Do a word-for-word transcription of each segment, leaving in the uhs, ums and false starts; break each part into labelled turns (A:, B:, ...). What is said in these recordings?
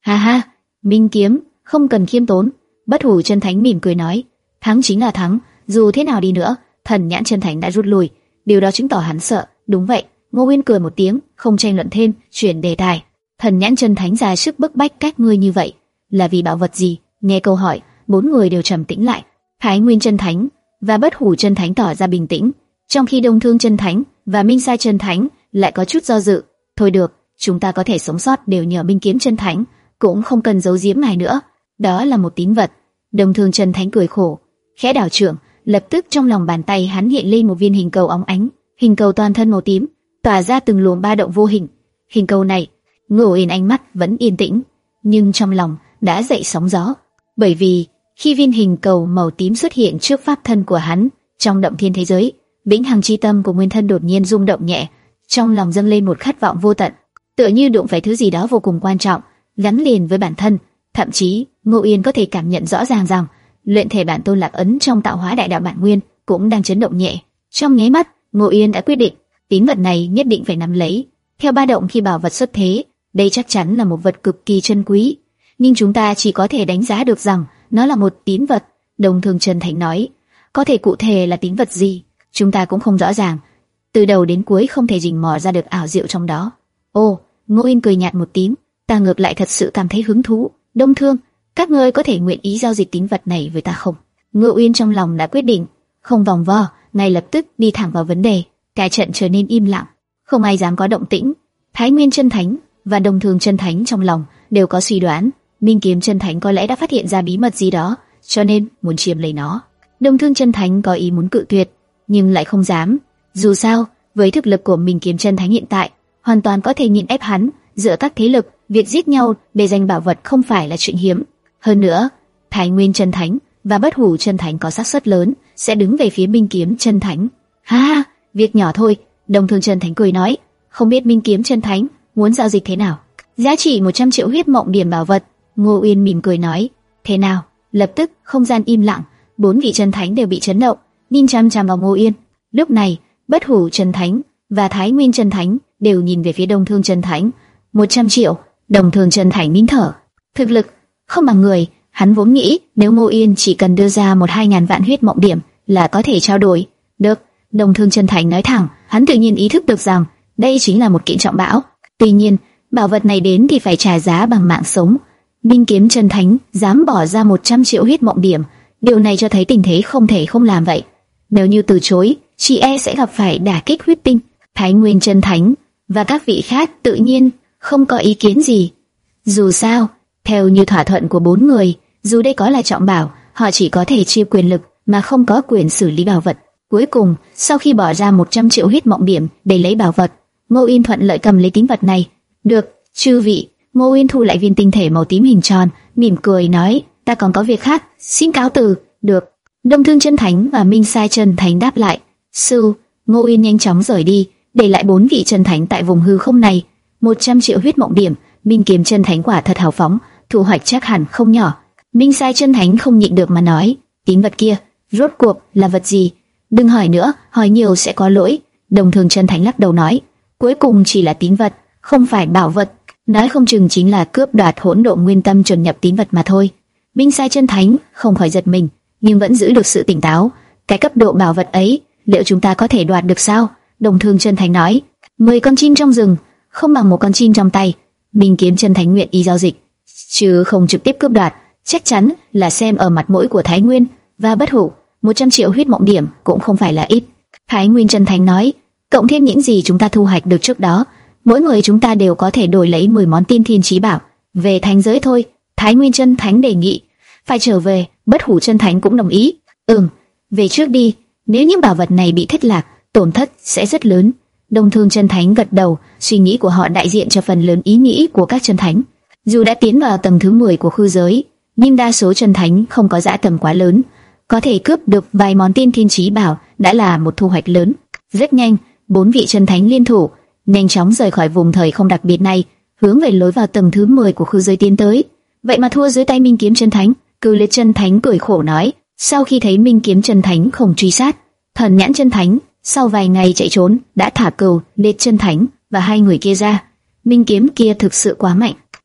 A: Ha ha, Minh Kiếm, không cần khiêm tốn. Bất Hủ Chân Thánh mỉm cười nói, thắng chính là thắng, dù thế nào đi nữa, Thần Nhãn Chân Thánh đã rút lui, điều đó chứng tỏ hắn sợ. Đúng vậy. Ngô Uyên cười một tiếng, không tranh luận thêm, chuyển đề tài. Thần Nhãn Chân Thánh ra sức bức bách các ngươi như vậy, là vì bảo vật gì? Nghe câu hỏi, bốn người đều trầm tĩnh lại. Thái Nguyên Chân Thánh và Bất Hủ Chân Thánh tỏ ra bình tĩnh, trong khi Đông Thương Chân Thánh và Minh Sai Chân Thánh lại có chút do dự. Thôi được, chúng ta có thể sống sót đều nhờ Minh Kiếm Chân Thánh, cũng không cần giấu giếm ngài nữa. Đó là một tín vật. Đông Thương Chân Thánh cười khổ, khẽ đảo trưởng, lập tức trong lòng bàn tay hắn hiện lên một viên hình cầu óng ánh, hình cầu toàn thân màu tím, tỏa ra từng luồng ba động vô hình. Hình cầu này, Ngô Yên ánh mắt vẫn yên tĩnh, nhưng trong lòng đã dậy sóng gió, bởi vì khi viên hình cầu màu tím xuất hiện trước pháp thân của hắn, trong động thiên thế giới, vĩnh hằng chi tâm của nguyên thân đột nhiên rung động nhẹ, trong lòng dâng lên một khát vọng vô tận, tựa như đụng phải thứ gì đó vô cùng quan trọng, gắn liền với bản thân. Thậm chí, Ngô Yên có thể cảm nhận rõ ràng rằng luyện thể bản tôn lạc ấn trong tạo hóa đại đạo bản nguyên cũng đang chấn động nhẹ. Trong nháy mắt, Ngô Yên đã quyết định, tín vật này nhất định phải nắm lấy. Theo ba động khi bảo vật xuất thế, đây chắc chắn là một vật cực kỳ chân quý, nhưng chúng ta chỉ có thể đánh giá được rằng nó là một tín vật. Đông Thương Chân Thánh nói, có thể cụ thể là tín vật gì, chúng ta cũng không rõ ràng, từ đầu đến cuối không thể rình mò ra được ảo diệu trong đó. Ô, Ngô Yên cười nhạt một tiếng, ta ngược lại thật sự cảm thấy hứng thú. Đông Thương, các ngươi có thể nguyện ý giao dịch tín vật này với ta không? Ngô Uyên trong lòng đã quyết định, không vòng vo, ngay lập tức đi thẳng vào vấn đề. Cả trận trở nên im lặng, không ai dám có động tĩnh. Thái Nguyên Chân Thánh và Đông Thương Chân Thánh trong lòng đều có suy đoán, Minh Kiếm Chân Thánh có lẽ đã phát hiện ra bí mật gì đó, cho nên muốn chiếm lấy nó. Đông Thương Chân Thánh có ý muốn cự tuyệt, nhưng lại không dám. Dù sao, với thực lực của Minh Kiếm Chân Thánh hiện tại, hoàn toàn có thể nghiền ép hắn. Giữa các thế lực, việc giết nhau để giành bảo vật không phải là chuyện hiếm. Hơn nữa, Thái Nguyên Chân Thánh và Bất Hủ Chân Thánh có xác suất lớn sẽ đứng về phía Minh Kiếm Chân Thánh. Ha ha, việc nhỏ thôi. Đông Thương Chân Thánh cười nói, không biết Minh Kiếm Chân Thánh muốn giao dịch thế nào? Giá trị một trăm triệu huyết mộng điểm bảo vật. Ngô Uyên mỉm cười nói, thế nào? Lập tức không gian im lặng, bốn vị chân thánh đều bị chấn động, nhìn chăm chăm vào Ngô Uyên. Lúc này, Bất Hủ Chân Thánh và Thái Nguyên Chân Thánh đều nhìn về phía Đông Thương Chân Thánh. Một trăm triệu. Đông Thương Chân Thánh nín thở. Thực lực không bằng người, hắn vốn nghĩ nếu Ngô Uyên chỉ cần đưa ra một hai ngàn vạn huyết mộng điểm là có thể trao đổi. Được. Đông Thương Chân Thánh nói thẳng, hắn tự nhiên ý thức được rằng đây chính là một kiện trọng bảo. Tuy nhiên, bảo vật này đến thì phải trả giá bằng mạng sống. Minh Kiếm Chân Thánh dám bỏ ra một trăm triệu huyết mộng điểm, điều này cho thấy tình thế không thể không làm vậy. Nếu như từ chối, chị e sẽ gặp phải đả kích huyết tinh. Thái Nguyên Chân Thánh và các vị khác tự nhiên không có ý kiến gì. Dù sao, theo như thỏa thuận của bốn người, dù đây có là trọng bảo, họ chỉ có thể chia quyền lực mà không có quyền xử lý bảo vật. Cuối cùng, sau khi bỏ ra một trăm triệu huyết mộng điểm để lấy bảo vật, Ngô Uyên thuận lợi cầm lấy tín vật này. Được, chư vị. Ngô Uyên thu lại viên tinh thể màu tím hình tròn, mỉm cười nói, ta còn có việc khác, xin cáo từ. Được. Đông Thương Chân Thánh và Minh Sai Chân Thánh đáp lại. Sư. Ngô Uyên nhanh chóng rời đi, để lại bốn vị chân thánh tại vùng hư không này. Một trăm triệu huyết mộng điểm, Minh Kiếm Chân Thánh quả thật hào phóng, thu hoạch chắc hẳn không nhỏ. Minh Sai Chân Thánh không nhịn được mà nói, tín vật kia rốt cuộc là vật gì? Đừng hỏi nữa, hỏi nhiều sẽ có lỗi. Đông Thương Chân Thánh lắc đầu nói, cuối cùng chỉ là tín vật, không phải bảo vật, nói không chừng chính là cướp đoạt hỗn độn nguyên tâm chuẩn nhập tín vật mà thôi. Minh Sai Chân Thánh không khỏi giật mình, nhưng vẫn giữ được sự tỉnh táo. Cái cấp độ bảo vật ấy, liệu chúng ta có thể đoạt được sao? Đông Thương Chân Thánh nói, mười con chim trong rừng không bằng một con chim trong tay. Minh Kiếm Chân Thánh nguyện ý giao dịch, chứ không trực tiếp cướp đoạt, chắc chắn là xem ở mặt mũi của Thái Nguyên và Bất Hủ. Một trăm triệu huyết mộng điểm cũng không phải là ít. Thái Nguyên Chân Thánh nói, cộng thêm những gì chúng ta thu hoạch được trước đó, mỗi người chúng ta đều có thể đổi lấy mười món tiên thiên chí bảo. Về thành giới thôi. Thái Nguyên Chân Thánh đề nghị. Phải trở về. Bất Hủ Chân Thánh cũng đồng ý. Ừm, về trước đi. Nếu những bảo vật này bị thất lạc, tổn thất sẽ rất lớn. Đông Thương Chân Thánh gật đầu. Suy nghĩ của họ đại diện cho phần lớn ý nghĩ của các chân thánh. Dù đã tiến vào tầng thứ mười của khư giới, nhưng đa số chân thánh không có dã tầm quá lớn. Có thể cướp được vài món tiên thiên chí bảo đã là một thu hoạch lớn. Rất nhanh, bốn vị chân thánh liên thủ, nhanh chóng rời khỏi vùng thời không đặc biệt này, hướng về lối vào tầng thứ mười của khư giới tiến tới. Vậy mà thua dưới tay Minh Kiếm Chân Thánh. Cư Liệt Chân Thánh cười khổ nói. Sau khi thấy Minh Kiếm Chân Thánh không truy sát, Thần Nhãn Chân Thánh sau vài ngày chạy trốn đã thả Cừu Liệt Chân Thánh và hai người kia ra. Minh kiếm kia thực sự quá mạnh.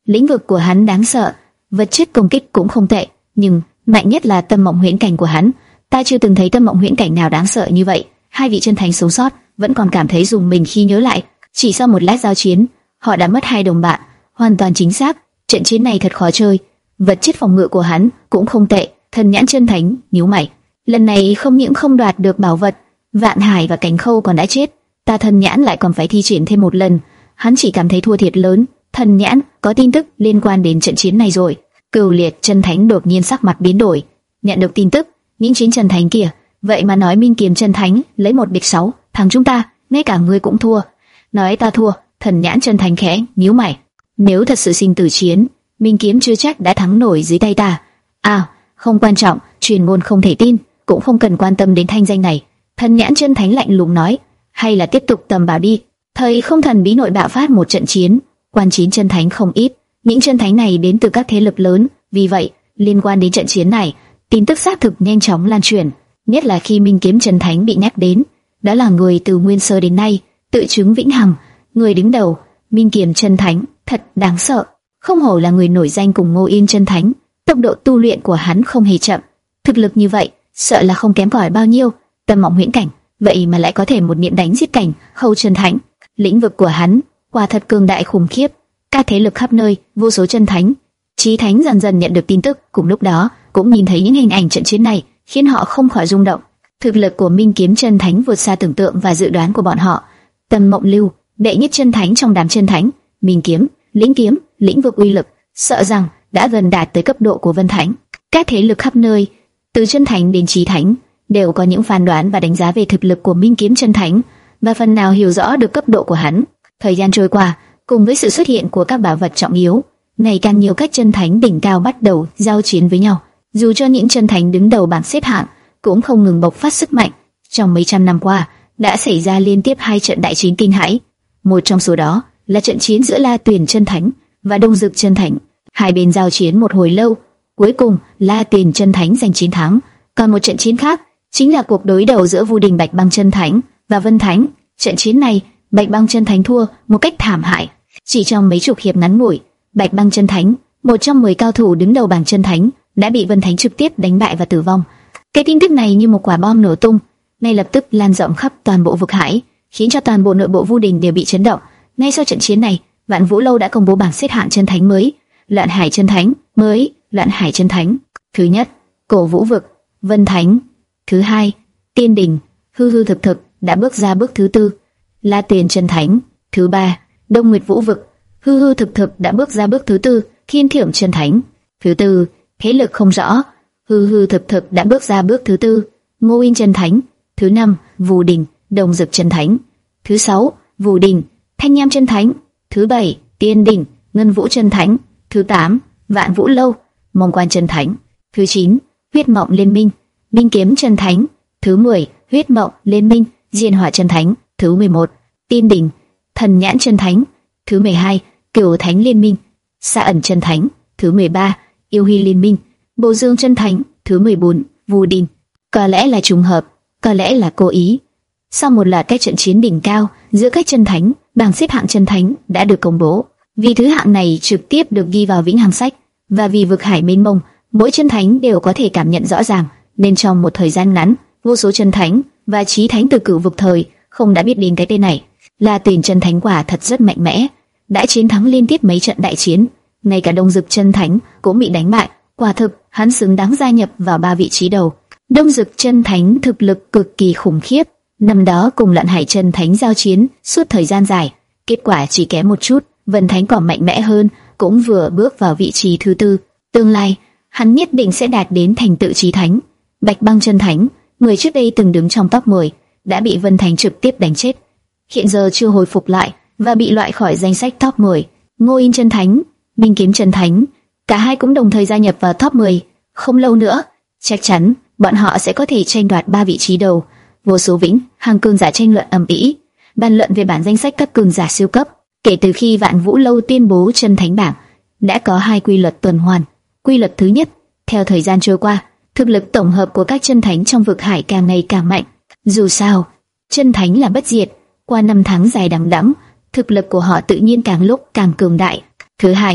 A: Lĩnh vực của hắn đáng sợ, vật chất công kích cũng không tệ, nhưng mạnh nhất là tâm mộng huyễn cảnh của hắn. Ta chưa từng thấy tâm mộng huyễn cảnh nào đáng sợ như vậy. Hai vị chân thánh sống sót vẫn còn cảm thấy rùng mình khi nhớ lại. Chỉ sau một lát giao chiến, họ đã mất hai đồng bạn. Hoàn toàn chính xác, trận chiến này thật khó chơi. Vật chất phòng ngự của hắn cũng không tệ. Thần nhãn chân thánh nhíu mày, lần này không những không đoạt được bảo vật, Vạn Hải và Cảnh Khâu còn đã chết, ta thần nhãn lại còn phải thi triển thêm một lần. Hắn chỉ cảm thấy thua thiệt lớn. Thần nhãn có tin tức liên quan đến trận chiến này rồi. Cửu Liệt chân thánh đột nhiên sắc mặt biến đổi, nhận được tin tức, những chiến chân thánh kia, vậy mà nói Minh Kiếm chân thánh lấy một địch sáu, thằng chúng ta, ngay cả ngươi cũng thua. Nói ta thua, thần nhãn chân thánh khẽ nhíu mày. Nếu thật sự sinh tử chiến, Minh Kiếm chưa chắc đã thắng nổi dưới tay ta. À, không quan trọng, truyền ngôn không thể tin, cũng không cần quan tâm đến thanh danh này. Thần nhãn chân thánh lạnh lùng nói, hay là tiếp tục tầm bảo đi. Thời không thần bí nội bạo phát một trận chiến, quan chiến chân thánh không ít, những chân thánh này đến từ các thế lực lớn, vì vậy liên quan đến trận chiến này, tin tức xác thực nhanh chóng lan truyền, nhất là khi Minh Kiếm chân thánh bị nhắc đến, đó là người từ nguyên sơ đến nay tự chứng vĩnh hằng, người đứng đầu. Minh Kiếm chân thánh thật đáng sợ, không hổ là người nổi danh cùng Ngô Yên chân thánh, tốc độ tu luyện của hắn không hề chậm, thực lực như vậy sợ là không kém cỏi bao nhiêu. Tâm mộng huyễn cảnh, vậy mà lại có thể một niệm đánh giết Cảnh Khâu chân thánh, lĩnh vực của hắn quả thật cường đại khủng khiếp. Các thế lực khắp nơi, vô số chân thánh, chí thánh dần dần nhận được tin tức, cùng lúc đó cũng nhìn thấy những hình ảnh trận chiến này, khiến họ không khỏi rung động. Thực lực của Minh Kiếm chân thánh vượt xa tưởng tượng và dự đoán của bọn họ. Tâm Mộng Lưu, đệ nhất chân thánh trong đám chân thánh, Minh Kiếm, lĩnh kiếm, lĩnh vực uy lực, sợ rằng đã gần đạt tới cấp độ của Vân Thánh. Các thế lực khắp nơi, từ chân thánh đến chí thánh, đều có những phán đoán và đánh giá về thực lực của Minh Kiếm chân thánh, và phần nào hiểu rõ được cấp độ của hắn. Thời gian trôi qua, cùng với sự xuất hiện của các bảo vật trọng yếu, ngày càng nhiều các chân thánh đỉnh cao bắt đầu giao chiến với nhau. Dù cho những chân thánh đứng đầu bảng xếp hạng cũng không ngừng bộc phát sức mạnh. Trong mấy trăm năm qua, đã xảy ra liên tiếp hai trận đại chiến kinh hãi. Một trong số đó là trận chiến giữa La Tuyền chân thánh và Đông Dực chân thánh. Hai bên giao chiến một hồi lâu, cuối cùng La Tuyền chân thánh giành chiến thắng. Còn một trận chiến khác chính là cuộc đối đầu giữa Vu Đình Bạch Băng chân thánh và Vân Thánh. Trận chiến này, Bạch Băng chân thánh thua một cách thảm hại. Chỉ trong mấy chục hiệp ngắn ngủi, Bạch Băng chân thánh, một trong mười cao thủ đứng đầu bảng chân thánh, đã bị Vân Thánh trực tiếp đánh bại và tử vong. Cái tin tức này như một quả bom nổ tung, ngay lập tức lan rộng khắp toàn bộ vực hải, khiến cho toàn bộ nội bộ Vu Đình đều bị chấn động. Ngay sau trận chiến này, Vạn Vũ Lâu đã công bố bảng xếp hạng chân thánh mới. Loạn Hải chân thánh mới, Loạn Hải chân thánh thứ nhất, Cổ Vũ vực, Vân Thánh thứ hai, Tiên Đình, Hư Hư Thực Thực đã bước ra bước thứ tư. La Tuyền chân thánh thứ ba, Đông Nguyệt Vũ vực, Hư Hư Thực Thực đã bước ra bước thứ tư. Thiên Thiểm chân thánh thứ tư, thế lực không rõ, Hư Hư Thực Thực đã bước ra bước thứ tư. Ngô Yên chân thánh thứ năm, Vũ Đình, Đông Dực chân thánh thứ sáu, Vũ Đình, Thanh Nham chân thánh thứ bảy, Tiên Đình, Ngân Vũ chân thánh thứ tám, Vạn Vũ Lâu, Mông Quan chân thánh thứ chín, Huyết Mộng liên minh, Minh Kiếm chân thánh thứ mười, Huyết Mộng liên minh, Diên Hỏa chân thánh thứ mười một, Tiên Đình, Thần Nhãn chân thánh thứ mười hai, Cửu Thánh liên minh, Sa Ẩn chân thánh thứ mười ba, Yêu Huy liên minh, Bồ Dương chân thánh thứ mười bốn, Vu Đình. Có lẽ là trùng hợp, có lẽ là cố ý. Sau một loạt các trận chiến đỉnh cao giữa các chân thánh, bảng xếp hạng chân thánh đã được công bố. Vì thứ hạng này trực tiếp được ghi vào vĩnh hằng sách, và vì vực hải mênh mông, mỗi chân thánh đều có thể cảm nhận rõ ràng, nên trong một thời gian ngắn, vô số chân thánh và chí thánh từ cửu vực thời không đã biết đến cái tên này. La Tuyền chân thánh quả thật rất mạnh mẽ, đã chiến thắng liên tiếp mấy trận đại chiến, ngay cả Đông Dực chân thánh cũng bị đánh bại. Quả thực, hắn xứng đáng gia nhập vào ba vị trí đầu. Đông Dực chân thánh thực lực cực kỳ khủng khiếp, năm đó cùng Loạn Hải chân thánh giao chiến suốt thời gian dài, kết quả chỉ kém một chút. Vân Thánh còn mạnh mẽ hơn, cũng vừa bước vào vị trí thứ tư. Tương lai, hắn nhất định sẽ đạt đến thành tựu chí thánh. Bạch Băng chân thánh, người trước đây từng đứng trong top mười, đã bị Vân Thánh trực tiếp đánh chết, hiện giờ chưa hồi phục lại và bị loại khỏi danh sách top mười. Ngô Yên chân thánh, Minh Kiếm chân thánh, cả hai cũng đồng thời gia nhập vào top mười. Không lâu nữa, chắc chắn bọn họ sẽ có thể tranh đoạt ba vị trí đầu. Vô số vĩnh hằng cường giả tranh luận ầm ĩ, bàn luận về bản danh sách các cường giả siêu cấp. Kể từ khi Vạn Vũ Lâu tuyên bố chân thánh bảng, đã có hai quy luật tuần hoàn. Quy luật thứ nhất, theo thời gian trôi qua, thực lực tổng hợp của các chân thánh trong vực hải càng ngày càng mạnh. Dù sao, chân thánh là bất diệt, qua năm tháng dài đằng đẵng, thực lực của họ tự nhiên càng lúc càng cường đại. Thứ hai,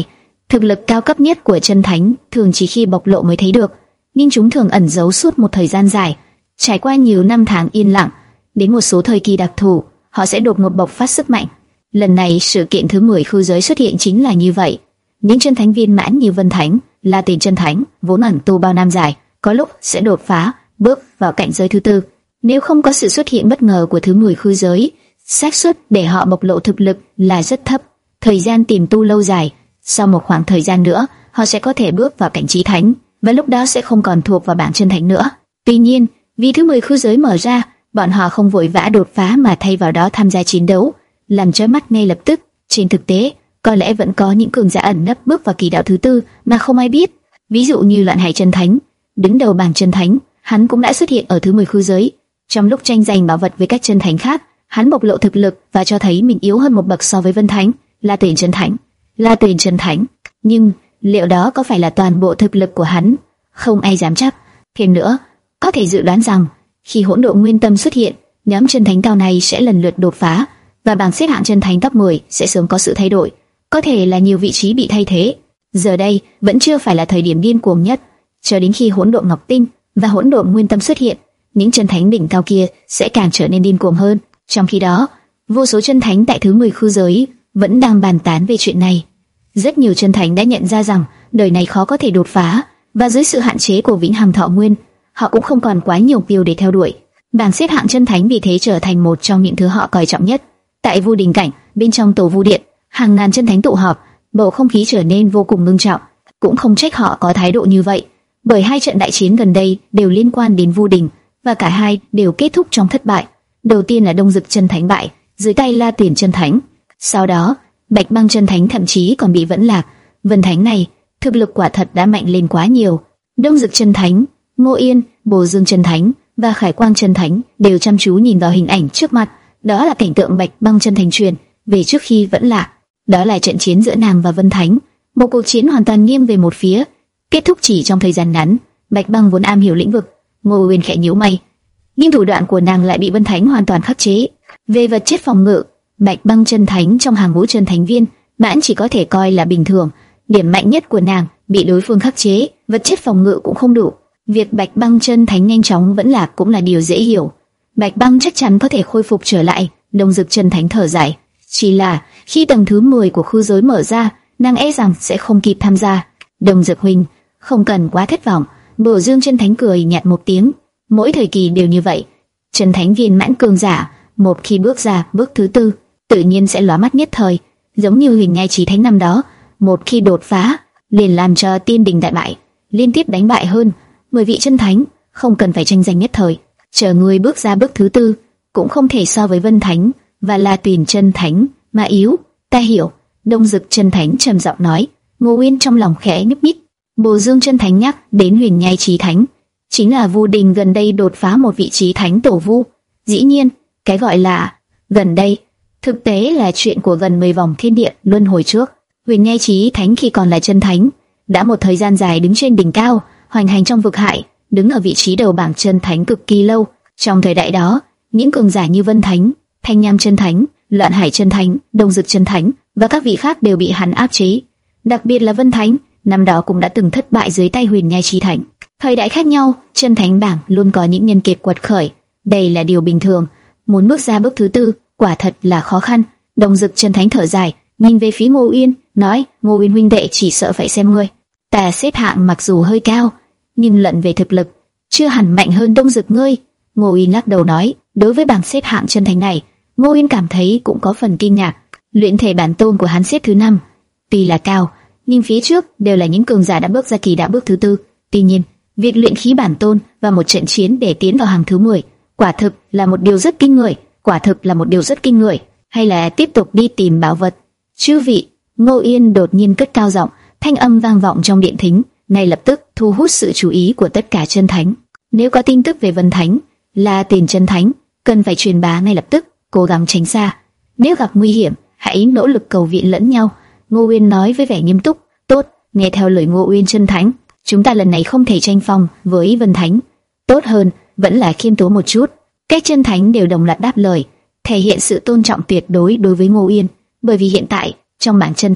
A: Thực lực cao cấp nhất của chân thánh thường chỉ khi bộc lộ mới thấy được, nhưng chúng thường ẩn giấu suốt một thời gian dài, trải qua nhiều năm tháng yên lặng. Đến một số thời kỳ đặc thù, họ sẽ đột ngột bộc phát sức mạnh. Lần này sự kiện thứ mười khu giới xuất hiện chính là như vậy. Những chân thánh viên mãn như Vân Thánh, La Tiền chân thánh vốn ẩn tu bao năm dài, có lúc sẽ đột phá, bước vào cảnh giới thứ tư. Nếu không có sự xuất hiện bất ngờ của thứ mười khu giới, xác suất để họ bộc lộ thực lực là rất thấp. Thời gian tìm tu lâu dài, sau một khoảng thời gian nữa, họ sẽ có thể bước vào cảnh chí thánh, và lúc đó sẽ không còn thuộc vào bảng chân thánh nữa. Tuy nhiên, vì thứ mười khu giới mở ra, bọn họ không vội vã đột phá mà thay vào đó tham gia chiến đấu, làm chói mắt ngay lập tức. Trên thực tế, có lẽ vẫn có những cường giả ẩn nấp bước vào kỳ đạo thứ tư mà không ai biết. Ví dụ như Loạn Hải chân thánh, đứng đầu bảng chân thánh, hắn cũng đã xuất hiện ở thứ mười khu giới. Trong lúc tranh giành bảo vật với các chân thánh khác, hắn bộc lộ thực lực và cho thấy mình yếu hơn một bậc so với Vân Thánh, La Tuyển chân thánh, La Tuyển chân thánh. Nhưng liệu đó có phải là toàn bộ thực lực của hắn? Không ai dám chắc. Thêm nữa, có thể dự đoán rằng khi hỗn độn nguyên tâm xuất hiện, nhóm chân thánh cao này sẽ lần lượt đột phá và bảng xếp hạng chân thánh top mười sẽ sớm có sự thay đổi. Có thể là nhiều vị trí bị thay thế. Giờ đây vẫn chưa phải là thời điểm điên cuồng nhất. Cho đến khi hỗn độn ngọc tinh và hỗn độn nguyên tâm xuất hiện, những chân thánh đỉnh cao kia sẽ càng trở nên điên cuồng hơn. Trong khi đó, vô số chân thánh tại thứ mười khu giới vẫn đang bàn tán về chuyện này. Rất nhiều chân thánh đã nhận ra rằng đời này khó có thể đột phá, và dưới sự hạn chế của vĩnh hằng thọ nguyên, họ cũng không còn quá nhiều điều để theo đuổi. Bảng xếp hạng chân thánh vì thế trở thành một trong những thứ họ coi trọng nhất. Tại Vu Đình cảnh, bên trong tổ Vu Điện, hàng ngàn chân thánh tụ họp, bầu không khí trở nên vô cùng ngưng trọng. Cũng không trách họ có thái độ như vậy, bởi hai trận đại chiến gần đây đều liên quan đến Vu Đình, và cả hai đều kết thúc trong thất bại. Đầu tiên là Đông Dực chân thánh bại dưới tay La Tuyển chân thánh, sau đó Bạch Băng chân thánh thậm chí còn bị vẫn lạc. Vân Thánh này thực lực quả thật đã mạnh lên quá nhiều. Đông Dực chân thánh, Ngô Yên, Bồ Dương chân thánh và Khải Quang chân thánh đều chăm chú nhìn vào hình ảnh trước mặt. Đó là cảnh tượng Bạch Băng chân thánh truyền về trước khi vẫn lạc. Đó là trận chiến giữa nàng và Vân Thánh, một cuộc chiến hoàn toàn nghiêng về một phía, kết thúc chỉ trong thời gian ngắn. Bạch Băng vốn am hiểu lĩnh vực, Ngô Uyên khẽ nhíu mày, nhưng thủ đoạn của nàng lại bị Vân Thánh hoàn toàn khắc chế. Về vật chất phòng ngự, Bạch Băng chân thánh trong hàng ngũ chân thánh viên mãn chỉ có thể coi là bình thường. Điểm mạnh nhất của nàng bị đối phương khắc chế, vật chất phòng ngự cũng không đủ. Việc Bạch Băng chân thánh nhanh chóng vẫn lạc cũng là điều dễ hiểu. Bạch Băng chắc chắn có thể khôi phục trở lại. Đông Dực chân thánh thở dài, chỉ là khi tầng thứ mười của khu giới mở ra, nàng e rằng sẽ không kịp tham gia. Đông Dực huynh, không cần quá thất vọng. Bồ Dương chân thánh cười nhạt một tiếng. Mỗi thời kỳ đều như vậy. Chân thánh viên mãn cường giả, một khi bước ra bước thứ tư, tự nhiên sẽ lóa mắt nhất thời, giống như Huyền Nhai Chí Thánh năm đó, một khi đột phá, liền làm cho Tiên Đình đại bại, liên tiếp đánh bại hơn mười vị chân thánh, không cần phải tranh giành nhất thời. Chờ người bước ra bước thứ tư, cũng không thể so với Vân Thánh và La Tuyển chân thánh mà yếu. Ta hiểu. Đông Dực chân thánh trầm giọng nói. Ngô Uyên trong lòng khẽ nhúc nhích. Bồ Dương chân thánh nhắc đến Huyền Nhai Chí Thánh, chính là Vu Đình gần đây đột phá một vị trí thánh tổ Vu. Dĩ nhiên, cái gọi là gần đây thực tế là chuyện của gần mười vòng thiên địa luân hồi trước. Huyền Nhai Chí Thánh khi còn là chân thánh, đã một thời gian dài đứng trên đỉnh cao, hoành hành trong vực hải, đứng ở vị trí đầu bảng chân thánh cực kỳ lâu. Trong thời đại đó, những cường giả như Vân Thánh, Thanh Nham chân thánh, Loạn Hải chân thánh, Đông Dực chân thánh và các vị khác đều bị hắn áp chế. Đặc biệt là Vân Thánh, năm đó cũng đã từng thất bại dưới tay Huyền Nhai Chí Thánh. Thời đại khác nhau, chân thánh bảng luôn có những nhân kiệt quật khởi, đây là điều bình thường. Muốn bước ra bước thứ tư, quả thật là khó khăn. Đông Dực chân thánh thở dài, nhìn về phía Ngô Uyên, nói: Ngô Uyên huynh đệ chỉ sợ phải xem ngươi. Ta xếp hạng mặc dù hơi cao, nhưng luận về thực lực, chưa hẳn mạnh hơn Đông Dực ngươi. Ngô Uyên lắc đầu nói, đối với bảng xếp hạng chân thánh này, Ngô Uyên cảm thấy cũng có phần kinh ngạc. Luyện thể bản tôn của hắn xếp thứ năm, tuy là cao, nhưng phía trước đều là những cường giả đã bước ra kỳ đạo bước thứ tư. Tuy nhiên, việc luyện khí bản tôn và một trận chiến để tiến vào hàng thứ mười, quả thực là một điều rất kinh người. Quả thực là một điều rất kinh người. Hay là tiếp tục đi tìm bảo vật? Chư vị, Ngô Yên đột nhiên cất cao giọng, thanh âm vang vọng trong điện thính, ngay lập tức thu hút sự chú ý của tất cả chân thánh. Nếu có tin tức về Vân Thánh, La Tiền chân thánh, cần phải truyền bá ngay lập tức, cố gắng tránh xa. Nếu gặp nguy hiểm, hãy nỗ lực cầu viện lẫn nhau. Ngô Uyên nói với vẻ nghiêm túc. Tốt, nghe theo lời Ngô Uyên chân thánh, chúng ta lần này không thể tranh phong với Vân Thánh. Tốt hơn vẫn là khiêm tốn một chút. Các chân thánh đều đồng loạt đáp lời, thể hiện sự tôn trọng tuyệt đối đối với Ngô Uyên, bởi vì hiện tại trong bảng chân thánh,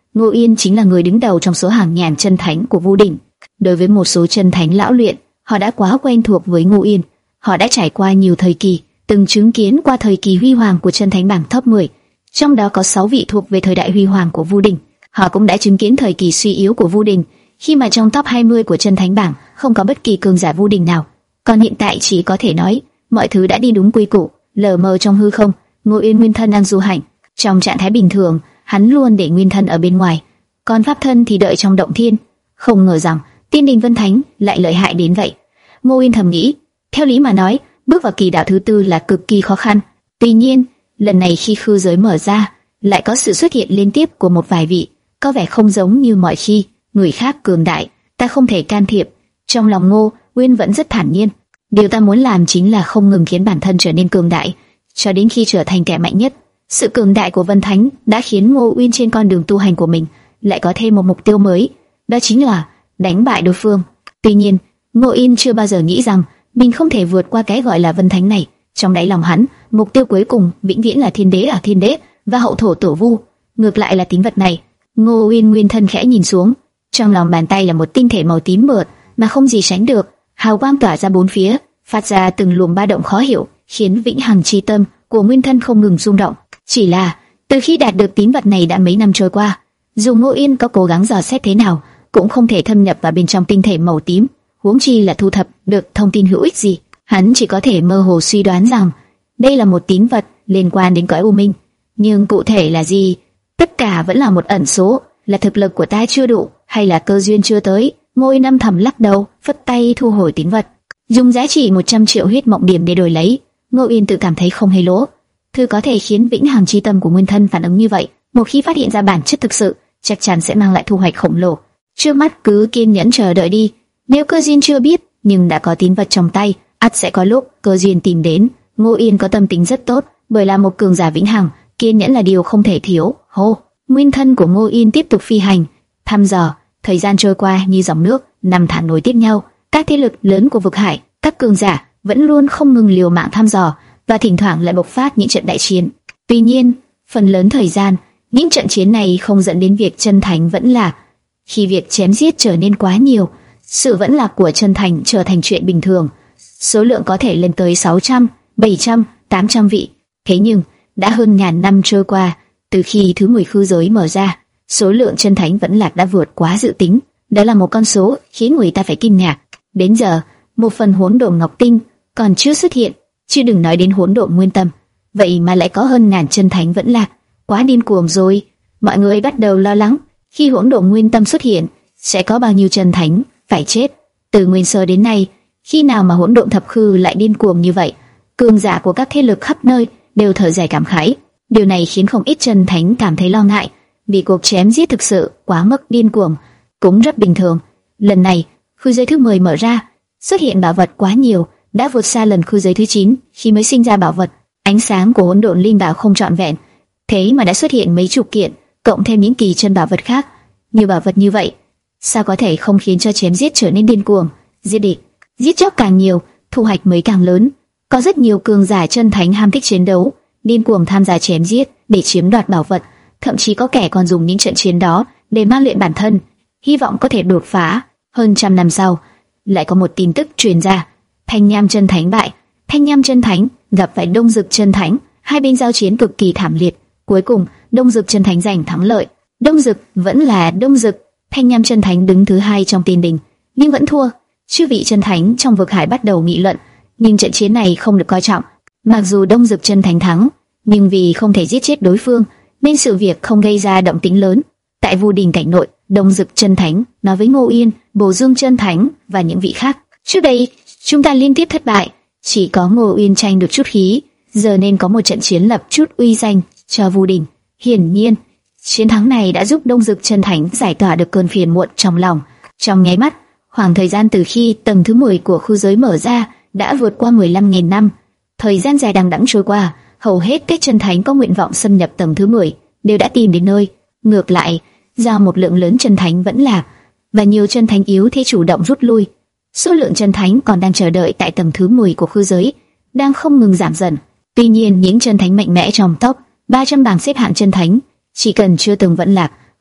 A: Ngô Yên chính là người đứng đầu trong số hàng ngàn chân thánh của Vu Đình. Đối với một số chân thánh lão luyện, họ đã quá quen thuộc với Ngô Yên. Họ đã trải qua nhiều thời kỳ, từng chứng kiến qua thời kỳ huy hoàng của chân thánh bảng top mười, trong đó có sáu vị thuộc về thời đại huy hoàng của Vu Đình. Họ cũng đã chứng kiến thời kỳ suy yếu của Vu Đình, khi mà trong top hai mươi của chân thánh bảng không có bất kỳ cường giả Vu Đình nào. Còn hiện tại chỉ có thể nói mọi thứ đã đi đúng quy củ. Lờ mờ trong hư không, Ngô Yên nguyên thân đang du hành. Trong trạng thái bình thường, hắn luôn để nguyên thân ở bên ngoài, còn pháp thân thì đợi trong động thiên. Không ngờ rằng Tiên Đình Vân Thánh lại lợi hại đến vậy. Ngô Yên thầm nghĩ, theo lý mà nói, bước vào kỳ đạo thứ tư là cực kỳ khó khăn. Tuy nhiên, lần này khi khư giới mở ra, lại có sự xuất hiện liên tiếp của một vài vị, có vẻ không giống như mọi khi. Người khác cường đại, ta không thể can thiệp. Trong lòng Ngô Uyên vẫn rất thản nhiên. Điều ta muốn làm chính là không ngừng khiến bản thân trở nên cường đại, cho đến khi trở thành kẻ mạnh nhất. Sự cường đại của Vân Thánh đã khiến Ngô Uyên trên con đường tu hành của mình lại có thêm một mục tiêu mới, đó chính là đánh bại đối phương. Tuy nhiên, Ngô Uyên chưa bao giờ nghĩ rằng mình không thể vượt qua cái gọi là Vân Thánh này. Trong đáy lòng hắn, mục tiêu cuối cùng vĩnh viễn là Thiên Đế ở Thiên Đế và Hậu Thổ Tổ Vu. Ngược lại là tín vật này. Ngô Uyên nguyên thân khẽ nhìn xuống, trong lòng bàn tay là một tinh thể màu tím mượt mà không gì sánh được, hào quang tỏa ra bốn phía, phát ra từng luồng ba động khó hiểu, khiến vĩnh hằng chi tâm của nguyên thân không ngừng rung động. Chỉ là từ khi đạt được tín vật này đã mấy năm trôi qua, dù Ngô Yên có cố gắng dò xét thế nào, cũng không thể thâm nhập vào bên trong tinh thể màu tím, huống chi là thu thập được thông tin hữu ích gì. Hắn chỉ có thể mơ hồ suy đoán rằng đây là một tín vật liên quan đến cõi u minh, nhưng cụ thể là gì, tất cả vẫn là một ẩn số. Là thực lực của ta chưa đủ, hay là cơ duyên chưa tới? Ngô Yên âm thầm lắc đầu, phất tay thu hồi tín vật, dùng giá trị một trăm triệu huyết mộng điểm để đổi lấy. Ngô Yên tự cảm thấy không hề lỗ. Thứ có thể khiến vĩnh hằng chi tâm của nguyên thân phản ứng như vậy, một khi phát hiện ra bản chất thực sự, chắc chắn sẽ mang lại thu hoạch khổng lồ. Trước mắt cứ kiên nhẫn chờ đợi đi. Nếu cơ duyên chưa biết, nhưng đã có tín vật trong tay, ắt sẽ có lúc cơ duyên tìm đến. Ngô Yên có tâm tính rất tốt, bởi là một cường giả vĩnh hằng, kiên nhẫn là điều không thể thiếu. Hô, nguyên thân của Ngô Yên tiếp tục phi hành, thăm dò. Thời gian trôi qua như dòng nước, năm tháng nối tiếp nhau. Các thế lực lớn của vực hải, các cường giả vẫn luôn không ngừng liều mạng thăm dò, và thỉnh thoảng lại bộc phát những trận đại chiến. Tuy nhiên, phần lớn thời gian, những trận chiến này không dẫn đến việc chân thành vẫn lạc. Khi việc chém giết trở nên quá nhiều, sự vẫn lạc của chân thành trở thành chuyện bình thường. Số lượng có thể lên tới sáu trăm, bảy trăm, tám trăm vị. Thế nhưng, đã hơn ngàn năm trôi qua, từ khi thứ mười khư giới mở ra, số lượng chân thánh vẫn lạc đã vượt quá dự tính. Đó là một con số khiến người ta phải kinh ngạc. Đến giờ, một phần hỗn độn ngọc tinh còn chưa xuất hiện, chứ đừng nói đến hỗn độn nguyên tâm. Vậy mà lại có hơn ngàn chân thánh vẫn lạc, quá điên cuồng rồi. Mọi người bắt đầu lo lắng, khi hỗn độn nguyên tâm xuất hiện, sẽ có bao nhiêu chân thánh phải chết. Từ nguyên sơ đến nay, khi nào mà hỗn độn thập khư lại điên cuồng như vậy? Cường giả của các thế lực khắp nơi đều thở dài cảm khái. Điều này khiến không ít chân thánh cảm thấy lo ngại, vì cuộc chém giết thực sự quá mức điên cuồng. Cũng rất bình thường, lần này khư giới thứ mười mở ra, xuất hiện bảo vật quá nhiều, đã vượt xa lần khư giới thứ chín khi mới sinh ra bảo vật. Ánh sáng của hỗn độn linh bảo không trọn vẹn, thế mà đã xuất hiện mấy chục kiện, cộng thêm những kỳ chân bảo vật khác. Nhiều bảo vật như vậy, sao có thể không khiến cho chém giết trở nên điên cuồng? Giết địch, giết chóc càng nhiều, thu hoạch mới càng lớn. Có rất nhiều cường giả chân thánh ham thích chiến đấu, điên cuồng tham gia chém giết để chiếm đoạt bảo vật, thậm chí có kẻ còn dùng những trận chiến đó để ma luyện bản thân, hy vọng có thể đột phá. Hơn trăm năm sau, lại có một tin tức truyền ra: Thanh Nham chân thánh bại. Thanh Nham chân thánh gặp phải Đông Dực chân thánh, hai bên giao chiến cực kỳ thảm liệt. Cuối cùng, Đông Dực chân thánh giành thắng lợi. Đông Dực vẫn là Đông Dực, Thanh Nham chân thánh đứng thứ hai trong Tiên Đình, nhưng vẫn thua. Chư vị chân thánh trong vực hải bắt đầu nghị luận, nhưng trận chiến này không được coi trọng. Mặc dù Đông Dực chân thánh thắng, nhưng vì không thể giết chết đối phương, nên sự việc không gây ra động tĩnh lớn. Tại Vu Đình cảnh nội, Đông Dực chân thánh nói với Ngô Yên, Bồ Dương chân thánh và những vị khác: trước đây chúng ta liên tiếp thất bại, chỉ có Ngô Yên tranh được chút khí, giờ nên có một trận chiến lập chút uy danh cho Vu Đình. Hiển nhiên, chiến thắng này đã giúp Đông Dực chân thánh giải tỏa được cơn phiền muộn trong lòng. Trong nháy mắt, khoảng thời gian từ khi tầng thứ mười của khu giới mở ra đã vượt qua mười lăm nghìn năm. Thời gian dài đằng đẵng trôi qua, hầu hết các chân thánh có nguyện vọng xâm nhập tầng thứ mười đều đã tìm đến nơi. Ngược lại, do một lượng lớn chân thánh vẫn lạc và nhiều chân thánh yếu thế chủ động rút lui, số lượng chân thánh còn đang chờ đợi tại tầng thứ mười của khu giới đang không ngừng giảm dần. Tuy nhiên, những chân thánh mạnh mẽ trong top ba trăm bảng xếp hạng chân thánh, chỉ cần chưa từng vẫn lạc,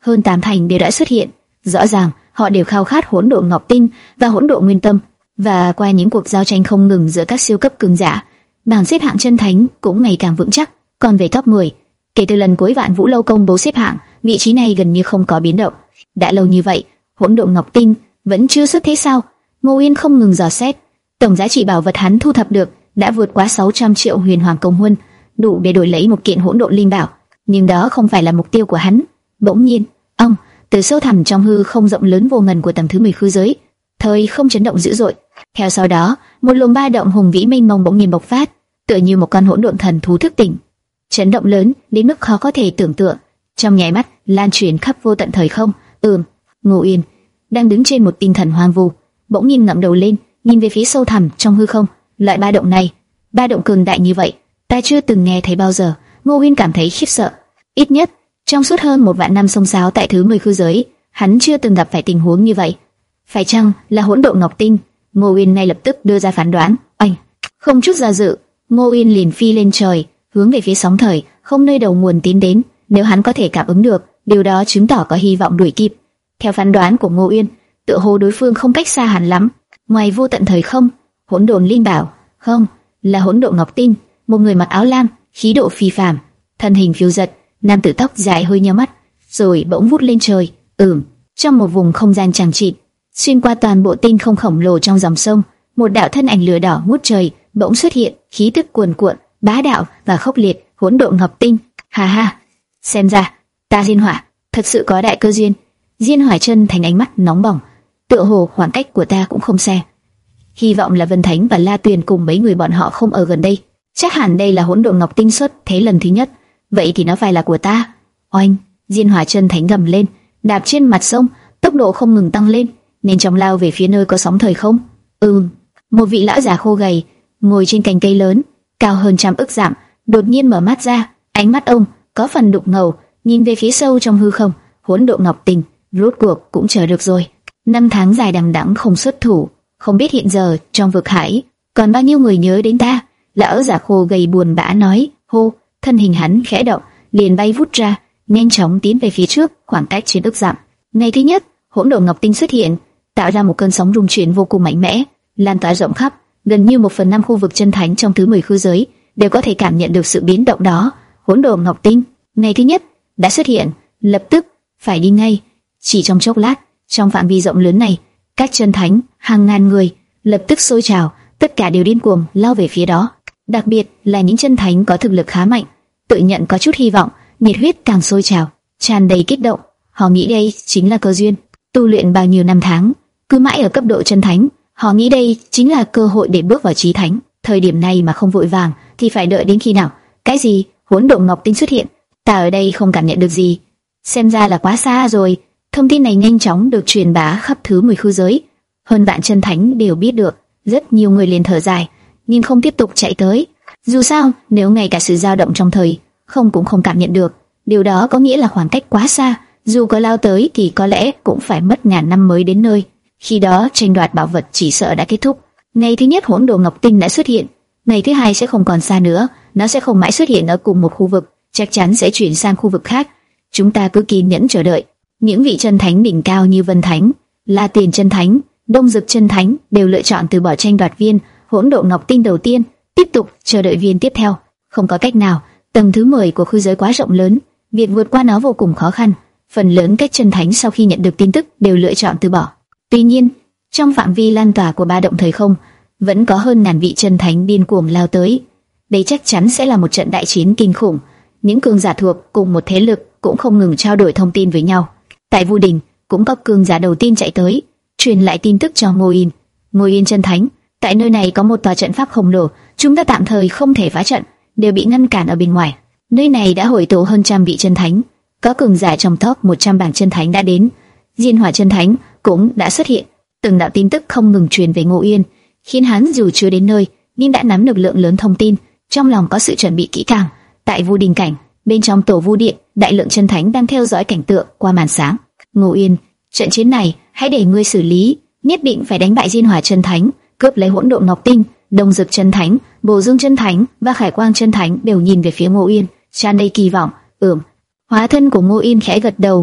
A: hơn tám thành đều đã xuất hiện. Rõ ràng họ đều khao khát hỗn độn ngọc tinh và hỗn độn nguyên tâm, và qua những cuộc giao tranh không ngừng giữa các siêu cấp cường giả, bảng xếp hạng chân thánh cũng ngày càng vững chắc. Còn về top mười, kể từ lần cuối Vạn Vũ Lâu công bố xếp hạng, vị trí này gần như không có biến động. Đã lâu như vậy, hỗn độn ngọc tinh vẫn chưa xuất thế sao? Ngô Yên không ngừng dò xét. Tổng giá trị bảo vật hắn thu thập được đã vượt quá sáu trăm triệu huyền hoàng công huân, đủ để đổi lấy một kiện hỗn độn linh bảo. Nhưng đó không phải là mục tiêu của hắn. Bỗng nhiên, ông từ sâu thẳm trong hư không rộng lớn vô ngần của tầng thứ mười khư giới, thời không chấn động dữ dội. Theo sau đó, một luồng ba động hùng vĩ mênh mông bỗng nhiên bộc phát, tựa như một con hỗn độn thần thú thức tỉnh. Chấn động lớn đến mức khó có thể tưởng tượng, trong nháy mắt lan truyền khắp vô tận thời không. Ừm, Ngô Yên đang đứng trên một tinh thần hoang vu, bỗng nhiên ngẩng đầu lên, nhìn về phía sâu thẳm trong hư không. Loại ba động này, ba động cường đại như vậy, ta chưa từng nghe thấy bao giờ. Ngô Yên cảm thấy khiếp sợ. Ít nhất trong suốt hơn một vạn năm xông xáo tại thứ mười khư giới, hắn chưa từng gặp phải tình huống như vậy. Phải chăng là hỗn độn ngọc tinh? Ngô Yên ngay lập tức đưa ra phán đoán. Anh không chút do dự, Ngô Yên liền phi lên trời, hướng về phía sóng thời không nơi đầu nguồn tiến đến. Nếu hắn có thể cảm ứng được, điều đó chứng tỏ có hy vọng đuổi kịp. Theo phán đoán của Ngô Yên, tựa hồ đối phương không cách xa hẳn lắm. Ngoài vô tận thời không, hỗn độn linh bảo, không, là hỗn độn ngọc tinh. Một người mặc áo lam, khí độ phi phàm, thân hình phiêu dật, nam tử tóc dài hơi nhíu mắt, rồi bỗng vút lên trời. Ừm, trong một vùng không gian chằng chịt, xuyên qua toàn bộ tinh không khổng lồ trong dòng sông, một đạo thân ảnh lửa đỏ ngút trời bỗng xuất hiện, khí tức cuồn cuộn, bá đạo và khốc liệt. Hỗn độn ngọc tinh. Ha ha, xem ra ta Diên Hỏa thật sự có đại cơ duyên. Diên Hỏa chân thành ánh mắt nóng bỏng, tựa hồ khoảng cách của ta cũng không xa. Hy vọng là Vân Thánh và La Tuyền cùng mấy người bọn họ không ở gần đây. Chắc hẳn đây là hỗn độn ngọc tinh xuất thế lần thứ nhất, vậy thì nó phải là của ta. Oanh! Diên Hỏa chân thánh gầm lên, đạp trên mặt sông, tốc độ không ngừng tăng lên, nên chóng lao về phía nơi có sóng thời không. Ừm, một vị lão già khô gầy ngồi trên cành cây lớn, cao hơn trăm ức dặm, đột nhiên mở mắt ra, ánh mắt ông có phần đục ngầu, nhìn về phía sâu trong hư không. Hỗn độn ngọc tinh, rốt cuộc cũng chờ được rồi. Năm tháng dài đằng đẵng không xuất thủ, không biết hiện giờ trong vực hải còn bao nhiêu người nhớ đến ta. Lão già khô gầy buồn bã nói. Hô, thân hình hắn khẽ động, liền bay vút ra, nhanh chóng tiến về phía trước, khoảng cách trên ức dặm. Ngày thứ nhất, hỗn độn ngọc tinh xuất hiện, tạo ra một cơn sóng rung chuyển vô cùng mạnh mẽ, lan tỏa rộng khắp, gần như một phần năm khu vực chân thánh trong thứ mười khư giới đều có thể cảm nhận được sự biến động đó. Hỗn độn ngọc tinh, ngày thứ nhất đã xuất hiện, lập tức phải đi ngay. Chỉ trong chốc lát, trong phạm vi rộng lớn này, các chân thánh hàng ngàn người lập tức sôi trào, tất cả đều điên cuồng lao về phía đó. Đặc biệt là những chân thánh có thực lực khá mạnh, tự nhận có chút hy vọng, nhiệt huyết càng sôi trào, tràn đầy kích động. Họ nghĩ đây chính là cơ duyên. Tu luyện bao nhiêu năm tháng, cứ mãi ở cấp độ chân thánh, họ nghĩ đây chính là cơ hội để bước vào chí thánh. Thời điểm này mà không vội vàng thì phải đợi đến khi nào? Cái gì? Hỗn độn ngọc tinh xuất hiện, ta ở đây không cảm nhận được gì. Xem ra là quá xa rồi. Thông tin này nhanh chóng được truyền bá khắp thứ mười khư giới, hơn vạn chân thánh đều biết được. Rất nhiều người liền thở dài, nhưng không tiếp tục chạy tới. Dù sao, nếu ngay cả sự dao động trong thời không cũng không cảm nhận được, điều đó có nghĩa là khoảng cách quá xa. Dù có lao tới thì có lẽ cũng phải mất ngàn năm mới đến nơi. Khi đó tranh đoạt bảo vật chỉ sợ đã kết thúc. Ngày thứ nhất hỗn độn ngọc tinh đã xuất hiện, ngày thứ hai sẽ không còn xa nữa. Nó sẽ không mãi xuất hiện ở cùng một khu vực, chắc chắn sẽ chuyển sang khu vực khác. Chúng ta cứ kiên nhẫn chờ đợi. Những vị chân thánh đỉnh cao như Vân Thánh, La Tiền chân thánh, Đông Dực chân thánh đều lựa chọn từ bỏ tranh đoạt viên hỗn độn ngọc tinh đầu tiên, tiếp tục chờ đợi viên tiếp theo. Không có cách nào, tầng thứ mười của khư giới quá rộng lớn, việc vượt qua nó vô cùng khó khăn. Phần lớn các chân thánh sau khi nhận được tin tức đều lựa chọn từ bỏ. Tuy nhiên, trong phạm vi lan tỏa của ba động thời không, vẫn có hơn ngàn vị chân thánh điên cuồng lao tới. Đây chắc chắn sẽ là một trận đại chiến kinh khủng. Những cường giả thuộc cùng một thế lực cũng không ngừng trao đổi thông tin với nhau. Tại Vu Đình cũng có cường giả đầu tiên chạy tới, truyền lại tin tức cho Ngô Yên. Ngô Yên chân thánh, tại nơi này có một tòa trận pháp khổng lồ, chúng ta tạm thời không thể phá trận, đều bị ngăn cản ở bên ngoài. Nơi này đã hội tụ hơn trăm vị chân thánh, có cường giả trong top một trăm bảng chân thánh đã đến. Diên Hỏa chân thánh cũng đã xuất hiện. Từng đạo tin tức không ngừng truyền về Ngô Yên, khiến hắn dù chưa đến nơi nhưng đã nắm được lượng lớn thông tin, trong lòng có sự chuẩn bị kỹ càng. Tại Vu Đình cảnh, bên trong tổ Vu Điện, đại lượng chân thánh đang theo dõi cảnh tượng qua màn sáng. Ngô Yên, trận chiến này hãy để ngươi xử lý, nhất định phải đánh bại Diên Hỏa chân thánh, cướp lấy hỗn độn ngọc tinh. Đông Dực chân thánh, Bồ Dương chân thánh và Khải Quang chân thánh đều nhìn về phía Ngô Yên, tràn đầy kỳ vọng. Ừm. Hóa thân của Ngô Yên khẽ gật đầu,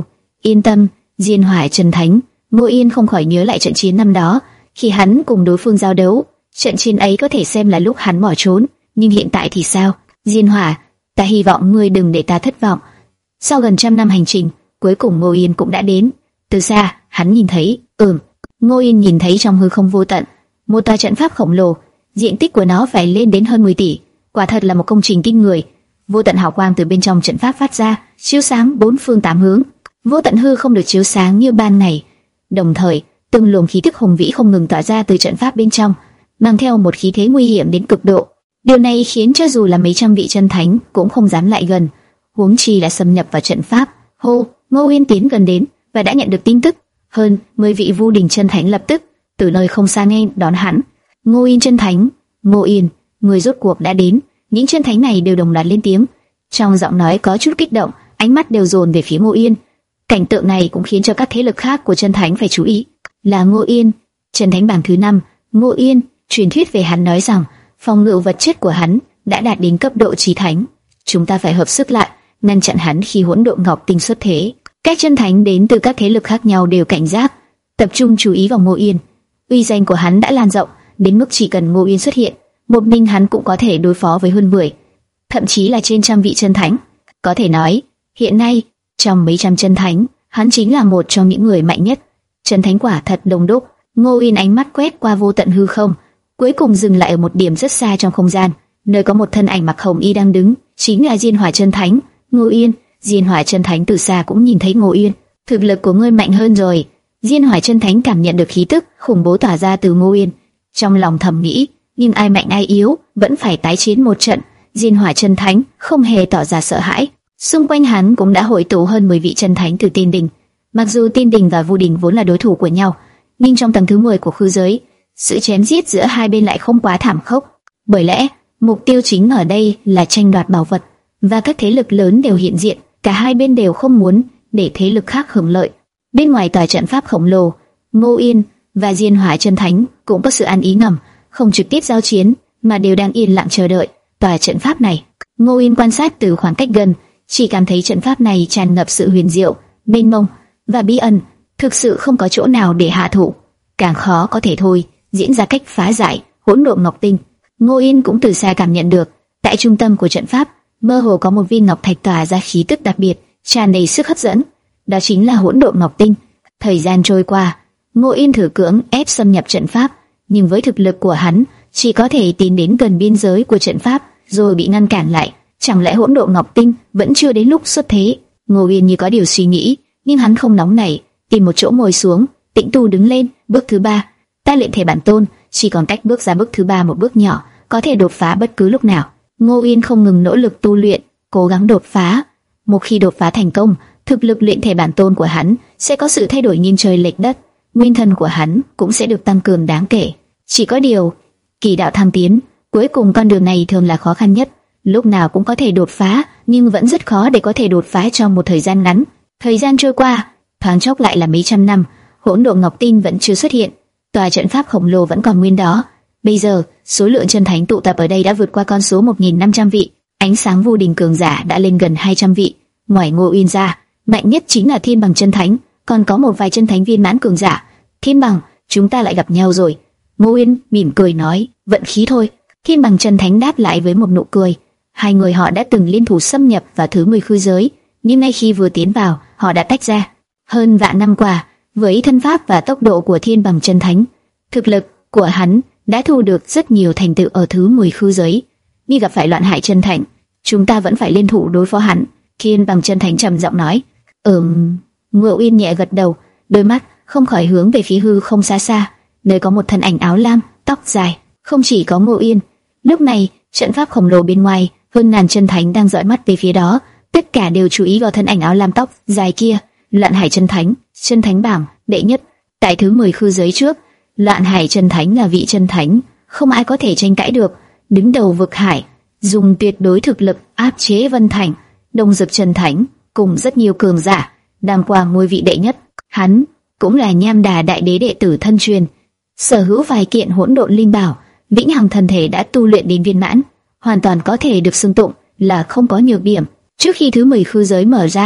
A: Yên tâm, Diên Hỏa Chân Thánh. Ngô Yên không khỏi nhớ lại trận chiến năm đó, khi hắn cùng đối phương giao đấu. Trận chiến ấy có thể xem là lúc hắn bỏ trốn, nhưng hiện tại thì sao? Diên Hỏa, ta hy vọng ngươi đừng để ta thất vọng. Sau gần trăm năm hành trình, cuối cùng Ngô Yên cũng đã đến. Từ xa, hắn nhìn thấy, ừm, Ngô Yên nhìn thấy trong hư không vô tận, một tòa trận pháp khổng lồ, diện tích của nó phải lên đến hơn mười tỷ, quả thật là một công trình kinh người. Vô tận hào quang từ bên trong trận pháp phát ra, chiếu sáng bốn phương tám hướng. Vô tận hư không được chiếu sáng như ban ngày, đồng thời từng luồng khí tức hùng vĩ không ngừng tỏa ra từ trận pháp bên trong, mang theo một khí thế nguy hiểm đến cực độ. Điều này khiến cho dù là mấy trăm vị chân thánh cũng không dám lại gần, huống chi là xâm nhập vào trận pháp. Hô, Ngô Yên tiến gần đến và đã nhận được tin tức. Hơn mười vị Vu Đình chân thánh lập tức từ nơi không xa nghe đón hắn. Ngô Yên chân thánh, Ngô Yên, người rốt cuộc đã đến. Những chân thánh này đều đồng loạt lên tiếng, trong giọng nói có chút kích động, ánh mắt đều dồn về phía Ngô Yên. Cảnh tượng này cũng khiến cho các thế lực khác của chân thánh phải chú ý. Là Ngô Yên, chân thánh bảng thứ năm. Ngô Yên, truyền thuyết về hắn nói rằng phòng ngự vật chất của hắn đã đạt đến cấp độ chí thánh. Chúng ta phải hợp sức lại, ngăn chặn hắn khi hỗn độn ngọc tinh xuất thế. Các chân thánh đến từ các thế lực khác nhau đều cảnh giác, tập trung chú ý vào Ngô Yên. Uy danh của hắn đã lan rộng đến mức chỉ cần Ngô Yên xuất hiện, một mình hắn cũng có thể đối phó với hơn mười, thậm chí là trên trăm vị chân thánh. Có thể nói, hiện nay trong mấy trăm chân thánh, hắn chính là một trong những người mạnh nhất. Chân thánh quả thật đông đúc. Ngô Yên ánh mắt quét qua vô tận hư không, cuối cùng dừng lại ở một điểm rất xa trong không gian, nơi có một thân ảnh mặc hồng y đang đứng, chính là Diên Hỏa Chân Thánh. Ngô Yên, Diên Hỏa Chân Thánh từ xa cũng nhìn thấy Ngô Yên. Thực lực của ngươi mạnh hơn rồi. Diên Hỏa Chân Thánh cảm nhận được khí tức khủng bố tỏa ra từ Ngô Yên, trong lòng thầm nghĩ, nhưng ai mạnh ai yếu vẫn phải tái chiến một trận. Diên Hỏa Chân Thánh không hề tỏ ra sợ hãi. Xung quanh hắn cũng đã hội tụ hơn mười vị chân thánh từ Tiên Đình. Mặc dù Tiên Đình và Vu Đình vốn là đối thủ của nhau, nhưng trong tầng thứ mười của khư giới, sự chém giết giữa hai bên lại không quá thảm khốc. Bởi lẽ, mục tiêu chính ở đây là tranh đoạt bảo vật, và các thế lực lớn đều hiện diện, cả hai bên đều không muốn để thế lực khác hưởng lợi. Bên ngoài tòa trận pháp khổng lồ, Ngô Yên và Diên Hỏa Chân Thánh cũng có sự ăn ý ngầm, không trực tiếp giao chiến, mà đều đang yên lặng chờ đợi tòa trận pháp này. Ngô Yên quan sát từ khoảng cách gần, chỉ cảm thấy trận pháp này tràn ngập sự huyền diệu, mênh mông và bí ẩn, thực sự không có chỗ nào để hạ thủ. Càng khó có thể thôi diễn ra cách phá giải hỗn độn ngọc tinh. Ngô Yên cũng từ xa cảm nhận được, tại trung tâm của trận pháp mơ hồ có một viên ngọc thạch tỏa ra khí tức đặc biệt, tràn đầy sức hấp dẫn. Đó chính là hỗn độn ngọc tinh. Thời gian trôi qua, Ngô Yên thử cưỡng ép xâm nhập trận pháp, nhưng với thực lực của hắn, chỉ có thể tiến đến gần biên giới của trận pháp, rồi bị ngăn cản lại. Chẳng lẽ hỗn độn ngọc tinh vẫn chưa đến lúc xuất thế? Ngô Yên như có điều suy nghĩ, nhưng hắn không nóng nảy, tìm một chỗ ngồi xuống, tĩnh tu đứng lên. Bước thứ ba, ta luyện thể bản tôn, chỉ còn cách bước ra bước thứ ba một bước nhỏ, có thể đột phá bất cứ lúc nào. Ngô Yên không ngừng nỗ lực tu luyện, cố gắng đột phá. Một khi đột phá thành công, thực lực luyện thể bản tôn của hắn sẽ có sự thay đổi nghiêng trời lệch đất, nguyên thần của hắn cũng sẽ được tăng cường đáng kể. Chỉ có điều, kỳ đạo thăng tiến, cuối cùng con đường này thường là khó khăn nhất. Lúc nào cũng có thể đột phá, nhưng vẫn rất khó để có thể đột phá trong một thời gian ngắn. Thời gian trôi qua, thoáng chốc lại là mấy trăm năm, hỗn độn ngọc tinh vẫn chưa xuất hiện, tòa trận pháp khổng lồ vẫn còn nguyên đó. Bây giờ, số lượng chân thánh tụ tập ở đây đã vượt qua con số một nghìn năm trăm vị, ánh sáng Vu Đình cường giả đã lên gần hai trăm vị. Ngoài Ngô Uyên ra, mạnh nhất chính là Thiên Bằng chân thánh, còn có một vài chân thánh viên mãn cường giả. Thiên Bằng, chúng ta lại gặp nhau rồi. Ngô Uyên mỉm cười nói, vận khí thôi. Thiên Bằng chân thánh đáp lại với một nụ cười. Hai người họ đã từng liên thủ xâm nhập vào thứ mười khư giới, nhưng ngay khi vừa tiến vào, họ đã tách ra. Hơn vạn năm qua, với thân pháp và tốc độ của Thiên Bằng chân thánh, thực lực của hắn đã thu được rất nhiều thành tựu ở thứ mười khư giới. Nhưng gặp phải Loạn Hải chân thánh, chúng ta vẫn phải liên thủ đối phó hắn. Thiên Bằng chân thánh trầm giọng nói. Ừm. Ngô Uyên nhẹ gật đầu, đôi mắt không khỏi hướng về phía hư không xa xa, nơi có một thân ảnh áo lam, tóc dài. Không chỉ có Ngô Uyên, lúc này trận pháp khổng lồ bên ngoài, hơn ngàn chân thánh đang dõi mắt về phía đó, tất cả đều chú ý vào thân ảnh áo lam tóc dài kia. Loạn Hải chân thánh, chân thánh bảng đệ nhất, tại thứ mười khư giới trước, Loạn Hải chân thánh là vị chân thánh, không ai có thể tranh cãi được, đứng đầu vực hải, dùng tuyệt đối thực lực áp chế Vân Thành, Đông Dực chân thánh cùng rất nhiều cường giả, đàm qua ngôi vị đệ nhất. Hắn cũng là Nham Đà đại đế đệ tử thân truyền, sở hữu vài kiện hỗn độn linh bảo, vĩnh hằng thần thể đã tu luyện đến viên mãn, hoàn toàn có thể được xưng tụng là không có nhược điểm. Trước khi thứ mười khư giới mở ra,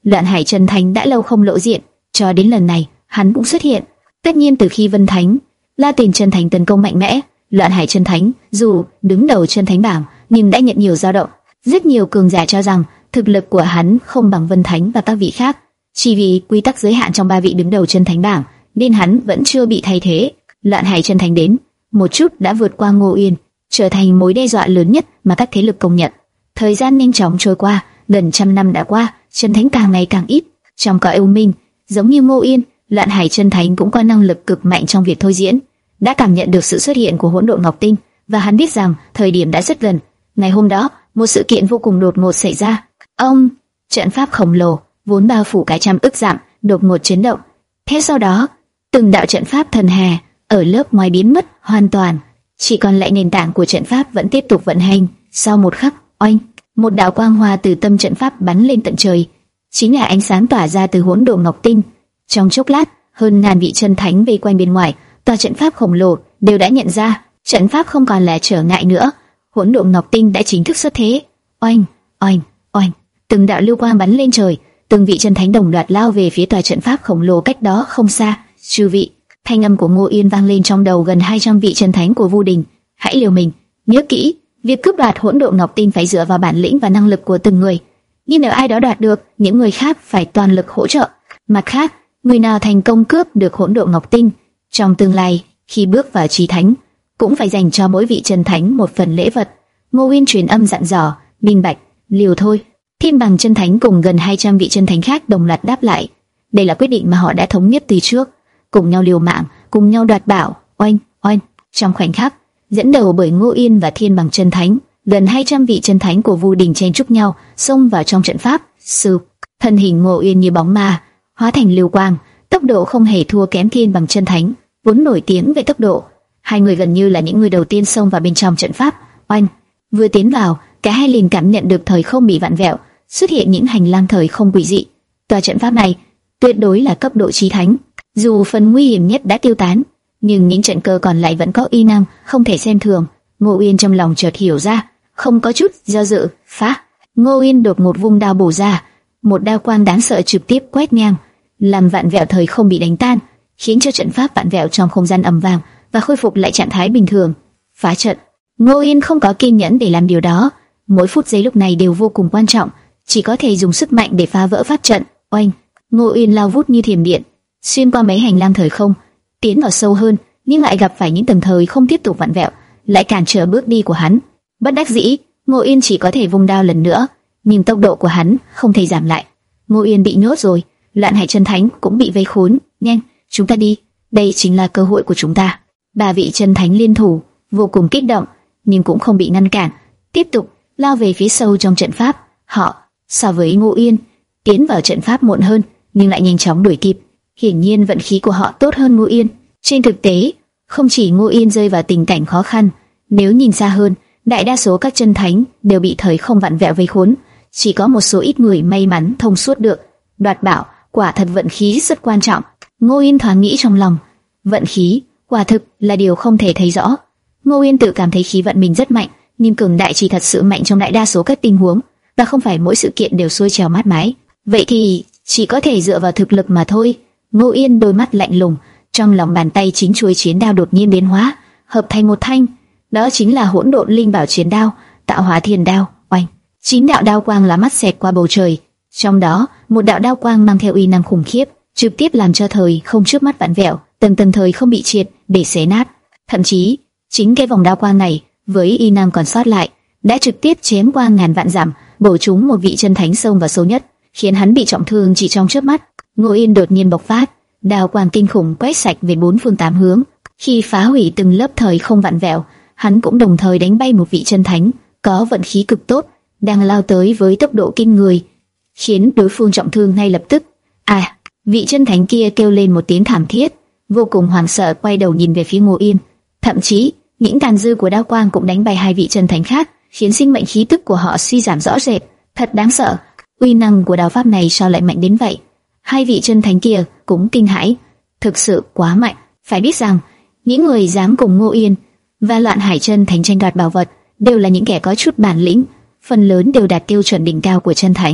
A: Loạn Hải chân thánh đã lâu không lộ diện, cho đến lần này hắn cũng xuất hiện. Tất nhiên từ khi Vân Thánh, La Tiền chân thánh tấn công mạnh mẽ, Loạn Hải chân thánh dù đứng đầu chân thánh bảng nhưng đã nhận nhiều dao động. Rất nhiều cường giả cho rằng thực lực của hắn không bằng Vân Thánh và các vị khác, chỉ vì quy tắc giới hạn trong ba vị đứng đầu chân thánh bảng nên hắn vẫn chưa bị thay thế. Loạn Hải chân thánh đến một chút đã vượt qua Ngô Yên, trở thành mối đe dọa lớn nhất mà các thế lực công nhận. Thời gian nhanh chóng trôi qua, gần trăm năm đã qua, chân thánh càng ngày càng ít. Trong cõi U Minh, giống như Ngô Yên, Loạn Hải chân thánh cũng có năng lực cực mạnh trong việc thôi diễn, đã cảm nhận được sự xuất hiện của hỗn độn ngọc tinh và hắn biết rằng thời điểm đã rất gần. Ngày hôm đó, một sự kiện vô cùng đột ngột xảy ra. Ông, trận pháp khổng lồ vốn bao phủ cả trăm ức dặm đột ngột chấn động. Thế sau đó, từng đạo trận pháp thần hà ở lớp ngoài biến mất hoàn toàn, chỉ còn lại nền tảng của trận pháp vẫn tiếp tục vận hành. Sau một khắc, oanh, một đạo quang hoa từ tâm trận pháp bắn lên tận trời, chính là ánh sáng tỏa ra từ hỗn độn ngọc tinh. Trong chốc lát, hơn ngàn vị chân thánh vây quanh bên ngoài tòa trận pháp khổng lồ đều đã nhận ra trận pháp không còn là trở ngại nữa, hỗn độn ngọc tinh đã chính thức xuất thế. Oanh, oanh, oanh, từng đạo lưu quang bắn lên trời, từng vị chân thánh đồng loạt lao về phía tòa trận pháp khổng lồ cách đó không xa. Chư vị, thanh âm của Ngô Yên vang lên trong đầu gần hai trăm vị chân thánh của Vu Đình. Hãy liều mình, nhớ kỹ, việc cướp đoạt hỗn độn ngọc tinh phải dựa vào bản lĩnh và năng lực của từng người. Nhưng nếu ai đó đoạt được, những người khác phải toàn lực hỗ trợ. Mặt khác, người nào thành công cướp được hỗn độn ngọc tinh, trong tương lai khi bước vào chí thánh, cũng phải dành cho mỗi vị chân thánh một phần lễ vật. Ngô Yên truyền âm dặn dò, minh bạch, liều thôi. Thiên Bằng chân thánh cùng gần hai trăm vị chân thánh khác đồng loạt đáp lại. Đây là quyết định mà họ đã thống nhất từ trước, cùng nhau liều mạng, cùng nhau đoạt bảo. Oanh, oanh, trong khoảnh khắc, dẫn đầu bởi Ngô Yên và Thiên Bằng chân thánh, gần hai trăm vị chân thánh của Vu Đình chen chúc nhau, xông vào trong trận pháp. Sư, thân hình Ngô Yên như bóng ma, hóa thành lưu quang, tốc độ không hề thua kém Thiên Bằng chân thánh, vốn nổi tiếng về tốc độ. Hai người gần như là những người đầu tiên xông vào bên trong trận pháp. Oanh, vừa tiến vào, cả hai liền cảm nhận được thời không bị vặn vẹo, xuất hiện những hành lang thời không quỷ dị. Tòa trận pháp này tuyệt đối là cấp độ chí thánh. Dù phần nguy hiểm nhất đã tiêu tán, nhưng những trận cơ còn lại vẫn có uy năng không thể xem thường. Ngô Yên trong lòng chợt hiểu ra, không có chút do dự, phá. Ngô Yên đột một vung đao bổ ra, một đao quang đáng sợ trực tiếp quét ngang, làm vạn vẹo thời không bị đánh tan, khiến cho trận pháp vạn vẹo trong không gian ầm vang và khôi phục lại trạng thái bình thường. Phá trận. Ngô Yên không có kiên nhẫn để làm điều đó, mỗi phút giây lúc này đều vô cùng quan trọng, chỉ có thể dùng sức mạnh để phá vỡ pháp trận. Oanh, Ngô Yên lao vút như thiểm điện, xuyên qua mấy hành lang thời không, tiến vào sâu hơn, nhưng lại gặp phải những tầng thời không tiếp tục vặn vẹo, lại cản trở bước đi của hắn. Bất đắc dĩ, Ngô Yên chỉ có thể vung đao lần nữa, nhưng tốc độ của hắn không thể giảm lại. Ngô Yên bị nhốt rồi, Loạn Hải chân thánh cũng bị vây khốn. Nhanh, chúng ta đi, đây chính là cơ hội của chúng ta. Ba vị chân thánh liên thủ, vô cùng kích động, nhưng cũng không bị ngăn cản, tiếp tục lao về phía sâu trong trận pháp. Họ, so với Ngô Yên, tiến vào trận pháp muộn hơn, nhưng lại nhanh chóng đuổi kịp. Hiển nhiên vận khí của họ tốt hơn Ngô Yên. Trên thực tế, không chỉ Ngô Yên rơi vào tình cảnh khó khăn, nếu nhìn xa hơn, đại đa số các chân thánh đều bị thời không vặn vẹo vây khốn, chỉ có một số ít người may mắn thông suốt được. Đoạt bảo, quả thật vận khí rất quan trọng. Ngô Yên thoáng nghĩ trong lòng, vận khí quả thực là điều không thể thấy rõ. Ngô Yên tự cảm thấy khí vận mình rất mạnh, nhưng cường đại chỉ thật sự mạnh trong đại đa số các tình huống, và không phải mỗi sự kiện đều xuôi trèo mát mái. Vậy thì chỉ có thể dựa vào thực lực mà thôi. Ngô Yên đôi mắt lạnh lùng, trong lòng bàn tay chính chuôi chiến đao đột nhiên biến hóa, hợp thành một thanh, đó chính là hỗn độn linh bảo chiến đao, tạo hóa thiên đao. Oanh, chín đạo đao quang lá mắt xẹt qua bầu trời, trong đó một đạo đao quang mang theo uy năng khủng khiếp, trực tiếp làm cho thời không trước mắt vặn vẹo, tầng tầng thời không bị triệt để xé nát. Thậm chí chính cái vòng đao quang này với uy năng còn sót lại đã trực tiếp chém qua ngàn vạn dặm, bổ trúng một vị chân thánh xông vào sâu nhất, khiến hắn bị trọng thương chỉ trong chớp mắt. Ngô Yên đột nhiên bộc phát, đao quang kinh khủng quét sạch về bốn phương tám hướng. Khi phá hủy từng lớp thời không vặn vẹo, hắn cũng đồng thời đánh bay một vị chân thánh có vận khí cực tốt đang lao tới với tốc độ kinh người, khiến đối phương trọng thương ngay lập tức. À, vị chân thánh kia kêu lên một tiếng thảm thiết, vô cùng hoảng sợ quay đầu nhìn về phía Ngô Yên. Thậm chí những tàn dư của đao quang cũng đánh bay hai vị chân thánh khác, khiến sinh mệnh khí tức của họ suy giảm rõ rệt. Thật đáng sợ, uy năng của đao pháp này sao lại mạnh đến vậy? Hai vị chân thánh kia cũng kinh hãi, thực sự quá mạnh. Phải biết rằng những người dám cùng Ngô Yên và Loạn Hải chân thánh tranh đoạt bảo vật đều là những kẻ có chút bản lĩnh, phần lớn đều đạt tiêu chuẩn đỉnh cao của chân thánh.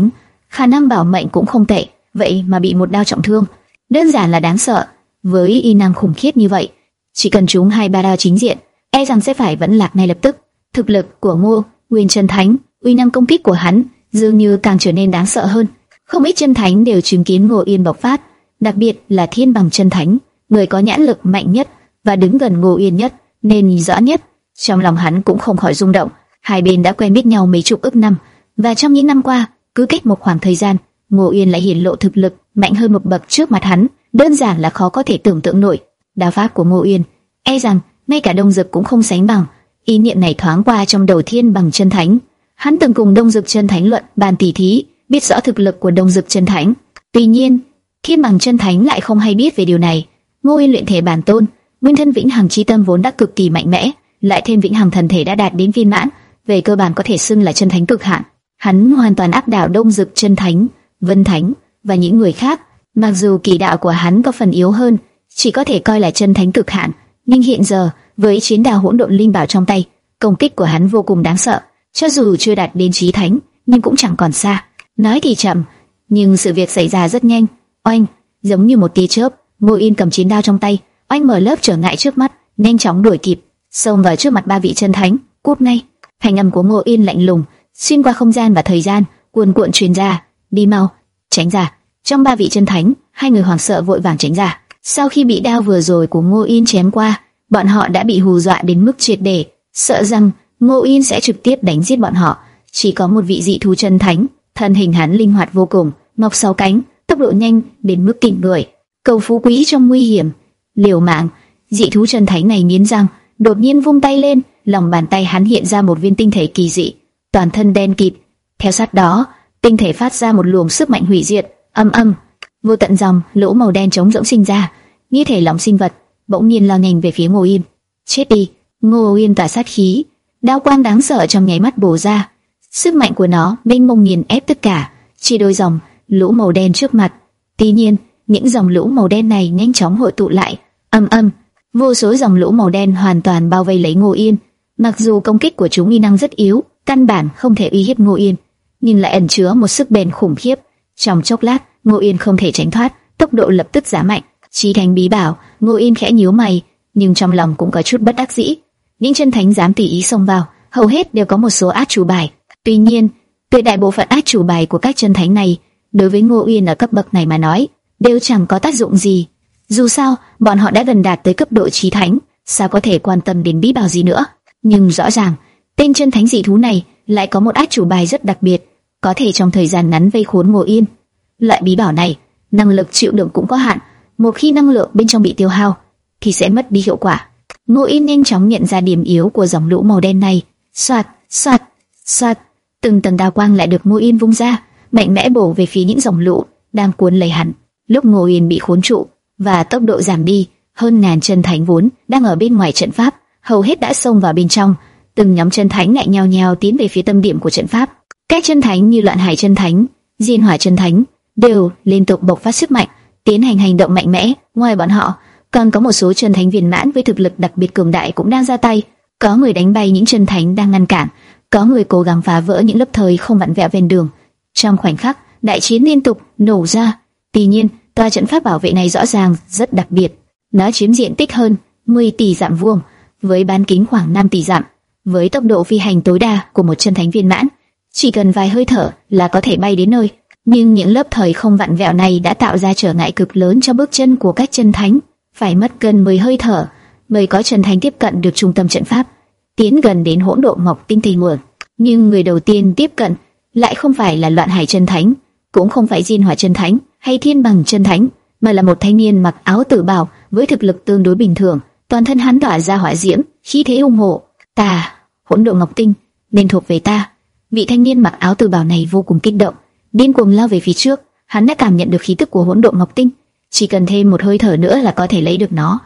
A: khả năng bảo mệnh cũng không tệ, vậy mà bị một đao trọng thương, đơn giản là đáng sợ. Với y năng khủng khiếp như vậy, chỉ cần trúng hai ba đao chính diện, e rằng sẽ phải vẫn lạc ngay lập tức. Thực lực của Ngô Nguyên chân thánh, uy năng công kích của hắn dường như càng trở nên đáng sợ hơn. Không ít chân thánh đều chứng kiến Ngô Yên bộc phát, đặc biệt là Thiên Bằng chân thánh, người có nhãn lực mạnh nhất và đứng gần Ngô Yên nhất, nên nhìn rõ nhất. Trong lòng hắn cũng không khỏi rung động. Hai bên đã quen biết nhau mấy chục ức năm, và trong những năm qua, cứ cách một khoảng thời gian, Ngô Yên lại hiển lộ thực lực mạnh hơn một bậc trước mặt hắn, đơn giản là khó có thể tưởng tượng nổi. Đao pháp của Ngô Yên, e rằng ngay cả Đông Dực cũng không sánh bằng. Ý niệm này thoáng qua trong đầu Thiên Bằng chân thánh. Hắn từng cùng Đông Dực chân thánh luận bàn tỉ thí, biết rõ thực lực của Đông Dực chân thánh. Tuy nhiên, Thiên Bằng chân thánh lại không hay biết về điều này. Ngô Yên luyện thể bản tôn, nguyên thân vĩnh hằng chi tâm vốn đã cực kỳ mạnh mẽ, lại thêm vĩnh hằng thần thể đã đạt đến viên mãn, về cơ bản có thể xưng là chân thánh cực hạn. Hắn hoàn toàn áp đảo Đông Dực chân thánh, Vân Thánh và những người khác. Mặc dù kỳ đạo của hắn có phần yếu hơn, chỉ có thể coi là chân thánh cực hạn, nhưng hiện giờ với chiến đao hỗn độn linh bảo trong tay, công kích của hắn vô cùng đáng sợ. Cho dù chưa đạt đến chí thánh, nhưng cũng chẳng còn xa. Nói thì chậm, nhưng sự việc xảy ra rất nhanh. Oanh, giống như một tia chớp, Ngô Yên cầm chiến đao trong tay, oanh mở lớp trở ngại trước mắt, nhanh chóng đuổi kịp, xông vào trước mặt ba vị chân thánh. Cút ngay! Thanh âm của Ngô Yên lạnh lùng, xuyên qua không gian và thời gian, cuồn cuộn truyền ra. Đi mau, tránh ra! Trong ba vị chân thánh, hai người hoảng sợ vội vàng tránh ra. Sau khi bị đao vừa rồi của Ngô Yên chém qua, bọn họ đã bị hù dọa đến mức triệt để, sợ rằng Ngô Yên sẽ trực tiếp đánh giết bọn họ. Chỉ có một vị dị thú chân thánh, thân hình hắn linh hoạt vô cùng, mọc sáu cánh, tốc độ nhanh đến mức kinh người. Cầu phú quý trong nguy hiểm, liều mạng. Dị thú chân thánh này nghiến răng, đột nhiên vung tay lên, lòng bàn tay hắn hiện ra một viên tinh thể kỳ dị, toàn thân đen kịt. Theo sát đó, tinh thể phát ra một luồng sức mạnh hủy diệt, âm âm, vô tận dòng lỗ màu đen trống rỗng sinh ra, như thể lòng sinh vật, bỗng nhiên lao nhanh về phía Ngô Yên. Chết đi! Ngô Yên tỏa sát khí, đao quang đáng sợ trong nháy mắt bổ ra, sức mạnh của nó mênh mông nghiền ép tất cả, chỉ đôi dòng lũ màu đen trước mặt. Tuy nhiên, những dòng lũ màu đen này nhanh chóng hội tụ lại, âm âm, vô số dòng lũ màu đen hoàn toàn bao vây lấy Ngô Yên. Mặc dù công kích của chúng uy năng rất yếu, căn bản không thể uy hiếp Ngô Yên, nhưng lại ẩn chứa một sức bền khủng khiếp. Trong chốc lát, Ngô Yên không thể tránh thoát, tốc độ lập tức giảm mạnh. Chí thánh bí bảo, Ngô Yên khẽ nhíu mày, nhưng trong lòng cũng có chút bất đắc dĩ. Những chân thánh dám tùy ý xông vào, hầu hết đều có một số át chủ bài. Tuy nhiên, tuyệt đại bộ phận át chủ bài của các chân thánh này, đối với Ngô Yên ở cấp bậc này mà nói, đều chẳng có tác dụng gì. Dù sao, bọn họ đã gần đạt tới cấp độ chí thánh, sao có thể quan tâm đến bí bảo gì nữa? Nhưng rõ ràng, tên chân thánh dị thú này lại có một át chủ bài rất đặc biệt, có thể trong thời gian ngắn vây khốn Ngô Yên. Loại bí bảo này, năng lực chịu đựng cũng có hạn, một khi năng lượng bên trong bị tiêu hao, thì sẽ mất đi hiệu quả. Ngô Yên nhanh chóng nhận ra điểm yếu của dòng lũ màu đen này. Soạt, soạt, soạt, từng tầng đao quang lại được Ngô Yên vung ra, mạnh mẽ bổ về phía những dòng lũ đang cuốn lấy hắn. Lúc Ngô Yên bị khốn trụ và tốc độ giảm đi, hơn ngàn chân thánh vốn đang ở bên ngoài trận pháp, hầu hết đã xông vào bên trong. Từng nhóm chân thánh lại nhao nhao tiến về phía tâm điểm của trận pháp. Các chân thánh như Loạn Hải chân thánh, Diên Hỏa chân thánh đều liên tục bộc phát sức mạnh, tiến hành hành động mạnh mẽ. Ngoài bọn họ, còn có một số chân thánh viên mãn với thực lực đặc biệt cường đại cũng đang ra tay. Có người đánh bay những chân thánh đang ngăn cản, có người cố gắng phá vỡ những lớp thời không vặn vẹo ven đường. Trong khoảnh khắc, đại chiến liên tục nổ ra. Tuy nhiên, tòa trận pháp bảo vệ này rõ ràng rất đặc biệt. Nó chiếm diện tích hơn mười tỷ dặm vuông, với bán kính khoảng năm tỷ dặm, với tốc độ phi hành tối đa của một chân thánh viên mãn, chỉ cần vài hơi thở là có thể bay đến nơi. Nhưng những lớp thời không vặn vẹo này đã tạo ra trở ngại cực lớn cho bước chân của các chân thánh, phải mất gần mười hơi thở mới có chân thánh tiếp cận được trung tâm trận pháp, tiến gần đến hỗn độn ngọc tinh thầy nguồn. Nhưng người đầu tiên tiếp cận lại không phải là Loạn Hải chân thánh, cũng không phải Diên Hỏa chân thánh hay Thiên Bằng chân thánh, mà là một thanh niên mặc áo tử bào với thực lực tương đối bình thường, toàn thân hắn tỏa ra hỏa diễm, khí thế hùng hổ. Ta, hỗn độn ngọc tinh nên thuộc về ta. Vị thanh niên mặc áo tử bào này vô cùng kích động, điên cuồng lao về phía trước. Hắn đã cảm nhận được khí tức của hỗn độn ngọc tinh, chỉ cần thêm một hơi thở nữa là có thể lấy được nó.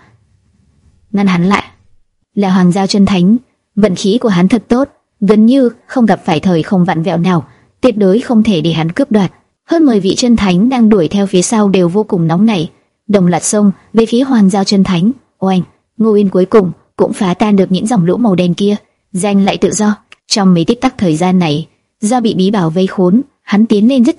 A: Ngăn hắn lại là Hoàng Giao chân thánh, vận khí của hắn thật tốt, gần như không gặp phải thời không vặn vẹo nào, tuyệt đối không thể để hắn cướp đoạt. Hơn mười vị chân thánh đang đuổi theo phía sau đều vô cùng nóng nảy, đồng loạt xông về phía Hoàng Giao chân thánh. Oanh! Ngô Yên cuối cùng cũng phá tan được những dòng lũ màu đen kia, giành lại tự do. Trong mấy tích tắc thời gian này, do bị bí bảo vây khốn, hắn tiến lên rất chậm,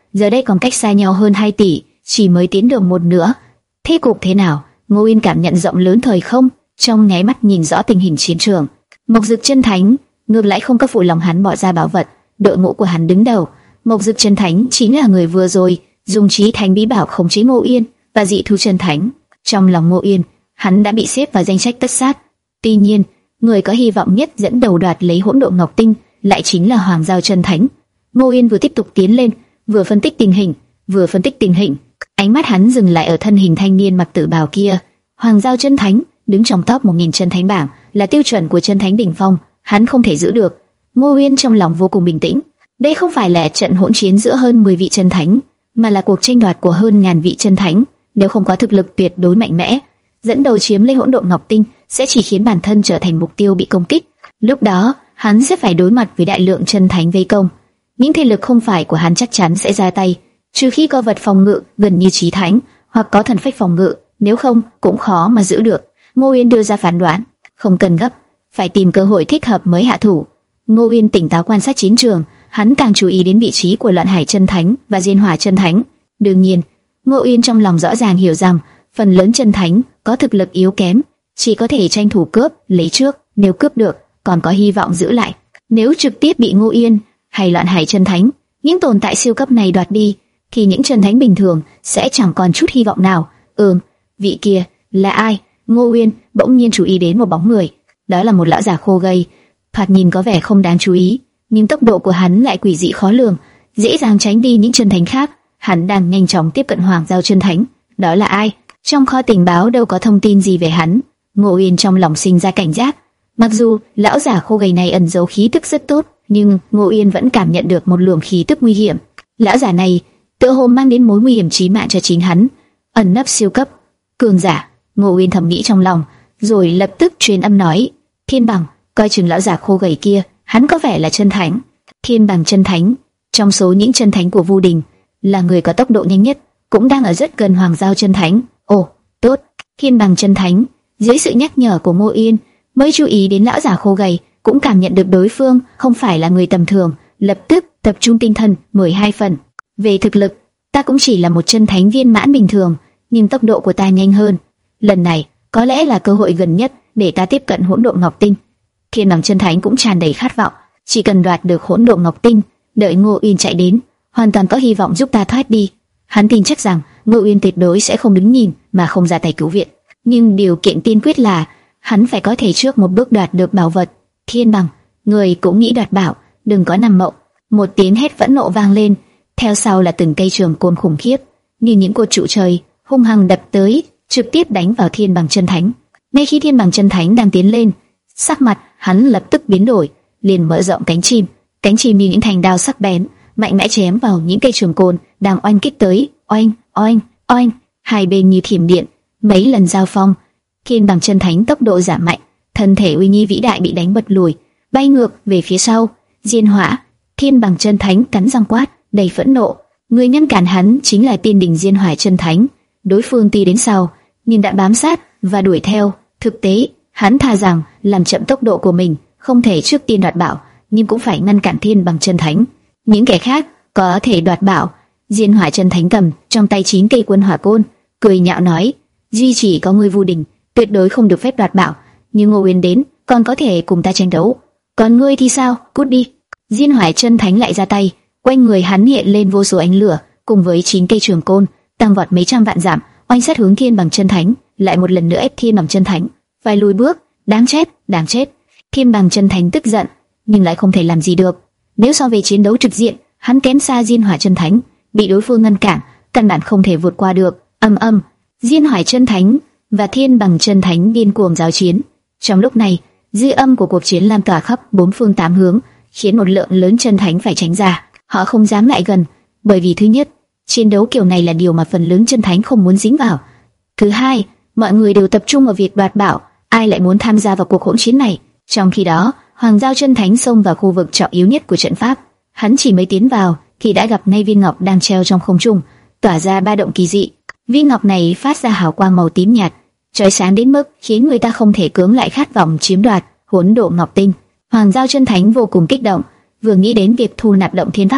A: giờ đây còn cách xa nhau hơn hai tỷ, chỉ mới tiến được một nửa. Thế cục thế nào? Ngô Uyên cảm nhận rộng lớn thời không, trong nháy mắt nhìn rõ tình hình chiến trường. Mộc Dực Chân Thánh ngược lại không có phụ lòng hắn bỏ ra bảo vật, đội ngũ của hắn đứng đầu. Mộc Dực Chân Thánh chính là người vừa rồi dùng chí thánh bí bảo khống chế Ngô Uyên và dị thú chân thánh. Trong lòng Ngô Uyên, hắn đã bị xếp vào danh sách tất sát. Tuy nhiên, người có hy vọng nhất dẫn đầu đoạt lấy hỗn độn ngọc tinh lại chính là Hoàng Giao Chân Thánh. Ngô Uyên vừa tiếp tục tiến lên, vừa phân tích tình hình, vừa phân tích tình hình. Ánh mắt hắn dừng lại ở thân hình thanh niên mặc tử bào kia. Hoàng Giao Chân Thánh đứng trong top một nghìn chân thánh bảng, là tiêu chuẩn của chân thánh đỉnh phong, hắn không thể giữ được. Ngô Uyên trong lòng vô cùng bình tĩnh. Đây không phải là trận hỗn chiến giữa hơn mười vị chân thánh, mà là cuộc tranh đoạt của hơn ngàn vị chân thánh. Nếu không có thực lực tuyệt đối mạnh mẽ, dẫn đầu chiếm lấy hỗn độn ngọc tinh sẽ chỉ khiến bản thân trở thành mục tiêu bị công kích. Lúc đó, hắn sẽ phải đối mặt với đại lượng chân thánh vây công. Những thế lực không phải của hắn chắc chắn sẽ ra tay, trừ khi có vật phòng ngự gần như chí thánh, hoặc có thần phách phòng ngự, nếu không cũng khó mà giữ được. Ngô Uyên đưa ra phán đoán, không cần gấp, phải tìm cơ hội thích hợp mới hạ thủ. Ngô Uyên tỉnh táo quan sát chiến trường, hắn càng chú ý đến vị trí của Loạn Hải Chân Thánh và Diên Hỏa Chân Thánh. Đương nhiên, Ngô Uyên trong lòng rõ ràng hiểu rằng phần lớn chân thánh có thực lực yếu kém, chỉ có thể tranh thủ cướp lấy trước, nếu cướp được còn có hy vọng giữ lại. Nếu trực tiếp bị Ngô Uyên hay Loạn Hải Chân Thánh, những tồn tại siêu cấp này đoạt đi, thì những chân thánh bình thường sẽ chẳng còn chút hy vọng nào. Ừm, vị kia là ai? Ngô Uyên bỗng nhiên chú ý đến một bóng người, đó là một lão già khô gầy, thoạt nhìn có vẻ không đáng chú ý, nhưng tốc độ của hắn lại quỷ dị khó lường, dễ dàng tránh đi những chân thánh khác. Hắn đang nhanh chóng tiếp cận Hoàng Giao Chân Thánh. Đó là ai? Trong kho tình báo đâu có thông tin gì về hắn. Ngô Uyên trong lòng sinh ra cảnh giác. Mặc dù lão già khô gầy này ẩn giấu khí tức rất tốt, nhưng Ngô Uyên vẫn cảm nhận được một luồng khí tức nguy hiểm. Lão già này tựa hồ mang đến mối nguy hiểm chí mạng cho chính hắn. Ẩn nấp siêu cấp cường giả. Ngô Uyên thầm nghĩ trong lòng, rồi lập tức truyền âm nói: Thiên Bằng, coi chừng lão già khô gầy kia, hắn có vẻ là chân thánh. Thiên Bằng chân thánh, trong số những chân thánh của Vu Đình, là người có tốc độ nhanh nhất, cũng đang ở rất gần Hoàng Giao Chân Thánh. Ồ, tốt. Thiên Bằng chân thánh, dưới sự nhắc nhở của Ngô Uyên, mới chú ý đến lão già khô gầy, cũng cảm nhận được đối phương không phải là người tầm thường, lập tức tập trung tinh thần, mười hai phần. Về thực lực, ta cũng chỉ là một chân thánh viên mãn bình thường, nhưng tốc độ của ta nhanh hơn. Lần này, có lẽ là cơ hội gần nhất để ta tiếp cận hỗn độn ngọc tinh. Thiên Bằng chân thánh cũng tràn đầy khát vọng, chỉ cần đoạt được hỗn độn ngọc tinh, đợi Ngô Uyên chạy đến, hoàn toàn có hy vọng giúp ta thoát đi. Hắn tin chắc rằng Ngô Uyên tuyệt đối sẽ không đứng nhìn mà không ra tay cứu viện, nhưng điều kiện tiên quyết là hắn phải có thể trước một bước đoạt được bảo vật. Thiên Bằng, người cũng nghĩ đoạt bảo, đừng có nằm mộng. Một tiếng hét phẫn nộ vang lên, theo sau là từng cây trường côn khủng khiếp như những cột trụ trời hung hăng đập tới, trực tiếp đánh vào Thiên Bằng chân thánh. Ngay khi Thiên Bằng chân thánh đang tiến lên, sắc mặt hắn lập tức biến đổi, liền mở rộng cánh chim, cánh chim như những thanh đao sắc bén, mạnh mẽ chém vào những cây trường côn đang oanh kích tới. Oanh, oanh, oanh, hai bên như thiểm điện, mấy lần giao phong. Thiên Bằng chân thánh tốc độ giảm mạnh, thân thể uy nghi vĩ đại bị đánh bật lùi, bay ngược về phía sau. Diên Hỏa, Thiên Bằng chân thánh cắn răng quát, đầy phẫn nộ. Người ngăn cản hắn chính là tiên đình Diên Hỏa chân thánh. Đối phương tuy đến sau, nhưng đã bám sát và đuổi theo. Thực tế, hắn thà rằng làm chậm tốc độ của mình, không thể trước tiên đoạt bảo, nhưng cũng phải ngăn cản Thiên Bằng chân thánh. Những kẻ khác có thể đoạt bảo. Diên Hỏa chân thánh cầm trong tay chín cây quân hỏa côn, cười nhạo nói: duy chỉ có ngươi Vu Đình tuyệt đối không được phép đoạt bảo, nhưng Ngô Uyên đến còn có thể cùng ta tranh đấu, còn ngươi thì sao? Cút đi! Diên Hỏa chân thánh lại ra tay, quanh người hắn hiện lên vô số ánh lửa, cùng với chín cây trường côn tăng vọt mấy trăm vạn dặm, oanh sát hướng Thiên Bằng chân thánh. Lại một lần nữa ép Thiên Bằng chân thánh phải lùi bước. Đáng chết, đáng chết! Thiên Bằng chân thánh tức giận, nhưng lại không thể làm gì được. Nếu so về chiến đấu trực diện, hắn kém xa Diên Hỏa chân thánh, bị đối phương ngăn cản, căn bản không thể vượt qua được. Âm âm, Diên Hỏa chân thánh và Thiên Bằng chân thánh điên cuồng giao chiến. Trong lúc này, dư âm của cuộc chiến lan tỏa khắp bốn phương tám hướng, khiến một lượng lớn chân thánh phải tránh ra. Họ không dám lại gần, bởi vì thứ nhất, chiến đấu kiểu này là điều mà phần lớn chân thánh không muốn dính vào. Thứ hai, mọi người đều tập trung vào việc đoạt bảo, ai lại muốn tham gia vào cuộc hỗn chiến này? Trong khi đó, Hoàng Giao chân thánh xông vào khu vực trọng yếu nhất của trận pháp. Hắn chỉ mới tiến vào thì đã gặp ngay viên ngọc đang treo trong không trung, tỏa ra ba động kỳ dị. Viên ngọc này phát ra hào quang màu tím nhạt, chói sáng đến mức khiến người ta không thể cưỡng lại khát vọng chiếm đoạt hỗn độn ngọc tinh. Hoàng Giao chân thánh vô cùng kích động, vừa nghĩ đến việc thu nạp động thiên pháp bảo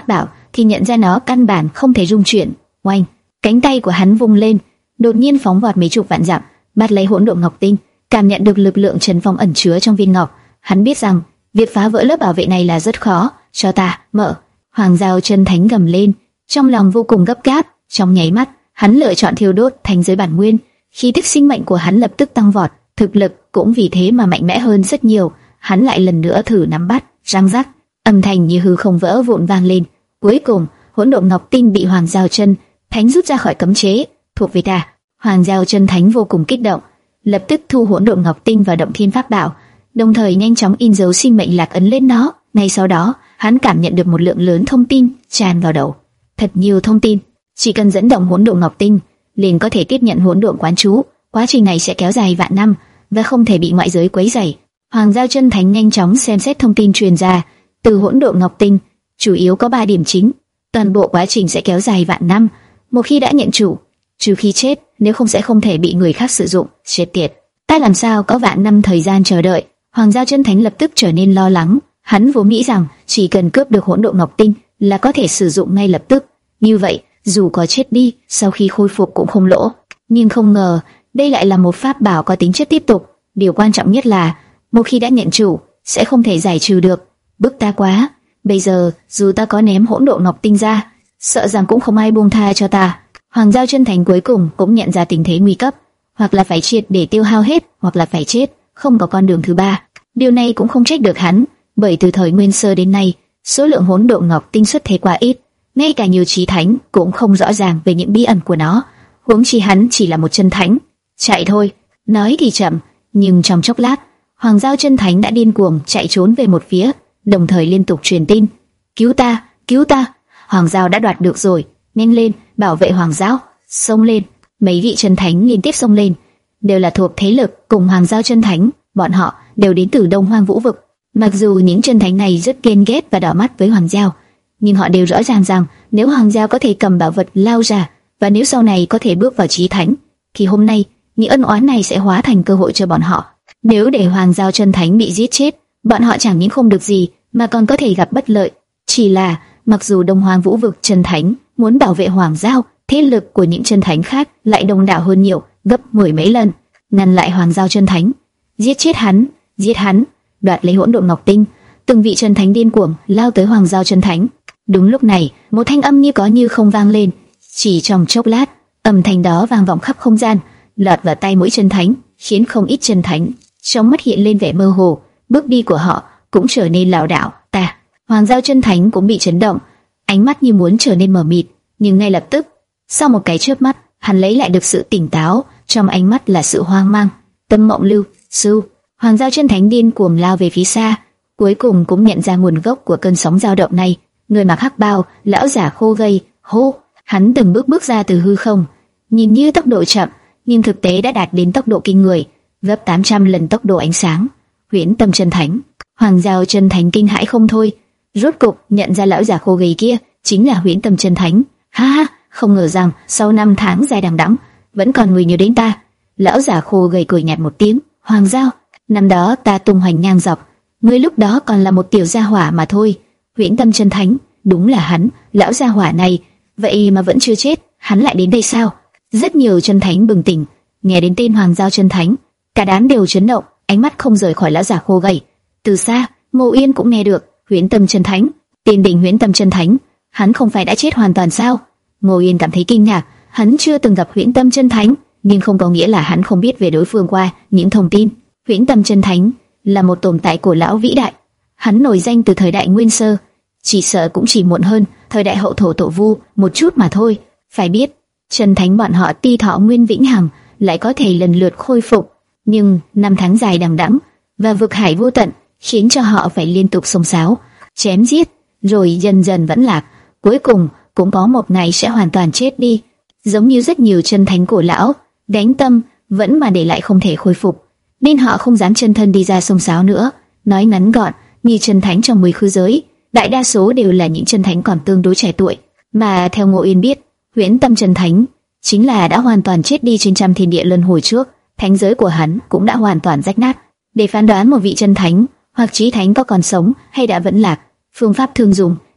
A: thì nhận ra nó căn bản không thể rung chuyển. Oanh, cánh tay của hắn vung lên, đột nhiên phóng vọt mấy chục vạn dặm, bắt lấy hỗn độn ngọc tinh. Cảm nhận được lực lượng trấn phong ẩn chứa trong viên ngọc, hắn biết rằng việc phá vỡ lớp bảo vệ này là rất khó. Cho ta mở! Hoàng Giao Chân Thánh gầm lên, trong lòng vô cùng gấp gáp. Trong nháy mắt, hắn lựa chọn thiêu đốt thành giới bản nguyên, khí tức sinh mệnh của hắn lập tức tăng vọt, thực lực cũng vì thế mà mạnh mẽ hơn rất nhiều. Hắn lại lần nữa thử nắm bắt, răng rắc, âm thanh như hư không vỡ vụn vang lên. Cuối cùng, hỗn độn ngọc tinh bị Hoàng Giao Chân Thánh rút ra khỏi cấm chế, thuộc về ta. Hoàng Giao Chân Thánh vô cùng kích động, lập tức thu hỗn độn ngọc tinh vào động thiên pháp bảo, đồng thời nhanh chóng in dấu sinh mệnh lạc ấn lên nó. Ngay sau đó, hắn cảm nhận được một lượng lớn thông tin tràn vào đầu, thật nhiều thông tin. Chỉ cần dẫn động hỗn độn ngọc tinh, liền có thể tiếp nhận hỗn độn quán chú. Quá trình này sẽ kéo dài vạn năm và không thể bị ngoại giới quấy rầy. Hoàng Giao Chân Thánh nhanh chóng xem xét thông tin truyền ra từ hỗn độn ngọc tinh, chủ yếu có ba điểm chính. Toàn bộ quá trình sẽ kéo dài vạn năm. Một khi đã nhận chủ, trừ khi chết, nếu không sẽ không thể bị người khác sử dụng. Chết tiệt, ta làm sao có vạn năm thời gian chờ đợi? Hoàng Giao Chân Thánh lập tức trở nên lo lắng. Hắn vốn nghĩ rằng chỉ cần cướp được hỗn độn ngọc tinh là có thể sử dụng ngay lập tức. Như vậy, dù có chết đi, sau khi khôi phục cũng không lỗ. Nhưng không ngờ, đây lại là một pháp bảo có tính chất tiếp tục. Điều quan trọng nhất là, một khi đã nhận chủ, sẽ không thể giải trừ được. Bức ta quá. Bây giờ, dù ta có ném hỗn độn ngọc tinh ra, sợ rằng cũng không ai buông tha cho ta. Hoàng Giao Chân Thánh cuối cùng cũng nhận ra tình thế nguy cấp, hoặc là phải triệt để tiêu hao hết, hoặc là phải chết, không có con đường thứ ba. Điều này cũng không trách được hắn, bởi từ thời Nguyên Sơ đến nay, số lượng hỗn độn ngọc tinh xuất thế quá ít, ngay cả nhiều chí thánh cũng không rõ ràng về những bí ẩn của nó. Huống chi hắn chỉ là một chân thánh. Chạy thôi. Nói thì chậm, nhưng trong chốc lát, Hoàng Giao Chân Thánh đã điên cuồng chạy trốn về một phía, đồng thời liên tục truyền tin: cứu ta, cứu ta! Hoàng Giao đã đoạt được rồi, nhanh lên, bảo vệ Hoàng Giao! Xông lên! Mấy vị chân thánh liên tiếp xông lên, đều là thuộc thế lực cùng Hoàng Giao Chân Thánh. Bọn họ đều đến từ Đông Hoang Vũ Vực. Mặc dù những chân thánh này rất ghen ghét và đỏ mắt với Hoàng Giao, nhưng họ đều rõ ràng rằng nếu Hoàng Giao có thể cầm bảo vật lao ra, và nếu sau này có thể bước vào chí thánh, thì hôm nay những ân oán này sẽ hóa thành cơ hội cho bọn họ. Nếu để Hoàng Giao Chân Thánh bị giết chết, bọn họ chẳng những không được gì, mà còn có thể gặp bất lợi. Chỉ là, mặc dù Đông Hoang Vũ Vực chân thánh muốn bảo vệ Hoàng Giao, thế lực của những chân thánh khác lại đông đảo hơn nhiều, gấp mười mấy lần, ngăn lại Hoàng Giao Chân Thánh. Giết chết hắn, giết hắn, đoạt lấy hỗn độn ngọc tinh. Từng vị chân thánh điên cuồng lao tới Hoàng Giao Chân Thánh. Đúng lúc này, một thanh âm như có như không vang lên. Chỉ trong chốc lát, âm thanh đó vang vọng khắp không gian, lọt vào tai mỗi chân thánh, khiến không ít chân thánh trong mắt hiện lên vẻ mơ hồ, bước đi của họ cũng trở nên lảo đảo. Ta, Hoàng Giao Chân Thánh cũng bị chấn động, ánh mắt như muốn trở nên mờ mịt, nhưng ngay lập tức, sau một cái chớp mắt, hắn lấy lại được sự tỉnh táo, trong ánh mắt là sự hoang mang. Tâm Mộng Lưu, sư. Hoàng Giao Chân Thánh điên cuồng lao về phía xa, cuối cùng cũng nhận ra nguồn gốc của cơn sóng dao động này. Người mặc hắc bào, lão giả khô gầy, hô, hắn từng bước bước ra từ hư không, nhìn như tốc độ chậm, nhưng thực tế đã đạt đến tốc độ kinh người, gấp tám trăm lần tốc độ ánh sáng. Huyễn Tâm Chân Thánh. Hoàng Giao Chân Thánh kinh hãi không thôi, rốt cục nhận ra lão giả khô gầy kia chính là Huyễn Tâm Chân Thánh. Ha ha, không ngờ rằng sau năm tháng dài đằng đẵng vẫn còn người nhớ đến ta. Lão giả khô gầy cười nhạt một tiếng. Hoàng Giao, năm đó ta tung hoành ngang dọc, ngươi lúc đó còn là một tiểu gia hỏa mà thôi. Huyễn Tâm Chân Thánh, đúng là hắn, lão gia hỏa này, vậy mà vẫn chưa chết, hắn lại đến đây sao? Rất nhiều chân thánh bừng tỉnh, nghe đến tên Hoàng Giao Chân Thánh, cả đám đều chấn động, ánh mắt không rời khỏi lão giả khô gầy. Từ xa, Ngô Yên cũng nghe được, Huyễn Tâm Chân Thánh, tiên đỉnh Huyễn Tâm Chân Thánh, hắn không phải đã chết hoàn toàn sao? Ngô Yên cảm thấy kinh ngạc, hắn chưa từng gặp Huyễn Tâm Chân Thánh, nhưng không có nghĩa là hắn không biết về đối phương qua những thông tin. Huyễn Tâm Chân Thánh là một tồn tại cổ lão vĩ đại, hắn nổi danh từ thời đại Nguyên Sơ, chỉ sợ cũng chỉ muộn hơn thời đại Hậu Thổ Tổ Vu một chút mà thôi. Phải biết, chân thánh bọn họ ti thọ nguyên vĩnh hằng, lại có thể lần lượt khôi phục, nhưng năm tháng dài đằng đẵng và vực hải vô tận khiến cho họ phải liên tục xông xáo, chém giết, rồi dần dần vẫn lạc, cuối cùng cũng có một ngày sẽ hoàn toàn chết đi. Giống như rất nhiều chân thánh cổ lão, đánh tâm vẫn mà để lại không thể khôi phục, nên họ không dám chân thân đi ra xông xáo nữa. Nói ngắn gọn, như chân thánh trong mười khư giới, đại đa số đều là những chân thánh còn tương đối trẻ tuổi, mà theo Ngô Yên biết, Huyễn Tâm Chân Thánh chính là đã hoàn toàn chết đi trên trăm thiên địa luân hồi trước, thánh giới của hắn cũng đã hoàn toàn rách nát. Để phán đoán một vị chân thánh hoặc chí thánh có còn sống hay đã vẫn lạc, phương pháp thường dùng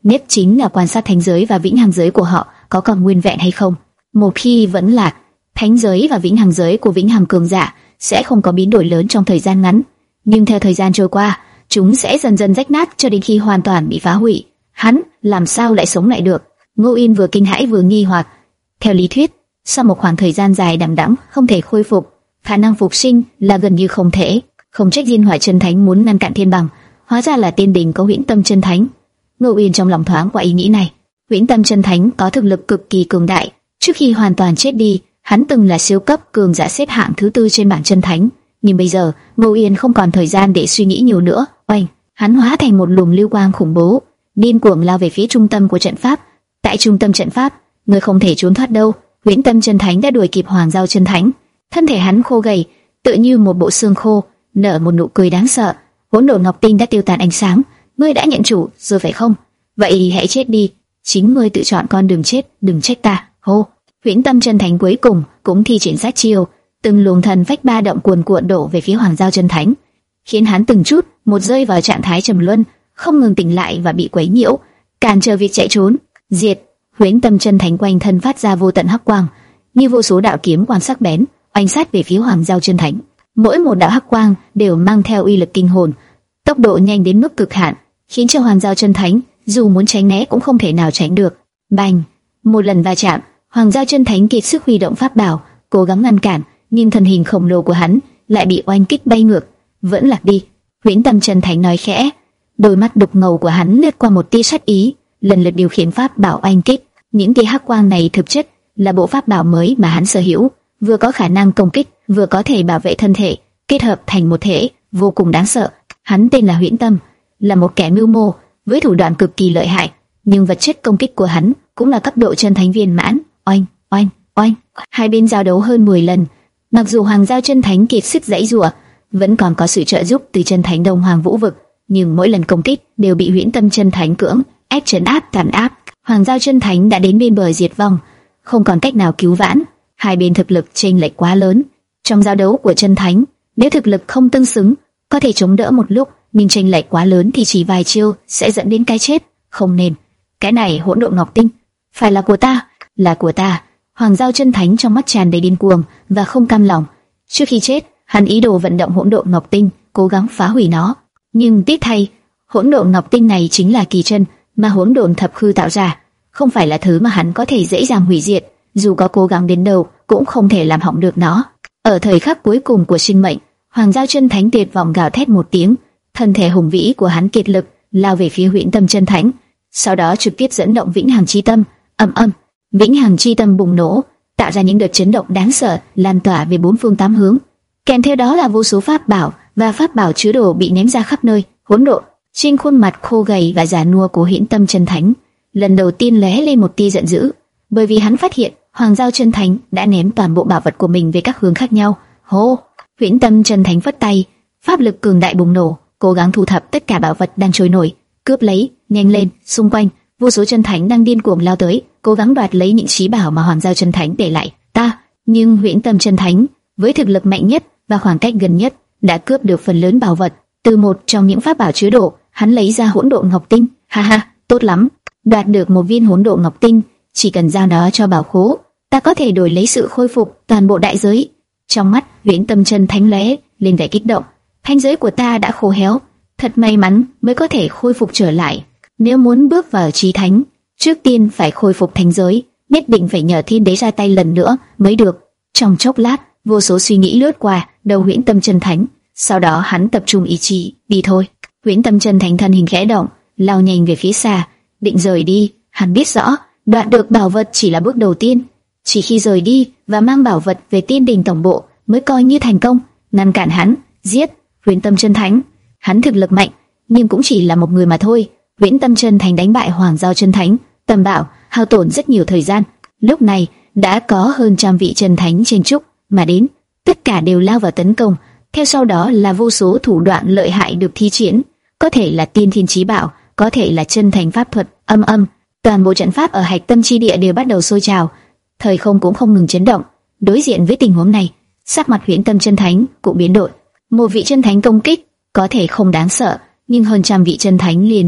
A: nhất chính là quan sát thánh giới và vĩnh hằng giới của họ có còn nguyên vẹn hay không. Một khi vẫn là thánh giới và vĩnh hằng giới của vĩnh hằng cường giả sẽ không có biến đổi lớn trong thời gian ngắn, nhưng theo thời gian trôi qua, chúng sẽ dần dần rách nát cho đến khi hoàn toàn bị phá hủy. Hắn làm sao lại sống lại được? Ngô Yên vừa kinh hãi vừa nghi hoặc. Theo lý thuyết, sau một khoảng thời gian dài đằng đẵng không thể khôi phục, khả năng phục sinh là gần như không thể. Không trách Diên Hỏa Chân Thánh muốn ngăn cản thiên bằng, hóa ra là tiên đình có Huyễn Tâm Chân Thánh. Ngô Yên trong lòng thoáng qua ý nghĩ này. Huyễn Tâm Chân Thánh có thực lực cực kỳ cường đại. Trước khi hoàn toàn chết đi, hắn từng là siêu cấp cường giả xếp hạng thứ tư trên bảng chân thánh. Nhưng bây giờ, Ngô Yên không còn thời gian để suy nghĩ nhiều nữa. Oanh, hắn hóa thành một luồng lưu quang khủng bố, điên cuồng lao về phía trung tâm của trận pháp. Tại trung tâm trận pháp, người không thể trốn thoát đâu. Huyễn Tâm Chân Thánh đã đuổi kịp Hoàng Giao Chân Thánh. Thân thể hắn khô gầy, tựa như một bộ xương khô, nở một nụ cười đáng sợ. Hỗn độn ngọc tinh đã tiêu tán ánh sáng, ngươi đã nhận chủ rồi phải không? Vậy hãy chết đi, chính ngươi tự chọn con đường chết, đừng trách ta. Hô, Huyễn Tâm Chân Thánh cuối cùng cũng thi triển sát chiêu, từng luồng thần phách ba động cuồn cuộn đổ về phía Hoàng Giao Chân Thánh, khiến hắn từng chút một rơi vào trạng thái trầm luân, không ngừng tỉnh lại và bị quấy nhiễu, cản trở việc chạy trốn. Diệt! Huyễn Tâm Chân Thánh quanh thân phát ra vô tận hắc quang, như vô số đạo kiếm quang sắc bén, oanh sát về phía Hoàng Giao Chân Thánh. Mỗi một đạo hắc quang đều mang theo uy lực kinh hồn, tốc độ nhanh đến mức cực hạn, khiến cho Hoàng Giao Chân Thánh dù muốn tránh né cũng không thể nào tránh được. Bành! Một lần va chạm, Hoàng Giao Chân Thánh kiệt sức huy động pháp bảo, cố gắng ngăn cản, nhưng thân hình khổng lồ của hắn lại bị oanh kích bay ngược, vẫn lạc đi. Huyễn Tâm Chân Thánh nói khẽ, đôi mắt đục ngầu của hắn lướt qua một tia sát ý, lần lượt điều khiển pháp bảo oanh kích. Những tia hắc quang này thực chất là bộ pháp bảo mới mà hắn sở hữu, vừa có khả năng công kích, vừa có thể bảo vệ thân thể, kết hợp thành một thể, vô cùng đáng sợ. Hắn tên là Huyễn Tâm, là một kẻ mưu mô với thủ đoạn cực kỳ lợi hại, nhưng vật chất công kích của hắn cũng là cấp độ chân thánh viên mãn. Oanh, oanh, oanh, hai bên giao đấu hơn mười lần. Mặc dù Hoàng Giao Chân Thánh kiệt sức giãy giụa, vẫn còn có sự trợ giúp từ chân thánh Đông Hoàng Vũ Vực, nhưng mỗi lần công kích đều bị Huyễn Tâm Chân Thánh cưỡng ép trấn áp tàn áp. Hoàng Giao Chân Thánh đã đến bên bờ diệt vong, không còn cách nào cứu vãn. Hai bên thực lực chênh lệch quá lớn. Trong giao đấu của chân thánh, nếu thực lực không tương xứng, có thể chống đỡ một lúc, nhưng chênh lệch quá lớn thì chỉ vài chiêu sẽ dẫn đến cái chết. Không nên. Cái này hỗn độn ngọc tinh, phải là của ta, là của ta. Hoàng Giao Chân Thánh trong mắt tràn đầy điên cuồng và không cam lòng. Trước khi chết, hắn ý đồ vận động hỗn độn ngọc tinh, cố gắng phá hủy nó. Nhưng tiếc thay, hỗn độn ngọc tinh này chính là kỳ chân mà hỗn độn thập khư tạo ra, không phải là thứ mà hắn có thể dễ dàng hủy diệt. Dù có cố gắng đến đâu cũng không thể làm hỏng được nó. Ở thời khắc cuối cùng của sinh mệnh, Hoàng Giao Chân Thánh tuyệt vọng gào thét một tiếng, thân thể hùng vĩ của hắn kiệt lực lao về phía Huyễn Tâm Chân Thánh, sau đó trực tiếp dẫn động Vĩnh Hằng Chi Tâm. Ầm ầm, Vĩnh Hằng Chi Tâm bùng nổ, tạo ra những đợt chấn động đáng sợ, lan tỏa về bốn phương tám hướng. Kèm theo đó là vô số pháp bảo và pháp bảo chứa đồ bị ném ra khắp nơi. Hỗn độn. Trên khuôn mặt khô gầy và già nua của Huyễn Tâm Chân Thánh, lần đầu tiên lóe lên một tia giận dữ, bởi vì hắn phát hiện Hoàng Giao Chân Thánh đã ném toàn bộ bảo vật của mình về các hướng khác nhau. Hô! Huyễn Tâm Chân Thánh phất tay, pháp lực cường đại bùng nổ, cố gắng thu thập tất cả bảo vật đang trôi nổi, cướp lấy. Nhanh lên! Xung quanh vô số chân thánh đang điên cuồng lao tới, cố gắng đoạt lấy những trí bảo mà Hoàng Giao Chân Thánh để lại. Ta, nhưng Huyễn Tâm Chân Thánh với thực lực mạnh nhất và khoảng cách gần nhất đã cướp được phần lớn bảo vật. Từ một trong những pháp bảo chứa đồ, hắn lấy ra hỗn độn ngọc tinh. Ha ha, tốt lắm! Đoạt được một viên hỗn độn ngọc tinh, chỉ cần giao nó cho bảo khố, ta có thể đổi lấy sự khôi phục toàn bộ đại giới. Trong mắt Huyễn Tâm Chân Thánh lóe lên vẻ kích động. Thanh giới của ta đã khô héo, thật may mắn mới có thể khôi phục trở lại. Nếu muốn bước vào chí thánh, trước tiên phải khôi phục thanh giới, nhất định phải nhờ Thiên Đế ra tay lần nữa mới được. Trong chốc lát, vô số suy nghĩ lướt qua đầu Huyễn Tâm Chân Thánh, sau đó hắn tập trung ý chí, đi thôi. Huyễn Tâm Chân Thánh thân hình khẽ động, lao nhanh về phía xa, định rời đi. Hắn biết rõ, đoạt được bảo vật chỉ là bước đầu tiên, chỉ khi rời đi và mang bảo vật về Tiên Đình tổng bộ mới coi như thành công. Ngăn cản hắn, giết Huyễn Tâm Chân Thánh. Hắn thực lực mạnh, nhưng cũng chỉ là một người mà thôi. Huyễn Tâm Chân Thánh đánh bại Hoàng Giao Chân Thánh, tầm bảo, hao tổn rất nhiều thời gian. Lúc này đã có hơn trăm vị chân thánh trên trúc mà đến, tất cả đều lao vào tấn công. Theo sau đó là vô số thủ đoạn lợi hại được thi triển, có thể là tiên thiên chí bảo, có thể là chân thành pháp thuật. Âm âm, toàn bộ trận pháp ở Hạch Tâm chi địa đều bắt đầu sôi trào, thời không cũng không ngừng chấn động. Đối diện với tình huống này, sắc mặt Huyễn Tâm Chân Thánh cũng biến đổi. Một vị chân thánh công kích có thể không đáng sợ, nhưng hơn trăm vị chân thánh liên thủ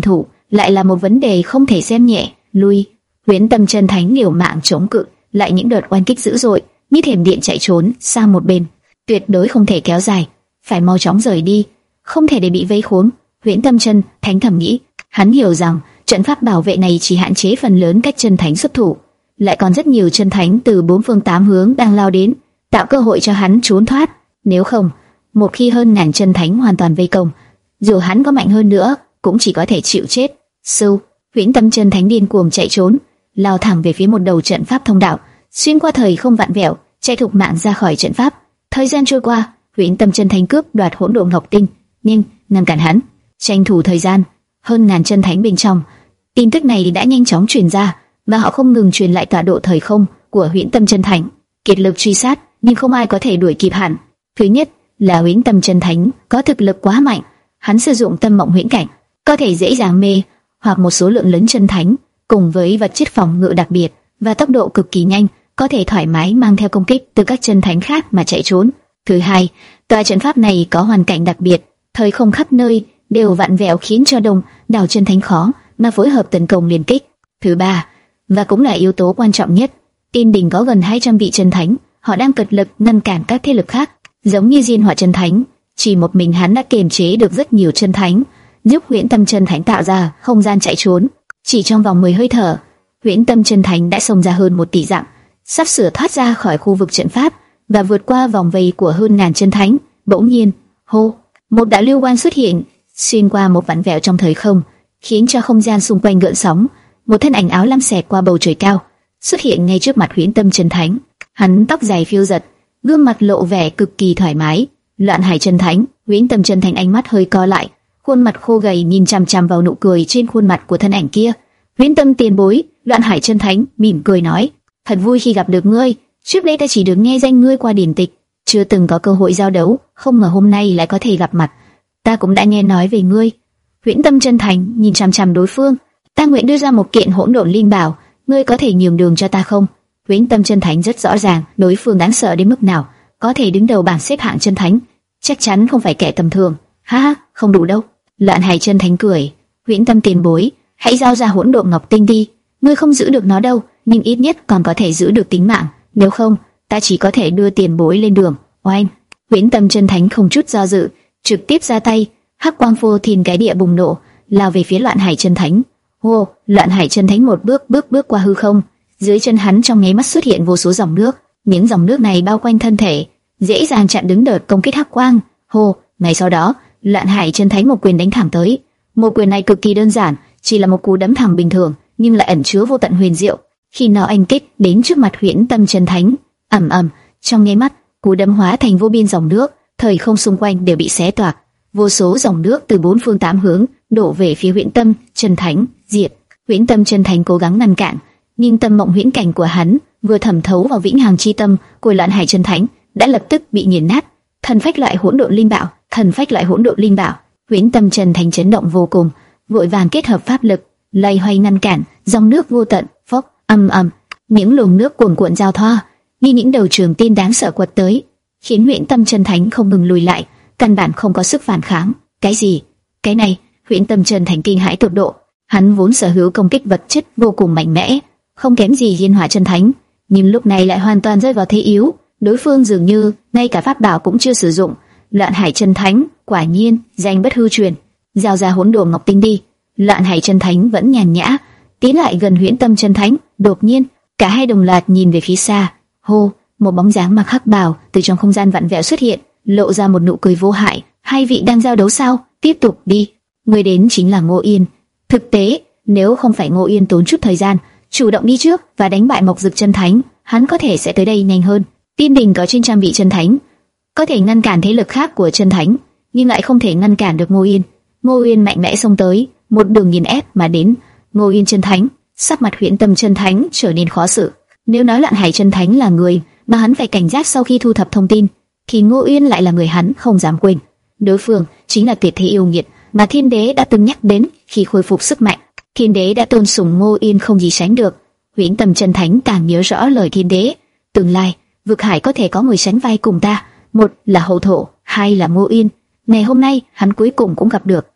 A: lại là một vấn đề không thể xem nhẹ. Lui, Huyễn Tâm Chân Thánh liều mạng chống cự lại những đợt oanh kích dữ dội, như thiểm điện chạy trốn sang một bên. Tuyệt đối không thể kéo dài, phải mau chóng rời đi, không thể để bị vây khốn. Huyễn Tâm Chân Thánh thầm nghĩ, hắn hiểu rằng trận pháp bảo vệ này chỉ hạn chế phần lớn cách chân thánh xuất thủ, lại còn rất nhiều chân thánh từ bốn phương tám hướng đang lao đến, tạo cơ hội cho hắn trốn thoát. Nếu không, một khi hơn ngàn chân thánh hoàn toàn vây công, dù hắn có mạnh hơn nữa, cũng chỉ có thể chịu chết. Sưu, Huyễn Tâm Chân Thánh điên cuồng chạy trốn, lao thẳng về phía một đầu trận pháp thông đạo, xuyên qua thời không vạn vẹo, chạy thục mạng ra khỏi trận pháp. Thời gian trôi qua, Huyễn Tâm Chân Thánh cướp đoạt hỗn độn ngọc tinh, nhưng ngăn cản hắn, tranh thủ thời gian. Hơn ngàn chân thánh bên trong, tin tức này đã nhanh chóng truyền ra, và họ không ngừng truyền lại tọa độ thời không của Huyễn Tâm Chân Thánh. Kiệt lực truy sát, nhưng không ai có thể đuổi kịp hắn. Thứ nhất là Huyễn Tâm Chân Thánh có thực lực quá mạnh, hắn sử dụng tâm mộng huyễn cảnh, có thể dễ dàng mê hoặc một số lượng lớn chân thánh, cùng với vật chất phòng ngự đặc biệt và tốc độ cực kỳ nhanh, có thể thoải mái mang theo công kích từ các chân thánh khác mà chạy trốn. Thứ hai, tòa trận pháp này có hoàn cảnh đặc biệt, thời không khắp nơi đều vặn vẹo khiến cho đông đảo chân thánh khó mà phối hợp tấn công liên kích. Thứ ba, và cũng là yếu tố quan trọng nhất, Tiên Đình có gần hai trăm vị chân thánh, họ đang cật lực ngăn cản các thế lực khác, giống như Diên Hỏa chân thánh, chỉ một mình hắn đã kiềm chế được rất nhiều chân thánh, giúp Huyễn Tâm Chân Thánh tạo ra không gian chạy trốn. Chỉ trong vòng mười hơi thở, Huyễn Tâm Chân Thánh đã xông ra hơn một tỷ dặm, sắp sửa thoát ra khỏi khu vực trận pháp và vượt qua vòng vây của hơn ngàn chân thánh. Bỗng nhiên, hô, một đạo lưu quang xuất hiện, xuyên qua một vặn vẹo trong thời không, khiến cho không gian xung quanh gợn sóng. Một thân ảnh áo lam xẹt qua bầu trời cao, xuất hiện ngay trước mặt Huyễn Tâm Chân Thánh. Hắn tóc dài phiêu giật, gương mặt lộ vẻ cực kỳ thoải mái. Loạn Hải Chân Thánh. Huyễn Tâm Chân Thánh ánh mắt hơi co lại, khuôn mặt khô gầy nhìn chằm chằm vào nụ cười trên khuôn mặt của thân ảnh kia. Huyễn Tâm tiền bối. Loạn Hải Chân Thánh mỉm cười nói, thật vui khi gặp được ngươi. Trước đây ta chỉ được nghe danh ngươi qua điển tịch, chưa từng có cơ hội giao đấu, không ngờ hôm nay lại có thể gặp mặt. Ta cũng đã nghe nói về ngươi. Huyễn Tâm Chân Thánh nhìn chằm chằm đối phương. Ta nguyện đưa ra một kiện hỗn độn linh bảo, ngươi có thể nhường đường cho ta không? Huyễn Tâm Chân Thánh rất rõ ràng đối phương đáng sợ đến mức nào, có thể đứng đầu bảng xếp hạng chân thánh, chắc chắn không phải kẻ tầm thường. Ha ha, không đủ đâu. Loạn Hải Chân Thánh cười, Huyễn Tâm tiền bối, hãy giao ra hỗn độn ngọc tinh đi. Ngươi không giữ được nó đâu, nhưng ít nhất còn có thể giữ được tính mạng. Nếu không, ta chỉ có thể đưa tiền bối lên đường. Oanh! Huyễn Tâm Chân Thánh không chút do dự, trực tiếp ra tay, hắc quang phô thiên cái địa bùng nổ, lao về phía Loạn Hải Chân Thánh. Hô! Loạn Hải Chân Thánh một bước bước bước qua hư không, dưới chân hắn trong nháy mắt xuất hiện vô số dòng nước, những dòng nước này bao quanh thân thể, dễ dàng chặn đứng đợt công kích hắc quang. Hô! Ngay sau đó, Loạn Hải Chân Thánh một quyền đánh thẳng tới. Một quyền này cực kỳ đơn giản, chỉ là một cú đấm thẳng bình thường, nhưng lại ẩn chứa vô tận huyền diệu. Khi nó anh kích đến trước mặt Huyễn Tâm Chân Thánh, ầm ầm, trong nháy mắt, cú đấm hóa thành vô biên dòng nước, thời không xung quanh đều bị xé toạc, vô số dòng nước từ bốn phương tám hướng đổ về phía Huyễn Tâm Chân Thánh. Diệt! Huyễn Tâm Chân Thánh cố gắng ngăn cản, nhưng tâm mộng huyễn cảnh của hắn vừa thẩm thấu vào vĩnh hằng chi tâm của Loạn Hải Chân Thánh đã lập tức bị nghiền nát. Thần phách loại hỗn độn linh bảo, thần phách loại hỗn độn linh bảo. Huyễn Tâm Chân Thánh chấn động vô cùng, vội vàng kết hợp pháp lực, lay hoay ngăn cản dòng nước vô tận. Phốc! Ầm ầm, những luồng nước cuồn cuộn giao thoa, như những đầu trường tiên đáng sợ quật tới, khiến Huyễn Tâm Chân Thánh không ngừng lùi lại, căn bản không có sức phản kháng. Cái gì? Cái này? Huyễn Tâm Chân Thánh kinh hãi tột độ. Hắn vốn sở hữu công kích vật chất vô cùng mạnh mẽ, không kém gì Diên Hỏa Chân Thánh, nhưng lúc này lại hoàn toàn rơi vào thế yếu. Đối phương dường như ngay cả pháp bảo cũng chưa sử dụng. Loạn Hải Chân Thánh quả nhiên danh bất hư truyền. Giao ra hỗn độn ngọc tinh đi. Loạn Hải Chân Thánh vẫn nhàn nhã tiến lại gần Huyễn Tâm Chân Thánh. Đột nhiên, cả hai đồng loạt nhìn về phía xa. Hô! Một bóng dáng mặc hắc bào từ trong không gian vặn vẹo xuất hiện, lộ ra một nụ cười vô hại. Hai vị đang giao đấu sao? Tiếp tục đi. Người đến chính là Ngô Yên. Thực tế, nếu không phải Ngô Yên tốn chút thời gian, chủ động đi trước và đánh bại Mộc Dực Chân Thánh, hắn có thể sẽ tới đây nhanh hơn. Tiên Đình có trên trăm vị chân thánh, có thể ngăn cản thế lực khác của chân thánh, nhưng lại không thể ngăn cản được Ngô Yên. Ngô Yên mạnh mẽ xông tới, một đường nghiền ép mà đến. Ngô Yên chân thánh, sắc mặt Huyễn Tâm Chân Thánh trở nên khó xử. Nếu nói Loạn Hải Chân Thánh là người mà hắn phải cảnh giác sau khi thu thập thông tin, thì Ngô Yên lại là người hắn không dám quên. Đối phương chính là tuyệt thế yêu nghiệt mà Thiên Đế đã từng nhắc đến khi khôi phục sức mạnh. Thiên Đế đã tôn sùng Ngô Yên không gì sánh được. Huyễn Tâm Chân Thánh càng nhớ rõ lời Thiên Đế. Tương lai, vực hải có thể có người sánh vai cùng ta, một là Hậu Thổ, hai là Ngô Yên. Ngày hôm nay, hắn cuối cùng cũng gặp được.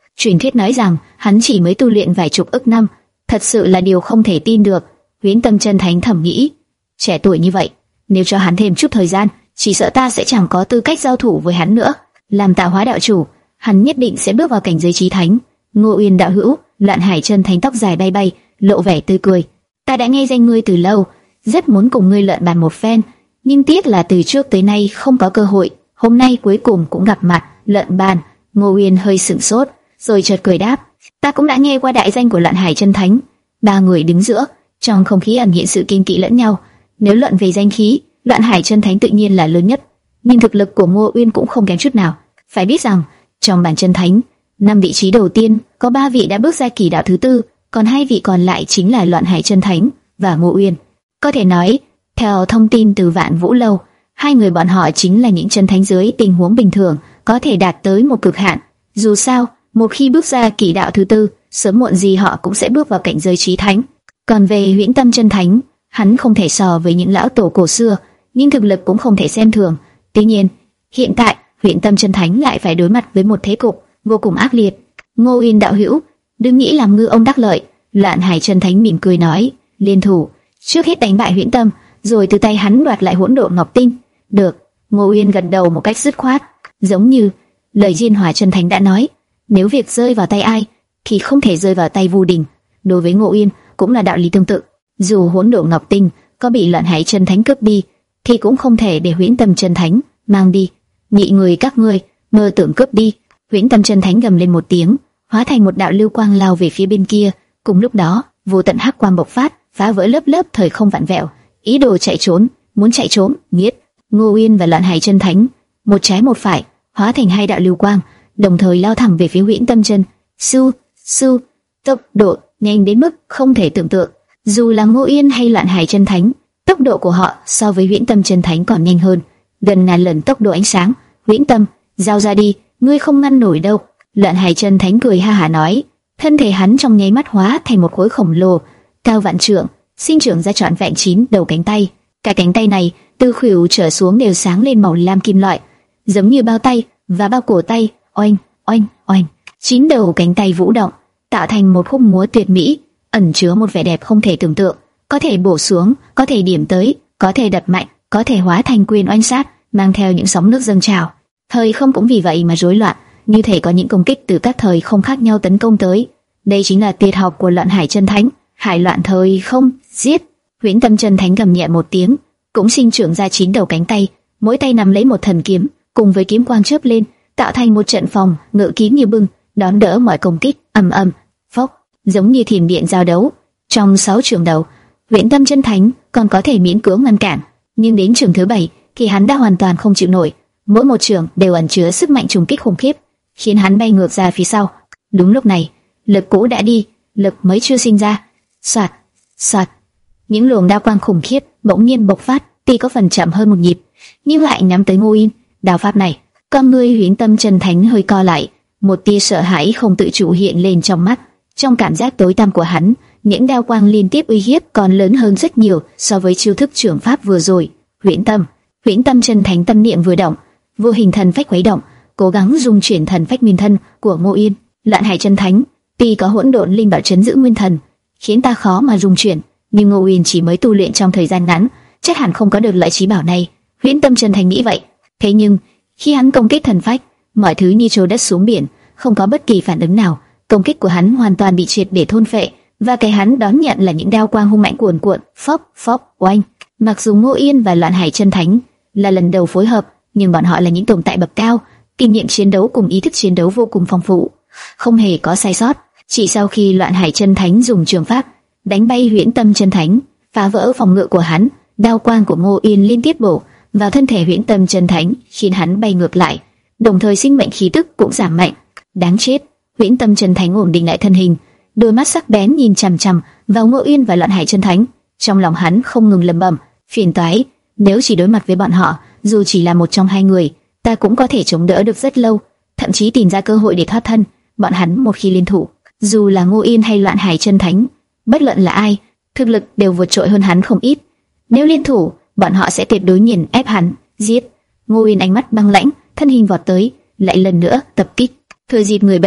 A: Truyền thuyết nói rằng hắn chỉ mới tu luyện vài chục ức năm, thật sự là điều không thể tin được. Huyễn Tâm Chân Thánh thầm nghĩ, trẻ tuổi như vậy, nếu cho hắn thêm chút thời gian, chỉ sợ ta sẽ chẳng có tư cách giao thủ với hắn nữa. Làm tạo hóa đạo chủ, hắn nhất định sẽ bước vào cảnh giới chí thánh. Ngô Uyên đạo hữu, Loạn Hải Chân Thánh tóc dài bay bay, lộ vẻ tươi cười. Ta đã nghe danh ngươi từ lâu, rất muốn cùng ngươi luận bàn một phen, nhưng tiếc là từ trước tới nay không có cơ hội. Hôm nay cuối cùng cũng gặp mặt, luận bàn. Ngô Uyên hơi sửng sốt, rồi chợt cười đáp, ta cũng đã nghe qua đại danh của Loạn Hải Chân Thánh. Ba người đứng giữa, trong không khí ẩn hiện sự kiêng kỵ lẫn nhau. Nếu luận về danh khí, Loạn Hải Chân Thánh tự nhiên là lớn nhất, nhưng thực lực của Ngô Uyên cũng không kém chút nào. Phải biết rằng, trong bản chân thánh, năm vị trí đầu tiên có ba vị đã bước ra kỳ đạo thứ tư, còn hai vị còn lại chính là Loạn Hải Chân Thánh và Ngô Uyên. Có thể nói, theo thông tin từ Vạn Vũ Lâu, hai người bọn họ chính là những chân thánh dưới tình huống bình thường có thể đạt tới một cực hạn. Dù sao, một khi bước ra kỳ đạo thứ tư, sớm muộn gì họ cũng sẽ bước vào cảnh giới chí thánh. Còn về Huyễn Tâm Chân Thánh, hắn không thể so với những lão tổ cổ xưa, nhưng thực lực cũng không thể xem thường. Tuy nhiên, hiện tại Huyễn Tâm Chân Thánh lại phải đối mặt với một thế cục vô cùng ác liệt. Ngô Uyên đạo hữu, đừng nghĩ làm ngư ông đắc lợi. Loạn Hải Chân Thánh mỉm cười nói, liên thủ, trước hết đánh bại Huyễn Tâm, rồi từ tay hắn đoạt lại Hỗn Độn Ngọc Tinh. Được. Ngô Uyên gật đầu một cách dứt khoát, giống như lời Diên Hỏa Chân Thánh đã nói, nếu việc rơi vào tay ai, thì không thể rơi vào tay Vu Đình. Đối với Ngô Uyên cũng là đạo lý tương tự. Dù Hỗn Độn Ngọc Tinh có bị Loạn Hải Chân Thánh cướp đi, thì cũng không thể để Huyễn Tâm Chân Thánh mang đi. Nhị người các ngươi mơ tưởng cướp đi! Huyễn Tâm Chân Thánh gầm lên một tiếng, hóa thành một đạo lưu quang lao về phía bên kia. Cùng lúc đó, vô tận hắc quang bộc phát, phá vỡ lớp lớp thời không vặn vẹo, ý đồ chạy trốn, muốn chạy trốn, nghiệt. Ngô Uyên và Loạn Hải Chân Thánh, một trái một phải, hóa thành hai đạo lưu quang, đồng thời lao thẳng về phía Huyễn Tâm Chân. Su, su, tốc độ nhanh đến mức không thể tưởng tượng. Dù là Ngô Uyên hay Loạn Hải Chân Thánh, tốc độ của họ so với Huyễn Tâm Chân Thánh còn nhanh hơn, gần ngàn lần tốc độ ánh sáng. Huyễn Tâm, giao ra đi, ngươi không ngăn nổi đâu. Loạn Hải Chân Thánh cười ha hả nói, thân thể hắn trong nháy mắt hóa thành một khối khổng lồ, cao vạn trượng, sinh trưởng ra trọn vẹn chín đầu cánh tay. Cả cánh tay này từ khuỷu trở xuống đều sáng lên màu lam kim loại, giống như bao tay và bao cổ tay. Oanh, oanh, oanh, chín đầu cánh tay vũ động, tạo thành một khúc múa tuyệt mỹ, ẩn chứa một vẻ đẹp không thể tưởng tượng. Có thể bổ xuống, có thể điểm tới, có thể đập mạnh, có thể hóa thành quyền oanh sát, mang theo những sóng nước dâng trào. Thời không cũng vì vậy mà rối loạn, như thể có những công kích từ các thời không khác nhau tấn công tới. Đây chính là tuyệt học của Loạn Hải Chân Thánh, hải loạn thời không, giết. Huyễn Tâm Chân Thánh gầm nhẹ một tiếng, cũng sinh trưởng ra chín đầu cánh tay, mỗi tay nắm lấy một thần kiếm, cùng với kiếm quang chớp lên, tạo thành một trận phòng ngự kiếm như bưng, đón đỡ mọi công kích. Ầm ầm, phốc, giống như thiểm điện giao đấu. Trong sáu trường đầu, Huyễn Tâm Chân Thánh còn có thể miễn cưỡng ngăn cản, nhưng đến trường thứ bảy thì hắn đã hoàn toàn không chịu nổi. Mỗi một trường đều ẩn chứa sức mạnh trùng kích khủng khiếp, khiến hắn bay ngược ra phía sau. Đúng lúc này, lực cũ đã đi, lực mới chưa sinh ra. Soạt, soạt, những luồng đao quang khủng khiếp bỗng nhiên bộc phát, tuy có phần chậm hơn một nhịp, nhưng lại nhắm tới Ngô Uyên. Đao pháp này, con ngươi Huyễn Tâm Chân Thánh hơi co lại, một tia sợ hãi không tự chủ hiện lên trong mắt. Trong cảm giác tối tăm của hắn, những đao quang liên tiếp uy hiếp còn lớn hơn rất nhiều so với chiêu thức trưởng pháp vừa rồi. Huyễn Tâm, Huyễn Tâm Chân Thánh tâm niệm vừa động, vô hình thần phách khuấy động, cố gắng dung chuyển thần phách nguyên thân của Ngô Uyên. Loạn Hải Chân Thánh, tuy có hỗn độn linh bảo trấn giữ nguyên thần, khiến ta khó mà dung chuyển, nhưng Ngô Uyên chỉ mới tu luyện trong thời gian ngắn, chắc hẳn không có được lợi trí bảo này. Huyễn Tâm Chân Thánh nghĩ vậy. Thế nhưng khi hắn công kích thần phách, mọi thứ như trôi đất xuống biển, không có bất kỳ phản ứng nào. Công kích của hắn hoàn toàn bị triệt để thôn phệ, và cái hắn đón nhận là những đao quang hung mãnh cuồn cuộn, phốc phốc oanh. Mặc dù Ngô Uyên và Loạn Hải Chân Thánh là lần đầu phối hợp, nhưng bọn họ là những tồn tại bậc cao, kinh nghiệm chiến đấu cùng ý thức chiến đấu vô cùng phong phú, không hề có sai sót. Chỉ sau khi Loạn Hải Chân Thánh dùng trường pháp đánh bay Huyễn Tâm Chân Thánh, phá vỡ phòng ngự của hắn, đao quang của Ngô Uyên liên tiếp bổ vào thân thể Huyễn Tâm Chân Thánh, khiến hắn bay ngược lại, đồng thời sinh mệnh khí tức cũng giảm mạnh. Đáng chết! Huyễn Tâm Chân Thánh ổn định lại thân hình, đôi mắt sắc bén nhìn chằm chằm vào Ngô Uyên và Loạn Hải Chân Thánh. Trong lòng hắn không ngừng lẩm bẩm, phiền toái, nếu chỉ đối mặt với bọn họ, dù chỉ là một trong hai người, ta cũng có thể chống đỡ được rất lâu, thậm chí tìm ra cơ hội để thoát thân. Bọn hắn một khi liên thủ, dù là Ngô Uyên hay Loạn Hải Chân Thánh, bất luận là ai, thực lực đều vượt trội hơn hắn không ít. Nếu liên thủ, bọn họ sẽ tuyệt đối nghiền ép hắn. Giết! Ngô Uyên ánh mắt băng lãnh, thân hình vọt tới, lại lần nữa tập kích. Thừa dịp người bệnh,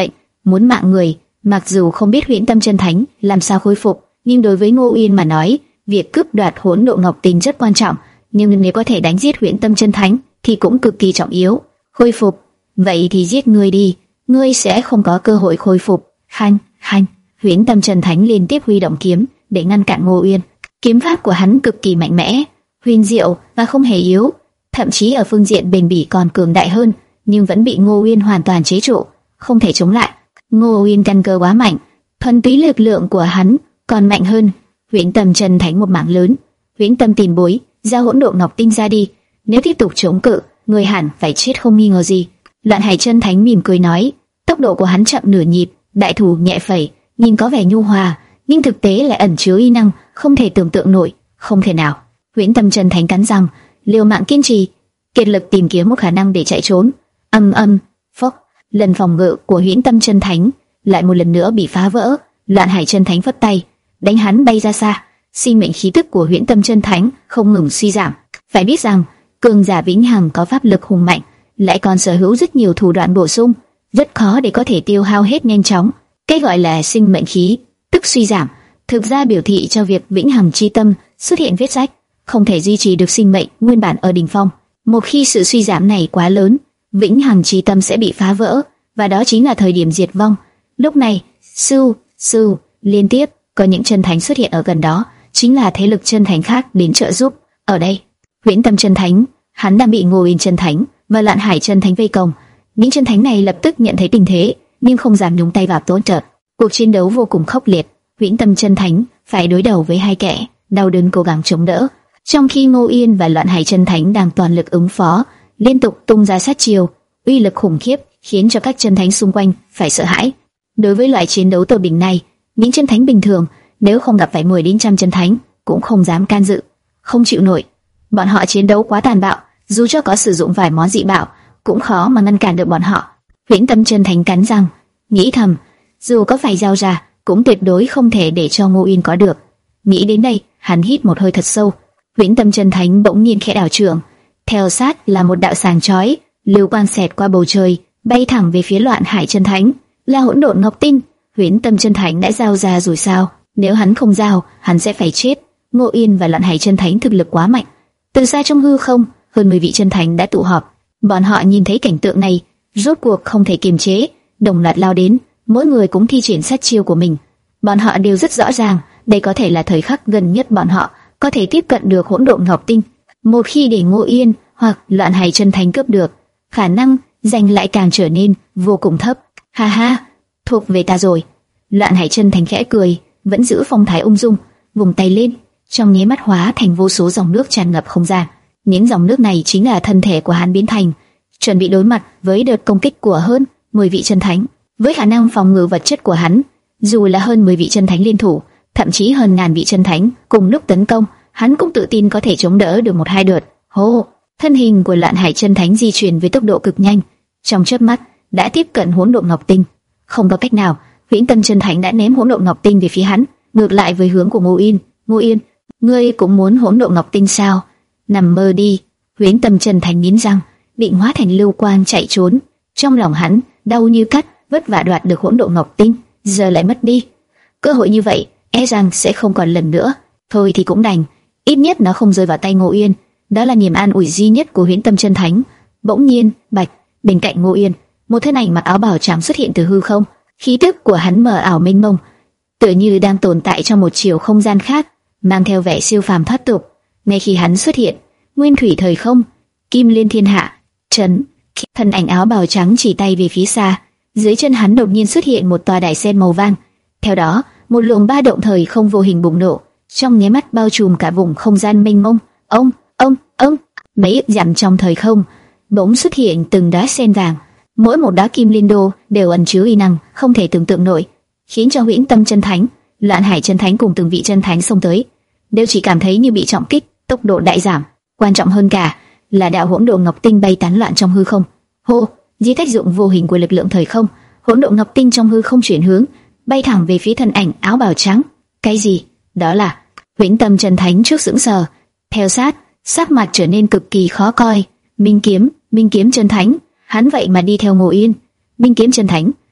A: muốn mạng người. Mặc dù không biết Huyễn Tâm Chân Thánh làm sao khôi phục, nhưng đối với Ngô Uyên mà nói, việc cướp đoạt Hỗn Độn Ngọc Tinh rất quan trọng. Nhưng nếu có thể đánh giết Huyễn Tâm Chân Thánh thì cũng cực kỳ trọng yếu. Khôi phục, vậy thì giết ngươi đi, ngươi sẽ không có cơ hội khôi phục. Hanh, hanh, Huyễn Tâm Chân Thánh liên tiếp huy động kiếm để ngăn cản Ngô Uyên. Kiếm pháp của hắn cực kỳ mạnh mẽ, huyền diệu và không hề yếu, thậm chí ở phương diện bền bỉ còn cường đại hơn, nhưng vẫn bị Ngô Uyên hoàn toàn chế trụ, không thể chống lại. Ngô Uyên căn cơ quá mạnh, thuần túy lực lượng của hắn còn mạnh hơn Huyễn Tâm Chân Thánh một mảng lớn. Huyễn Tâm Tiền Bối, giao Hỗn Độn Ngọc Tinh ra đi, nếu tiếp tục chống cự, người hẳn phải chết không nghi ngờ gì. Loạn Hải Chân Thánh mỉm cười nói, tốc độ của hắn chậm nửa nhịp, đại thủ nhẹ phẩy, nhìn có vẻ nhu hòa, nhưng thực tế lại ẩn chứa uy năng không thể tưởng tượng nổi. Không thể nào. Huyễn Tâm Chân Thánh cắn răng, liều mạng kiên trì, kiệt lực tìm kiếm một khả năng để chạy trốn. Âm âm, phốc, lần phòng ngự của Huyễn Tâm Chân Thánh lại một lần nữa bị phá vỡ. Loạn Hải Chân Thánh phất tay, đánh hắn bay ra xa. Sinh mệnh khí tức của Huyễn Tâm Chân Thánh không ngừng suy giảm. Phải biết rằng, cường giả vĩnh hằng có pháp lực hùng mạnh, lại còn sở hữu rất nhiều thủ đoạn bổ sung, rất khó để có thể tiêu hao hết nhanh chóng. Cái gọi là sinh mệnh khí tức suy giảm, thực ra biểu thị cho việc vĩnh hằng chi tâm xuất hiện vết rách, không thể duy trì được sinh mệnh nguyên bản ở đỉnh phong. Một khi sự suy giảm này quá lớn, vĩnh hằng chi tâm sẽ bị phá vỡ, và đó chính là thời điểm diệt vong. Lúc này, sư sư liên tiếp có những chân thánh xuất hiện ở gần đó, chính là thế lực chân thánh khác đến trợ giúp. Ở đây, Huyễn Tâm Chân Thánh, hắn đang bị Ngô Uyên Chân Thánh và Loạn Hải Chân Thánh vây công. Những chân thánh này lập tức nhận thấy tình thế, nhưng không dám nhúng tay vào tổn trợ. Cuộc chiến đấu vô cùng khốc liệt. Huyễn Tâm Chân Thánh phải đối đầu với hai kẻ, đau đớn cố gắng chống đỡ, trong khi Ngô Uyên và Loạn Hải Chân Thánh đang toàn lực ứng phó, liên tục tung ra sát chiêu, uy lực khủng khiếp khiến cho các chân thánh xung quanh phải sợ hãi. Đối với loại chiến đấu tồi bình này, những chân thánh bình thường nếu không gặp phải mười đến trăm chân thánh cũng không dám can dự, không chịu nổi. Bọn họ chiến đấu quá tàn bạo, dù cho có sử dụng vài món dị bảo cũng khó mà ngăn cản được bọn họ. Huyễn Tâm Chân Thánh cắn răng, nghĩ thầm, dù có phải giao ra cũng tuyệt đối không thể để cho Ngô Uyên có được. Nghĩ đến đây, hắn hít một hơi thật sâu. Huyễn Tâm Chân Thánh bỗng nhiên khẽ đảo trường, theo sát là một đạo sáng chói lưu quang xẹt qua bầu trời, bay thẳng về phía Loạn Hải Chân Thánh. Là Hỗn Độn Ngọc Tinh. Huyễn Tâm Chân Thánh đã giao ra rồi sao? Nếu hắn không giao, hắn sẽ phải chết. Ngô Uyên và Loạn Hải Chân Thánh thực lực quá mạnh. Từ xa trong hư không, hơn mười vị chân thánh đã tụ họp. Bọn họ nhìn thấy cảnh tượng này, rốt cuộc không thể kiềm chế, đồng loạt lao đến, mỗi người cũng thi triển sát chiêu của mình. Bọn họ đều rất rõ ràng, đây có thể là thời khắc gần nhất bọn họ có thể tiếp cận được Hỗn Độn Ngọc Tinh. Một khi để Ngô Uyên hoặc Loạn Hải Chân Thánh cướp được, khả năng giành lại càng trở nên vô cùng thấp. Ha ha, thuộc về ta rồi. Loạn Hải Chân Thánh khẽ cười, vẫn giữ phong thái ung dung, vùng tay lên, trong nháy mắt hóa thành vô số dòng nước tràn ngập không gian. Những dòng nước này chính là thân thể của hắn biến thành, chuẩn bị đối mặt với đợt công kích của hơn mười vị chân thánh. Với khả năng phòng ngự vật chất của hắn, dù là hơn mười vị chân thánh liên thủ, thậm chí hơn ngàn vị chân thánh cùng lúc tấn công, hắn cũng tự tin có thể chống đỡ được một hai đợt. Hô, thân hình của Loạn Hải Chân Thánh di chuyển với tốc độ cực nhanh, trong chớp mắt đã tiếp cận Hỗn Độn Ngọc Tinh. Không có cách nào, Huyễn Tâm Chân Thánh đã ném Hỗn Độn Ngọc Tinh về phía hắn, ngược lại với hướng của Ngô Uyên. Ngô Uyên, ngươi cũng muốn Hỗn Độn Ngọc Tinh sao? Nằm mơ đi. Huyễn Tâm Chân Thánh nghiến răng, định hóa thành lưu quang chạy trốn. Trong lòng hắn đau như cắt, vất vả đoạt được Hỗn Độn Ngọc Tinh, giờ lại mất đi. Cơ hội như vậy, e rằng sẽ không còn lần nữa. Thôi thì cũng đành, ít nhất nó không rơi vào tay Ngô Uyên. Đó là niềm an ủi duy nhất của Huyễn Tâm Chân Thánh. Bỗng nhiên, bạch, bên cạnh Ngô Uyên, một thân ảnh mặc áo bào trắng xuất hiện từ hư không. Khí tức của hắn mờ ảo mênh mông, tựa như đang tồn tại trong một chiều không gian khác, mang theo vẻ siêu phàm thoát tục. Ngay khi hắn xuất hiện, nguyên thủy thời không, kim liên thiên hạ, trấn. Thân ảnh áo bào trắng chỉ tay về phía xa, dưới chân hắn đột nhiên xuất hiện một tòa đài sen màu vàng. Theo đó, một luồng ba động thời không vô hình bùng nổ, trong nháy mắt bao trùm cả vùng không gian mênh mông. Ông, ông, ông, mấy dặm trong thời không, bỗng xuất hiện từng đá sen vàng. Mỗi một đá kim liên đô đều ẩn chứa uy năng không thể tưởng tượng nổi, khiến cho Huyễn Tâm Chân Thánh, Loạn Hải Chân Thánh cùng từng vị chân thánh xông tới, đều chỉ cảm thấy như bị trọng kích, tốc độ đại giảm. Quan trọng hơn cả là đạo Hỗn Độn Ngọc Tinh bay tán loạn trong hư không. Hô, dưới tác dụng vô hình của lực lượng thời không, Hỗn Độn Ngọc Tinh trong hư không chuyển hướng, bay thẳng về phía thân ảnh áo bào trắng. Cái gì? Đó là Huyễn Tâm Chân Thánh trước sững sờ, theo sát, sắc mặt trở nên cực kỳ khó coi. Minh kiếm, Minh kiếm Chân Thánh, hắn vậy mà đi theo Ngô Uyên. Minh kiếm Chân Thánh,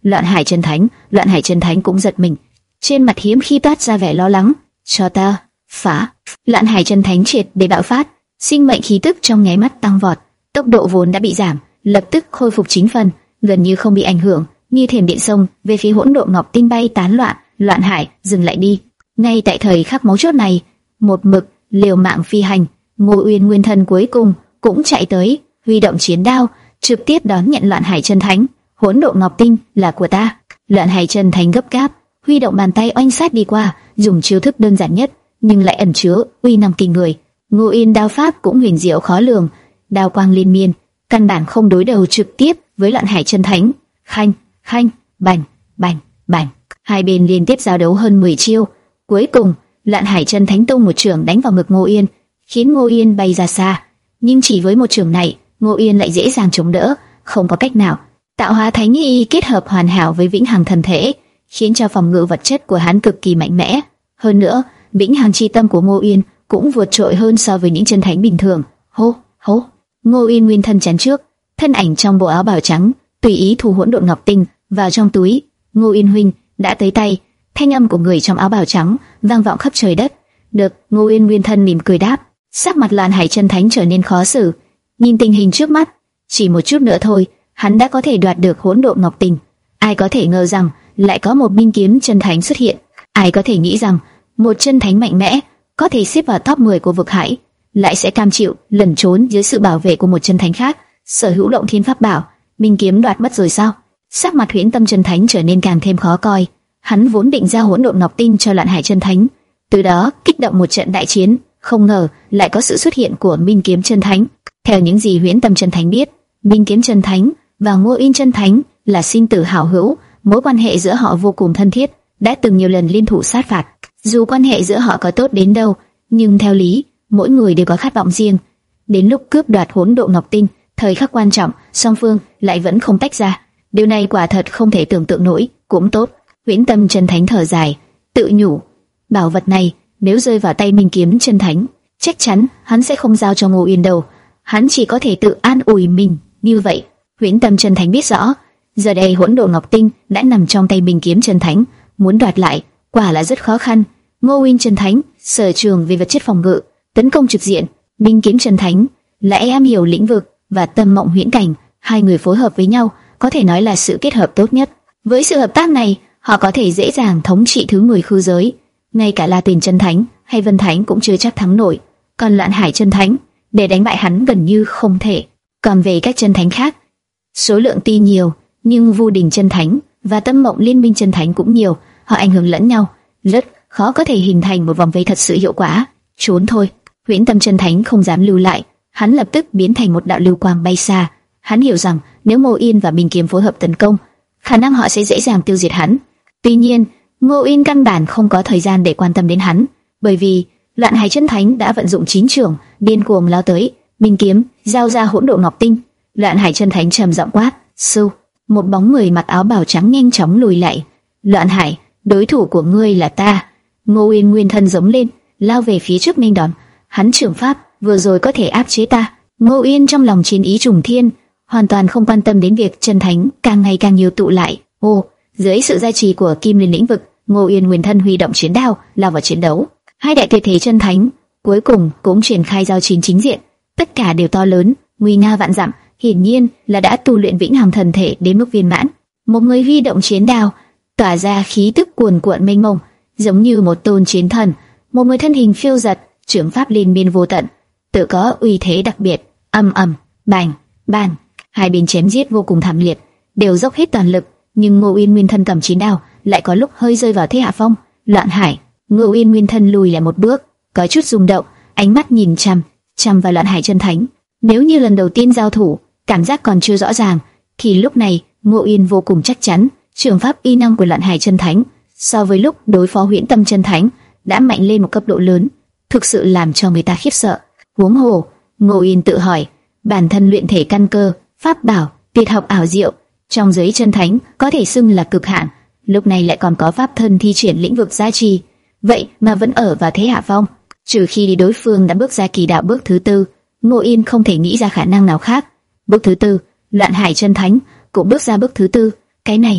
A: Loạn Hải chân thánh. Loạn Hải chân thánh cũng giật mình, trên mặt hiếm khi toát ra vẻ lo lắng. Cho ta phá! Loạn Hải chân thánh triệt để bạo phát, sinh mệnh khí tức trong nháy mắt tăng vọt, tốc độ vốn đã bị giảm lập tức khôi phục chín phần, gần như không bị ảnh hưởng, như thiểm điện xông về phía hỗn độn ngọc tinh bay tán loạn. Loạn Hải, dừng lại đi! Ngay tại thời khắc mấu chốt này, một mực liều mạng phi hành, Ngô Uyên nguyên thần cuối cùng cũng chạy tới, huy động chiến đao, trực tiếp đón nhận Loạn Hải chân thánh. Hỗn độn ngọc tinh là của ta! Loạn Hải chân thánh gấp gáp, huy động bàn tay oanh sát đi qua, dùng chiêu thức đơn giản nhất nhưng lại ẩn chứa uy năng kinh người. Ngô Uyên đao pháp cũng huyền diệu khó lường, đao quang liên miên, căn bản không đối đầu trực tiếp với Loạn Hải chân thánh. Khanh, khanh, bành, bành, bành, hai bên liên tiếp giao đấu hơn mười chiêu. Cuối cùng, Loạn Hải chân thánh tung một chưởng đánh vào ngực Ngô Uyên, khiến Ngô Uyên bay ra xa. Nhưng chỉ với một chưởng này, Ngô Uyên lại dễ dàng chống đỡ, không có cách nào. Tạo hóa thánh y kết hợp hoàn hảo với vĩnh hằng thần thể, khiến cho phòng ngự vật chất của hắn cực kỳ mạnh mẽ. Hơn nữa, vĩnh hằng chi tâm của Ngô Uyên cũng vượt trội hơn so với những chân thánh bình thường. Hô, hô! Ngô Uyên nguyên thân chắn trước, thân ảnh trong bộ áo bào trắng tùy ý thu hỗn độn ngọc tinh vào trong túi. Ngô Uyên huynh đã tới tay. Thanh âm của người trong áo bào trắng vang vọng khắp trời đất. Được, Ngô Uyên nguyên thân mỉm cười đáp. Sắc mặt Loạn Hải chân thánh trở nên khó xử. Nhìn tình hình trước mắt, chỉ một chút nữa thôi, hắn đã có thể đoạt được hỗn độn ngọc tinh. Ai có thể ngờ rằng lại có một binh kiếm chân thánh xuất hiện? Ai có thể nghĩ rằng một chân thánh mạnh mẽ có thể xếp vào top mười của vực hải, lại sẽ cam chịu lẩn trốn dưới sự bảo vệ của một chân thánh khác, sở hữu động thiên pháp bảo, binh kiếm đoạt mất rồi sao? Sắc mặt Huyễn Tâm chân thánh trở nên càng thêm khó coi. Hắn vốn định giao hỗn độn ngọc tinh cho Loạn Hải chân thánh, từ đó kích động một trận đại chiến, không ngờ lại có sự xuất hiện của Minh kiếm chân thánh. Theo những gì Huyễn Tâm chân thánh biết, Minh kiếm chân thánh và Ngô Uyên chân thánh là sinh tử hảo hữu, mối quan hệ giữa họ vô cùng thân thiết, đã từng nhiều lần liên thủ sát phạt. Dù quan hệ giữa họ có tốt đến đâu, nhưng theo lý, mỗi người đều có khát vọng riêng. Đến lúc cướp đoạt hỗn độn ngọc tinh, thời khắc quan trọng, song phương lại vẫn không tách ra. Điều này quả thật không thể tưởng tượng nổi. Cũng tốt. Huyễn Tâm chân thánh thở dài, tự nhủ, bảo vật này nếu rơi vào tay Minh kiếm chân thánh, chắc chắn hắn sẽ không giao cho Ngô Uyên đâu. Hắn chỉ có thể tự an ủi mình như vậy. Huyễn Tâm chân thánh biết rõ, giờ đây hỗn độn ngọc tinh đã nằm trong tay Minh kiếm chân thánh, muốn đoạt lại quả là rất khó khăn. Ngô Uyên chân thánh sở trường về vật chất phòng ngự, tấn công trực diện, Minh kiếm chân thánh lại am hiểu lĩnh vực và tâm mộng huyễn cảnh, hai người phối hợp với nhau có thể nói là sự kết hợp tốt nhất. Với sự hợp tác này, họ có thể dễ dàng thống trị thứ mười khư giới. Ngay cả La Tuyền chân thánh hay Vân thánh cũng chưa chắc thắng nổi. Còn Loạn Hải chân thánh, để đánh bại hắn gần như không thể. Còn về các chân thánh khác, số lượng tuy nhiều, nhưng Vu Đình chân thánh và Tâm Mộng Liên Minh chân thánh cũng nhiều, họ ảnh hưởng lẫn nhau, rất khó có thể hình thành một vòng vây thật sự hiệu quả. Trốn thôi. Huyễn Tâm chân thánh không dám lưu lại, hắn lập tức biến thành một đạo lưu quang bay xa. Hắn hiểu rằng nếu Ngô Uyên và Minh kiếm phối hợp tấn công, khả năng họ sẽ dễ dàng tiêu diệt hắn. Tuy nhiên, Ngô Uyên căn bản không có thời gian để quan tâm đến hắn, bởi vì Loạn Hải chân thánh đã vận dụng chín chưởng, điên cuồng lao tới. Minh kiếm giao ra hỗn độn ngọc tinh. Loạn Hải chân thánh trầm giọng quát, "Sư!" Một bóng người mặc áo bào trắng nhanh chóng lùi lại. "Loạn Hải, đối thủ của ngươi là ta." Ngô Uyên nguyên thân giống lên, lao về phía trước nghênh đón. Hắn trưởng pháp vừa rồi có thể áp chế ta. Ngô Uyên trong lòng chiến ý trùng thiên, hoàn toàn không quan tâm đến việc chân thánh càng ngày càng nhiều tụ lại. Ô, dưới sự gia trì của Kim Liên lĩnh vực, Ngô Uyên nguyên thân huy động chiến đao lao vào chiến đấu. Hai đại tuyệt thế chân thánh cuối cùng cũng triển khai giao chiến chính diện, tất cả đều to lớn, nguy nga vạn dặm, hiển nhiên là đã tu luyện vĩnh hằng thần thể đến mức viên mãn. Một người huy động chiến đao, tỏa ra khí tức cuồn cuộn mênh mông, giống như một tôn chiến thần; một người thân hình phiêu dật, trưởng pháp liên miên vô tận, tự có uy thế đặc biệt. Ầm ầm, bành, bành, hai bên chém giết vô cùng thảm liệt, đều dốc hết toàn lực, nhưng Ngô Uyên nguyên thân cầm chiến đao lại có lúc hơi rơi vào thế hạ phong. Loạn Hải, Ngô Uyên nguyên thân lùi lại một bước, có chút rung động, ánh mắt nhìn chằm chằm vào Loạn Hải chân thánh. Nếu như lần đầu tiên giao thủ, cảm giác còn chưa rõ ràng, thì lúc này Ngô Uyên vô cùng chắc chắn, trường pháp y năng của Loạn Hải chân thánh so với lúc đối phó Huyễn Tâm chân thánh đã mạnh lên một cấp độ lớn, thực sự làm cho người ta khiếp sợ. Huống hồ, Ngô Uyên tự hỏi, bản thân luyện thể căn cơ, pháp bảo, tuyệt học ảo diệu, trong giới chân thánh có thể xưng là cực hạn, lúc này lại còn có pháp thân thi triển lĩnh vực gia trì, vậy mà vẫn ở vào thế hạ phong. Trừ khi đi đối phương đã bước ra kỳ đạo bước thứ tư, Ngô Uyên không thể nghĩ ra khả năng nào khác. Bước thứ tư, Loạn Hải chân thánh cũng bước ra bước thứ tư, cái này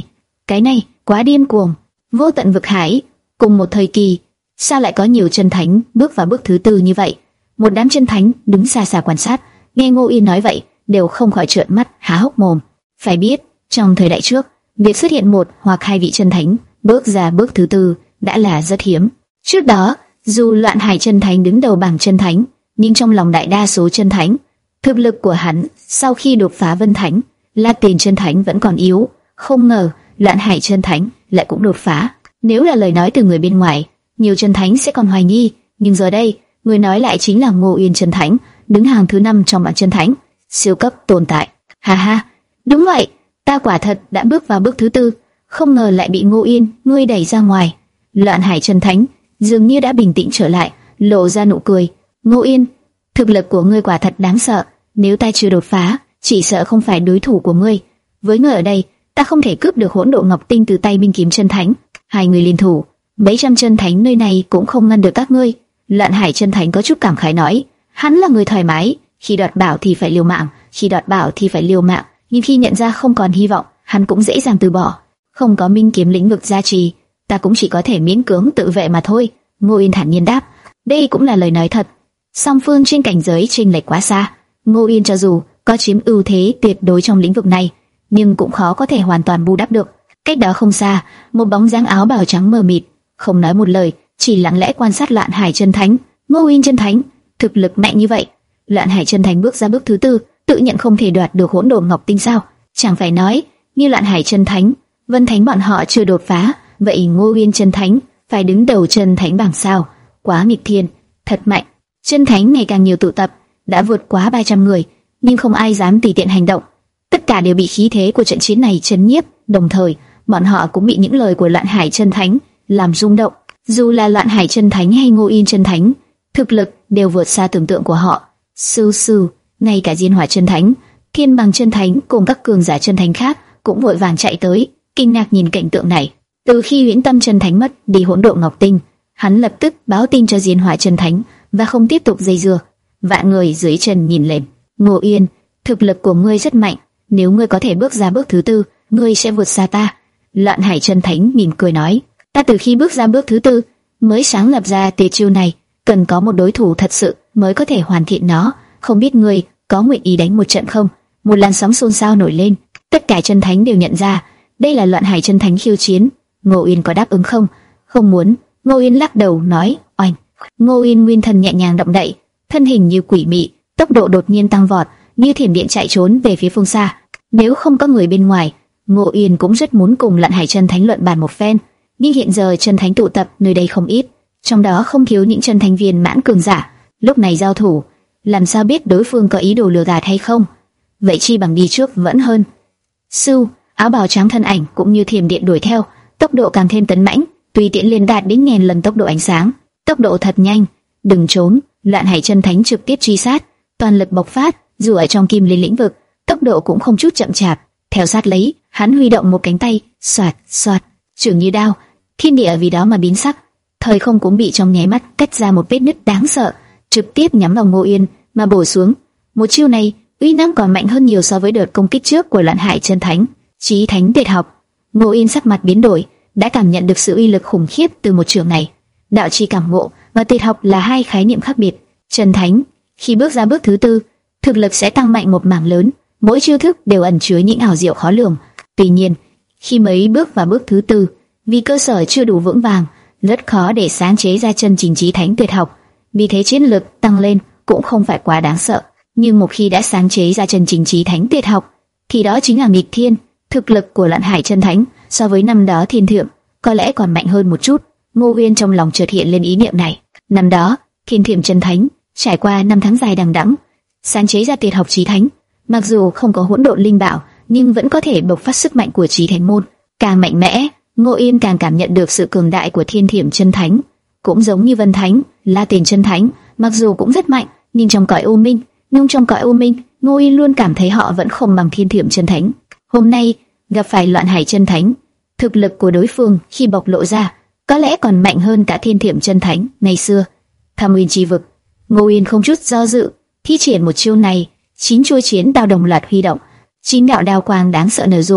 A: Cái này quá điên cuồng. Vô tận vực hải, cùng một thời kỳ, sao lại có nhiều chân thánh bước vào bước thứ tư như vậy? Một đám chân thánh đứng xa xa quan sát, nghe Ngô Yên nói vậy, đều không khỏi trợn mắt há hốc mồm. Phải biết, trong thời đại trước, việc xuất hiện một hoặc hai vị chân thánh bước ra bước thứ tư đã là rất hiếm. Trước đó, dù Loạn Hải chân thánh đứng đầu bảng chân thánh, nhưng trong lòng đại đa số chân thánh, thực lực của hắn sau khi đột phá Vân Thánh, La Tiền chân thánh vẫn còn yếu. Không ngờ Loạn Hải chân thánh lại cũng đột phá. Nếu là lời nói từ người bên ngoài, nhiều chân thánh sẽ còn hoài nghi, nhưng giờ đây, người nói lại chính là Ngô Yên chân thánh, đứng hàng thứ năm trong bảng chân thánh, siêu cấp tồn tại. Ha ha, đúng vậy, ta quả thật đã bước vào bước thứ tư, không ngờ lại bị Ngô Yên ngươi đẩy ra ngoài. Loạn Hải chân thánh dường như đã bình tĩnh trở lại, lộ ra nụ cười. Ngô Yên, thực lực của ngươi quả thật đáng sợ, nếu ta chưa đột phá, chỉ sợ không phải đối thủ của ngươi. Với ngươi ở đây, ta không thể cướp được hỗn độn ngọc tinh từ tay binh kiếm chân thánh. Hai người liên thủ, mấy trăm chân thánh nơi này cũng không ngăn được các ngươi. Loạn Hải chân thánh có chút cảm khái nói, hắn là người thoải mái, khi đoạt bảo thì phải liều mạng, khi đoạt bảo thì phải liều mạng, nhưng khi nhận ra không còn hy vọng, hắn cũng dễ dàng từ bỏ. Không có minh kiếm lĩnh vực gia trì, ta cũng chỉ có thể miễn cưỡng tự vệ mà thôi. Ngô Yên thản nhiên đáp, đây cũng là lời nói thật. Song phương trên cảnh giới chênh lệch quá xa, Ngô Yên cho dù có chiếm ưu thế tuyệt đối trong lĩnh vực này, nhưng cũng khó có thể hoàn toàn bù đắp được. Cách đó không xa, một bóng dáng áo bào trắng mờ mịt, không nói một lời, chỉ lặng lẽ quan sát Loạn Hải chân thánh. Ngô Yên chân thánh, thực lực mạnh như vậy. Loạn Hải chân thánh bước ra bước thứ tư, tự nhận không thể đoạt được hỗn độn ngọc tinh sao? Chẳng phải nói, như Loạn Hải chân thánh, Vân Thánh bọn họ chưa đột phá, vậy Ngô Yên chân thánh phải đứng đầu chân thánh bảng sao? Quá nghịch thiên, thật mạnh. Chân thánh ngày càng nhiều tụ tập, đã vượt quá ba trăm người, nhưng không ai dám tùy tiện hành động. Tất cả đều bị khí thế của trận chiến này chấn nhiếp, đồng thời, bọn họ cũng bị những lời của Loạn Hải chân thánh làm rung động. Dù là Loạn Hải chân thánh hay Ngô Yên chân thánh, thực lực đều vượt xa tưởng tượng của họ. Sư sư, ngay cả Diên Hỏa chân thánh, Thiên Bằng chân thánh cùng các cường giả chân thánh khác cũng vội vàng chạy tới, kinh ngạc nhìn cảnh tượng này. Từ khi Huyễn Tâm chân thánh mất đi hỗn độn ngọc tinh, hắn lập tức báo tin cho Diên Hỏa chân thánh và không tiếp tục dây dưa. Vạn người dưới chân nhìn lên. Ngô Yên, thực lực của ngươi rất mạnh, nếu ngươi có thể bước ra bước thứ tư, ngươi sẽ vượt xa ta. Loạn Hải chân thánh mỉm cười nói, ta từ khi bước ra bước thứ tư mới sáng lập ra tuyệt chiêu này, cần có một đối thủ thật sự mới có thể hoàn thiện nó. Không biết ngươi có nguyện ý đánh một trận không? Một làn sóng xôn xao nổi lên, tất cả chân thánh đều nhận ra đây là Loạn Hải chân thánh khiêu chiến. Ngô Yên có đáp ứng không? Không muốn. Ngô Yên lắc đầu nói, oanh. Ngô Yên nguyên thần nhẹ nhàng động đậy, thân hình như quỷ mị, tốc độ đột nhiên tăng vọt, như thiểm điện chạy trốn về phía phương xa. Nếu không có người bên ngoài, Ngô Yên cũng rất muốn cùng Loạn Hải chân thánh luận bàn một phen, nhưng hiện giờ chân thánh tụ tập nơi đây không ít, trong đó không thiếu những chân thánh viên mãn cường giả. Lúc này giao thủ, làm sao biết đối phương có ý đồ lừa gạt hay không? Vậy chi bằng đi trước vẫn hơn. Sư, áo bào trắng thân ảnh cũng như thiểm điện đuổi theo, tốc độ càng thêm tấn mãnh, tùy tiện liền đạt đến ngàn lần tốc độ ánh sáng, tốc độ thật nhanh. Đừng trốn! Loạn Hải chân thánh trực tiếp truy sát, toàn lực bộc phát, dù ở trong kim liên lĩnh vực, tốc độ cũng không chút chậm chạp. Theo sát lấy, hắn huy động một cánh tay, xoạt xoạt, chưởng như đao, thiên địa vì đó mà biến sắc. Thời không cũng bị trong nháy mắt cắt ra một vết nứt đáng sợ, trực tiếp nhắm vào Ngô Yên mà bổ xuống. Một chiêu này uy năng còn mạnh hơn nhiều so với đợt công kích trước của Loạn Hải chân thánh. Chí thánh tuyệt học. Ngô Yên sắc mặt biến đổi, đã cảm nhận được sự uy lực khủng khiếp từ một trường này. Đạo chi cảm ngộ và tuyệt học là hai khái niệm khác biệt. Chân thánh khi bước ra bước thứ tư, thực lực sẽ tăng mạnh một mảng lớn, mỗi chiêu thức đều ẩn chứa những ảo diệu khó lường. Tuy nhiên, khi mới bước vào bước thứ tư, vì cơ sở chưa đủ vững vàng, rất khó để sáng chế ra chân chính chí thánh tuyệt học. Vì thế chiến lực tăng lên cũng không phải quá đáng sợ, nhưng một khi đã sáng chế ra chân chính chí thánh tuyệt học, thì đó chính là nghịch thiên. Thực lực của Loạn Hải chân thánh so với năm đó thiên thượng có lẽ còn mạnh hơn một chút. Ngô Uyên trong lòng chợt hiện lên ý niệm này. Năm đó, thiên thiểm chân thánh trải qua năm tháng dài đằng đẵng, sáng chế ra tuyệt học chí thánh, mặc dù không có hỗn độn linh bảo, nhưng vẫn có thể bộc phát sức mạnh của chí thánh môn. Càng mạnh mẽ, Ngô Uyên càng cảm nhận được sự cường đại của thiên thiểm chân thánh. Cũng giống như Vân Thánh, La Tiền chân thánh, mặc dù cũng rất mạnh, nhưng trong cõi u minh, nhưng trong cõi u minh, Ngô Uyên luôn cảm thấy họ vẫn không bằng thiên thiểm chân thánh. Hôm nay gặp phải Loạn Hải chân thánh, thực lực của đối phương khi bộc lộ ra có lẽ còn mạnh hơn cả thiên thiểm chân thánh ngày xưa. Tham Nguyên chi vực, Ngô Uyên không chút do dự thi triển một chiêu này, chín chuôi chiến đao đồng loạt huy động, chín đạo đao quang đáng sợ nở rộ,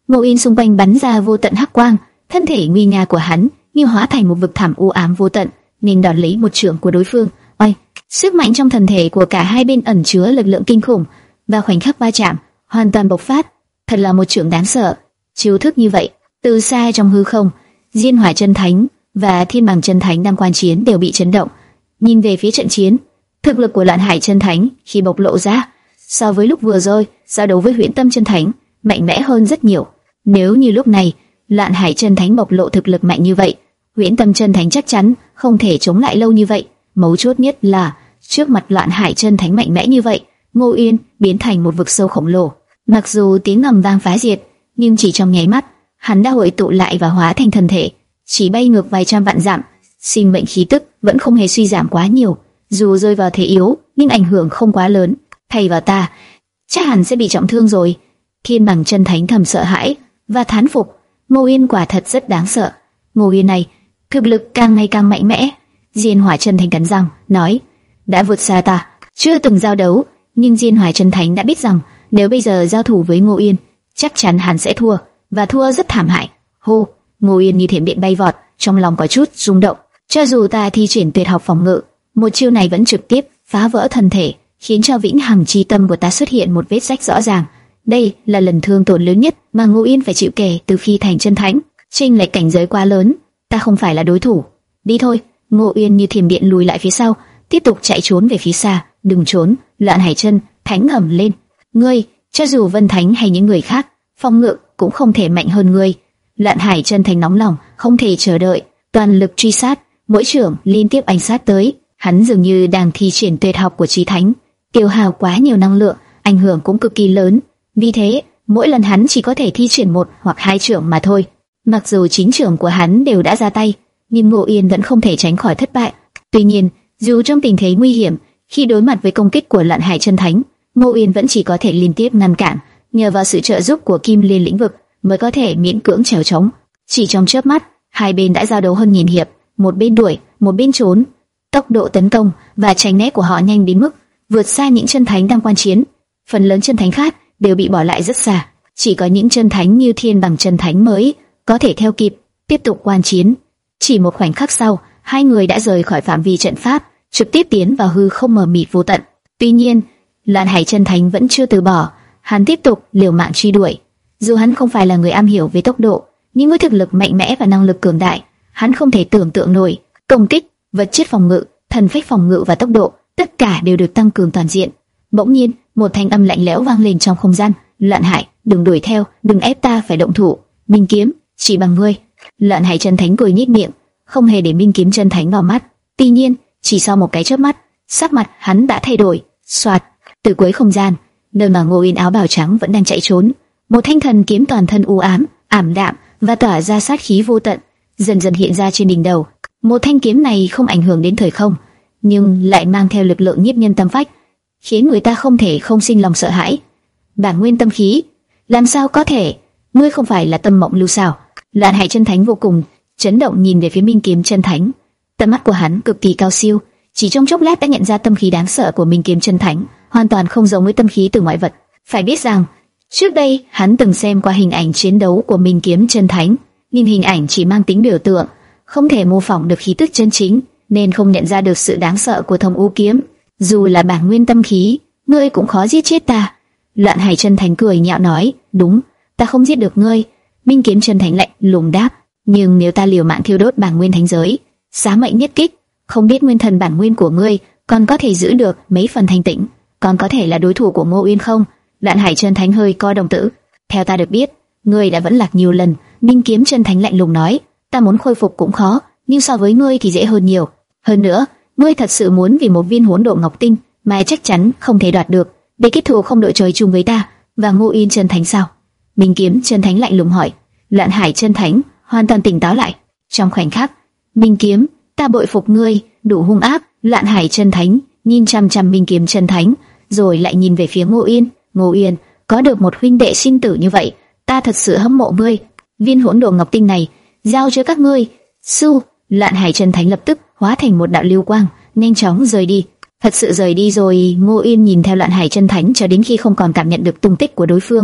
A: Ngô Yên xung quanh bắn ra vô tận hắc quang, thân thể nguy nga của hắn như hóa thành một vực thẳm u ám vô tận, nên đón lấy một chưởng của đối phương. Oanh! Sức mạnh trong thân thể của cả hai bên ẩn chứa lực lượng kinh khủng, và khoảnh khắc va chạm hoàn toàn bộc phát. Thật là một chưởng đáng sợ. Chiêu thức như vậy, từ xa trong hư không, Diên Hỏa Chân Thánh và Thiên Bằng Chân Thánh đang quan chiến đều bị chấn động. Nhìn về phía trận chiến, thực lực của Loạn Hải Chân Thánh khi bộc lộ ra, so với lúc vừa rồi giao đấu với Huyễn Tâm Chân Thánh mạnh mẽ hơn rất nhiều. Nếu như lúc này Loạn Hải Chân Thánh bộc lộ thực lực mạnh như vậy, Huyễn Tâm Chân Thánh chắc chắn không thể chống lại lâu như vậy. Mấu chốt nhất là trước mặt Loạn Hải Chân Thánh mạnh mẽ như vậy, Ngô Yên biến thành một vực sâu khổng lồ. Mặc dù tiếng ngầm vang phá diệt, nhưng chỉ trong nháy mắt, hắn đã hội tụ lại và hóa thành thân thể, chỉ bay ngược vài trăm vạn dặm. Sinh mệnh khí tức vẫn không hề suy giảm quá nhiều, dù rơi vào thế yếu, nhưng ảnh hưởng không quá lớn. Thay vào ta, chắc hẳn sẽ bị trọng thương rồi. Thiên Bằng Chân Thánh thầm sợ hãi và thán phục. Ngô Yên quả thật rất đáng sợ. Ngô Yên này, thực lực càng ngày càng mạnh mẽ. Diên Hỏa Chân Thánh cắn răng nói, đã vượt xa ta. Chưa từng giao đấu, nhưng Diên Hỏa Chân Thánh đã biết rằng nếu bây giờ giao thủ với Ngô Yên, chắc chắn hắn sẽ thua, và thua rất thảm hại. Hô! Ngô Yên như thiểm điện bay vọt, trong lòng có chút rung động. Cho dù ta thi triển tuyệt học phòng ngự, một chiêu này vẫn trực tiếp phá vỡ thân thể, khiến cho vĩnh hằng chi tâm của ta xuất hiện một vết rách rõ ràng. Đây là lần thương tổn lớn nhất mà Ngô Yên phải chịu kể từ khi thành chân thánh. Chênh lệch cảnh giới quá lớn, ta không phải là đối thủ. Đi thôi! Ngô Yên như thiểm điện lùi lại phía sau, tiếp tục chạy trốn về phía xa. Đừng trốn! Loạn Hải Chân Thánh ầm lên. Ngươi, cho dù Vân Thánh hay những người khác, phòng ngự cũng không thể mạnh hơn ngươi. Loạn Hải Chân Thánh nóng lòng, không thể chờ đợi, toàn lực truy sát, mỗi chưởng liên tiếp ánh sát tới. Hắn dường như đang thi triển tuyệt học của Chí Thánh, tiêu hao quá nhiều năng lượng, ảnh hưởng cũng cực kỳ lớn. Vì thế, mỗi lần hắn chỉ có thể thi triển một hoặc hai chưởng mà thôi. Mặc dù chính chưởng của hắn đều đã ra tay, nhưng Ngô Yên vẫn không thể tránh khỏi thất bại. Tuy nhiên, dù trong tình thế nguy hiểm, khi đối mặt với công kích của Loạn Hải Chân Thánh, Ngô Yên vẫn chỉ có thể liên tiếp ngăn cản, nhờ vào sự trợ giúp của Kim Liên lĩnh vực mới có thể miễn cưỡng trèo trống. Chỉ trong chớp mắt, hai bên đã giao đấu hơn nghìn hiệp, một bên đuổi, một bên trốn. Tốc độ tấn công và tránh né của họ nhanh đến mức vượt xa những chân thánh đang quan chiến. Phần lớn chân thánh khác đều bị bỏ lại rất xa, chỉ có những chân thánh như Thiên Bằng Chân Thánh mới có thể theo kịp, tiếp tục quan chiến. Chỉ một khoảnh khắc sau, hai người đã rời khỏi phạm vi trận pháp, trực tiếp tiến vào hư không mờ mịt vô tận. Tuy nhiên, Loạn Hải Chân Thánh vẫn chưa từ bỏ, hắn tiếp tục liều mạng truy đuổi. Dù hắn không phải là người am hiểu về tốc độ, nhưng với thực lực mạnh mẽ và năng lực cường đại, hắn không thể tưởng tượng nổi. Công kích, vật chất phòng ngự, thần phách phòng ngự và tốc độ, tất cả đều được tăng cường toàn diện. Bỗng nhiên, một thanh âm lạnh lẽo vang lên trong không gian. Loạn Hải, đừng đuổi theo, đừng ép ta phải động thủ. Minh Kiếm, chỉ bằng ngươi. Loạn Hải Chân Thánh cười nhếch miệng, không hề để Minh Kiếm Chân Thánh vào mắt. Tuy nhiên, chỉ sau một cái chớp mắt, sắc mặt hắn đã thay đổi. Soạt, từ cuối không gian, nơi mà Ngô Yên áo bào trắng vẫn đang chạy trốn, một thanh thần kiếm toàn thân u ám, ảm đạm và tỏa ra sát khí vô tận, dần dần hiện ra trên đỉnh đầu. Một thanh kiếm này không ảnh hưởng đến thời không, nhưng lại mang theo lực lượng nhiếp nhân tâm phách, khiến người ta không thể không sinh lòng sợ hãi. Bản nguyên tâm khí, làm sao có thể? Ngươi không phải là Tâm Mộng Lưu sao? Loạn Hải Chân Thánh vô cùng chấn động nhìn về phía Minh Kiếm Chân Thánh. Tầm mắt của hắn cực kỳ cao siêu, chỉ trong chốc lát đã nhận ra tâm khí đáng sợ của Minh Kiếm Chân Thánh, hoàn toàn không giống với tâm khí từ ngoại vật. Phải biết rằng, trước đây hắn từng xem qua hình ảnh chiến đấu của Minh Kiếm Chân Thánh, nhưng hình ảnh chỉ mang tính biểu tượng, không thể mô phỏng được khí tức chân chính, nên không nhận ra được sự đáng sợ của Thông U kiếm. Dù là bản nguyên tâm khí, ngươi cũng khó giết chết ta. Loạn Hải Chân Thánh cười nhạo nói, đúng, ta không giết được ngươi. Minh Kiếm Chân Thánh lạnh lùng đáp, nhưng nếu ta liều mạng thiêu đốt bản nguyên thánh giới, xá mệnh nhất kích, không biết nguyên thần bản nguyên của ngươi còn có thể giữ được mấy phần thanh tịnh, còn có thể là đối thủ của Ngô Uyên không? Loạn Hải Chân Thánh hơi co đồng tử. Theo ta được biết, ngươi đã vẫn lạc nhiều lần. Minh Kiếm Chân Thánh lạnh lùng nói, ta muốn khôi phục cũng khó, nhưng so với ngươi thì dễ hơn nhiều. Hơn nữa, ngươi thật sự muốn vì một viên hỗn độn ngọc tinh mà chắc chắn không thể đoạt được, để kết thù không đội trời chung với ta và Ngô Uyên Chân Thánh sao? Minh Kiếm Chân Thánh lạnh lùng hỏi. Loạn Hải Chân Thánh hoàn toàn tỉnh táo lại. Trong khoảnh khắc, Minh Kiếm, ta bội phục ngươi, đủ hung ác. Loạn Hải Chân Thánh nhìn chăm chăm Minh Kiếm Chân Thánh, rồi lại nhìn về phía Ngô Uyên. Ngô Uyên, có được một huynh đệ sinh tử như vậy, ta thật sự hâm mộ ngươi. Viên hỗn độn ngọc tinh này giao cho các ngươi. Su, Loạn Hải Chân Thánh lập tức hóa thành một đạo lưu quang, nhanh chóng rời đi. Thật sự rời đi rồi. Ngô Uyên nhìn theo Loạn Hải Chân Thánh cho đến khi không còn cảm nhận được tung tích của đối phương.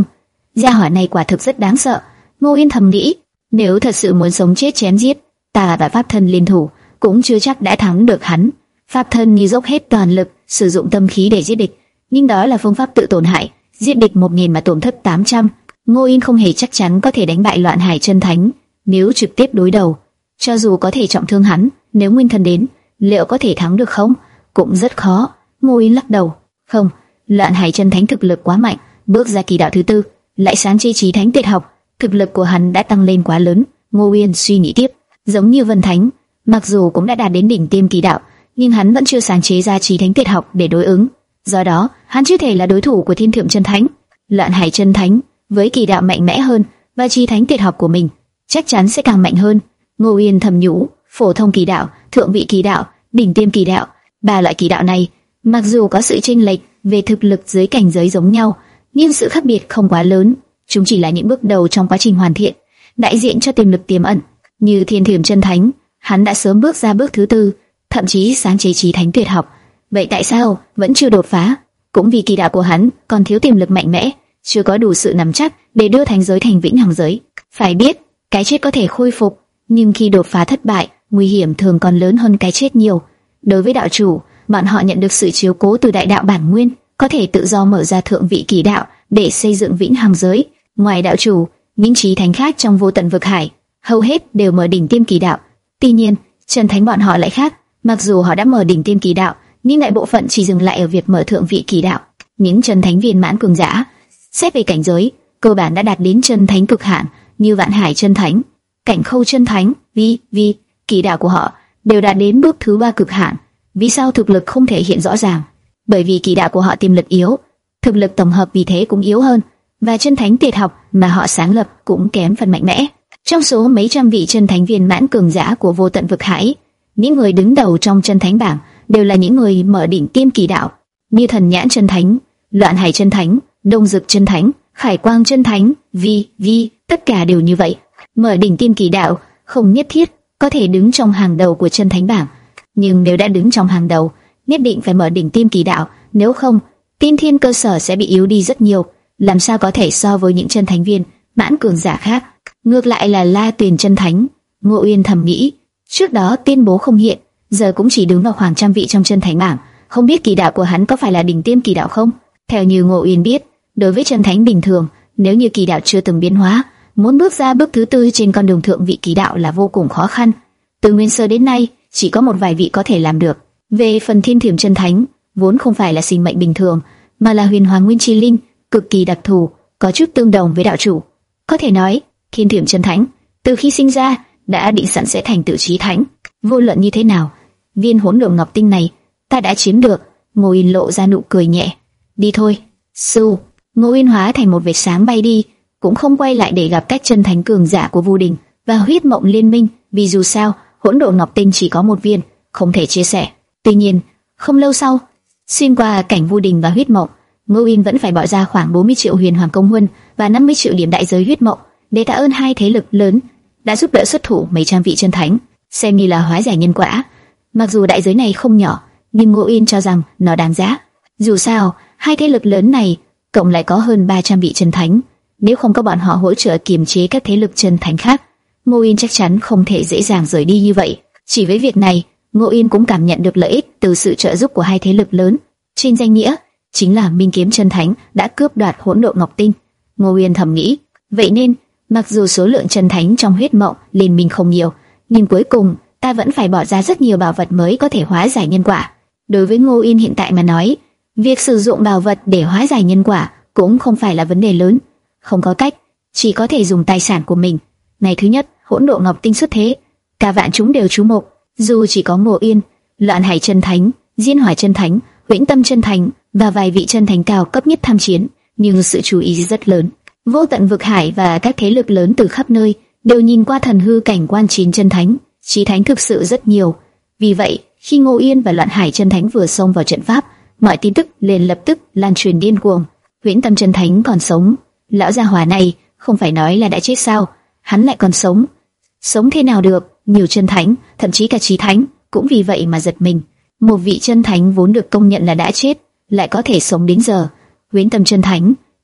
A: gia hỏa này quả thực rất đáng sợ. Ngô Yên thầm nghĩ, nếu thật sự muốn sống chết chém giết, ta và pháp thân liên thủ cũng chưa chắc đã thắng được hắn. Pháp thân như dốc hết toàn lực, sử dụng tâm khí để giết địch, nhưng đó là phương pháp tự tổn hại, giết địch một nghìn mà tổn thất tám trăm. Ngô Yên không hề chắc chắn có thể đánh bại Loạn Hải Chân Thánh nếu trực tiếp đối đầu. Cho dù có thể trọng thương hắn, nếu nguyên thần đến, liệu có thể thắng được không? Cũng rất khó. Ngô Yên lắc đầu, không, Loạn Hải Chân Thánh thực lực quá mạnh, bước ra kỳ đạo thứ tư, lại sáng chế Chí Thánh tuyệt học, thực lực của hắn đã tăng lên quá lớn. Ngô Yên suy nghĩ tiếp, giống như Vân Thánh, mặc dù cũng đã đạt đến đỉnh tiêm kỳ đạo, nhưng hắn vẫn chưa sáng chế ra Chí Thánh tuyệt học để đối ứng, do đó hắn chưa thể là đối thủ của Thiên Thượng Chân Thánh. Loạn Hải Chân Thánh với kỳ đạo mạnh mẽ hơn và Chí Thánh tuyệt học của mình chắc chắn sẽ càng mạnh hơn. Ngô Yên thầm nhủ, phổ thông kỳ đạo, thượng vị kỳ đạo, đỉnh tiêm kỳ đạo, ba loại kỳ đạo này mặc dù có sự chênh lệch về thực lực dưới cảnh giới giống nhau, nhưng sự khác biệt không quá lớn. Chúng chỉ là những bước đầu trong quá trình hoàn thiện, đại diện cho tiềm lực tiềm ẩn. Như Thiên Thượng Chân Thánh, hắn đã sớm bước ra bước thứ tư, thậm chí sáng chế Chí Thánh tuyệt học. Vậy tại sao vẫn chưa đột phá? Cũng vì kỳ đạo của hắn còn thiếu tiềm lực mạnh mẽ, chưa có đủ sự nắm chắc để đưa thánh giới thành vĩnh hằng giới. Phải biết, cái chết có thể khôi phục, nhưng khi đột phá thất bại, nguy hiểm thường còn lớn hơn cái chết nhiều. Đối với đạo chủ, bọn họ nhận được sự chiếu cố từ đại đạo bản nguyên, có thể tự do mở ra thượng vị kỳ đạo để xây dựng vĩnh hằng giới. Ngoài đạo chủ, những chí thánh khác trong vô tận vực hải hầu hết đều mở đỉnh tiêm kỳ đạo. Tuy nhiên, chân thánh bọn họ lại khác, mặc dù họ đã mở đỉnh tiêm kỳ đạo, nhưng đại bộ phận chỉ dừng lại ở việc mở thượng vị kỳ đạo. Những chân thánh viên mãn cường giả, xét về cảnh giới, cơ bản đã đạt đến chân thánh cực hạn, như Vạn Hải Chân Thánh, Cảnh Khâu Chân Thánh, vì vì kỳ đạo của họ đều đạt đến bước thứ ba cực hạn. Vì sao thực lực không thể hiện rõ ràng? Bởi vì kỳ đạo của họ tiềm lực yếu, thực lực tổng hợp vì thế cũng yếu hơn, và chân thánh tuyệt học mà họ sáng lập cũng kém phần mạnh mẽ. Trong số mấy trăm vị chân thánh viên mãn cường giả của vô tận vực hải, những người đứng đầu trong chân thánh bảng đều là những người mở đỉnh tiêm kỳ đạo, như Thần Nhãn Chân Thánh, Loạn Hải Chân Thánh, Đông Dực Chân Thánh, Khải Quang Chân Thánh, vi vi tất cả đều như vậy. Mở đỉnh tiêm kỳ đạo không nhất thiết có thể đứng trong hàng đầu của chân thánh bảng, nhưng nếu đã đứng trong hàng đầu, nhất định phải mở đỉnh tiêm kỳ đạo, nếu không, tiên thiên cơ sở sẽ bị yếu đi rất nhiều, làm sao có thể so với những chân thánh viên mãn cường giả khác. Ngược lại là La Tuyền Chân Thánh, Ngô Uyên thầm nghĩ, trước đó tuyên bố không hiện, giờ cũng chỉ đứng vào khoảng trăm vị trong chân thánh bảng, không biết kỳ đạo của hắn có phải là đỉnh tiêm kỳ đạo không? Theo như Ngô Uyên biết, đối với chân thánh bình thường, nếu như kỳ đạo chưa từng biến hóa, muốn bước ra bước thứ tư trên con đường thượng vị kỳ đạo là vô cùng khó khăn. Từ nguyên sơ đến nay, chỉ có một vài vị có thể làm được. Về phần Thiên Thiểm Chân Thánh, vốn không phải là sinh mệnh bình thường, mà là huyền hoàng nguyên chi linh, cực kỳ đặc thù, có chút tương đồng với đạo chủ. Có thể nói, Thiên Thiểm Chân Thánh từ khi sinh ra đã định sẵn sẽ thành tựu chí thánh. Vô luận như thế nào, viên hỗn độn ngọc tinh này ta đã chiếm được. Ngô Uyên lộ ra nụ cười nhẹ. Đi thôi. Su. Ngô Uyên hóa thành một vệt sáng bay đi, cũng không quay lại để gặp các chân thánh cường giả của Vu Đình và Huyết Mộng Liên Minh, vì dù sao hỗn độn ngọc tinh chỉ có một viên, không thể chia sẻ. Tuy nhiên, không lâu sau, xuyên qua cảnh Vu Đình và Huyết Mộng, Ngô Uyên vẫn phải bỏ ra khoảng bốn mươi triệu huyền hoàng công huân và năm mươi triệu điểm đại giới Huyết Mộng để tạ ơn hai thế lực lớn đã giúp đỡ xuất thủ mấy trăm vị chân thánh, xem như là hóa giải nhân quả. Mặc dù đại giới này không nhỏ, nhưng Ngô Uyên cho rằng nó đáng giá. Dù sao, hai thế lực lớn này cộng lại có hơn ba trăm vị chân thánh, nếu không có bọn họ hỗ trợ kiềm chế các thế lực chân thánh khác, Ngô Uyên chắc chắn không thể dễ dàng rời đi như vậy. Chỉ với việc này, Ngô Uyên cũng cảm nhận được lợi ích từ sự trợ giúp của hai thế lực lớn. Trên danh nghĩa, chính là Minh Kiếm Chân Thánh đã cướp đoạt hỗn độn ngọc tinh. Ngô Uyên thầm nghĩ, vậy nên, mặc dù số lượng chân thánh trong Huyết Mộng Liên Minh không nhiều, nhưng cuối cùng ta vẫn phải bỏ ra rất nhiều bảo vật mới có thể hóa giải nhân quả. Đối với Ngô Uyên hiện tại mà nói, việc sử dụng bảo vật để hóa giải nhân quả cũng không phải là vấn đề lớn. Không có cách, chỉ có thể dùng tài sản của mình. Ngày thứ nhất, hỗn độn ngọc tinh xuất thế, cả vạn chúng đều chú mục. Dù chỉ có Ngô Uyên, Loạn Hải Chân Thánh, Diên Hỏa Chân Thánh, Vĩnh Tâm Chân Thánh và vài vị chân thánh cao cấp nhất tham chiến, nhưng sự chú ý rất lớn. Vô tận vực hải và các thế lực lớn từ khắp nơi đều nhìn qua thần hư cảnh quan chín chân thánh, chí thánh thực sự rất nhiều. Vì vậy, khi Ngô Uyên và Loạn Hải Chân Thánh vừa xông vào trận pháp, mọi tin tức liền lập tức lan truyền điên cuồng. Vĩnh Tâm Chân Thánh còn sống, lão gia hỏa này không phải nói là đã chết sao? Hắn lại còn sống? Sống thế nào được? Nhiều chân thánh, thậm chí cả chí thánh cũng vì vậy mà giật mình. Một vị chân thánh vốn được công nhận là đã chết, lại có thể sống đến giờ. Vĩnh Tâm Chân Thánh,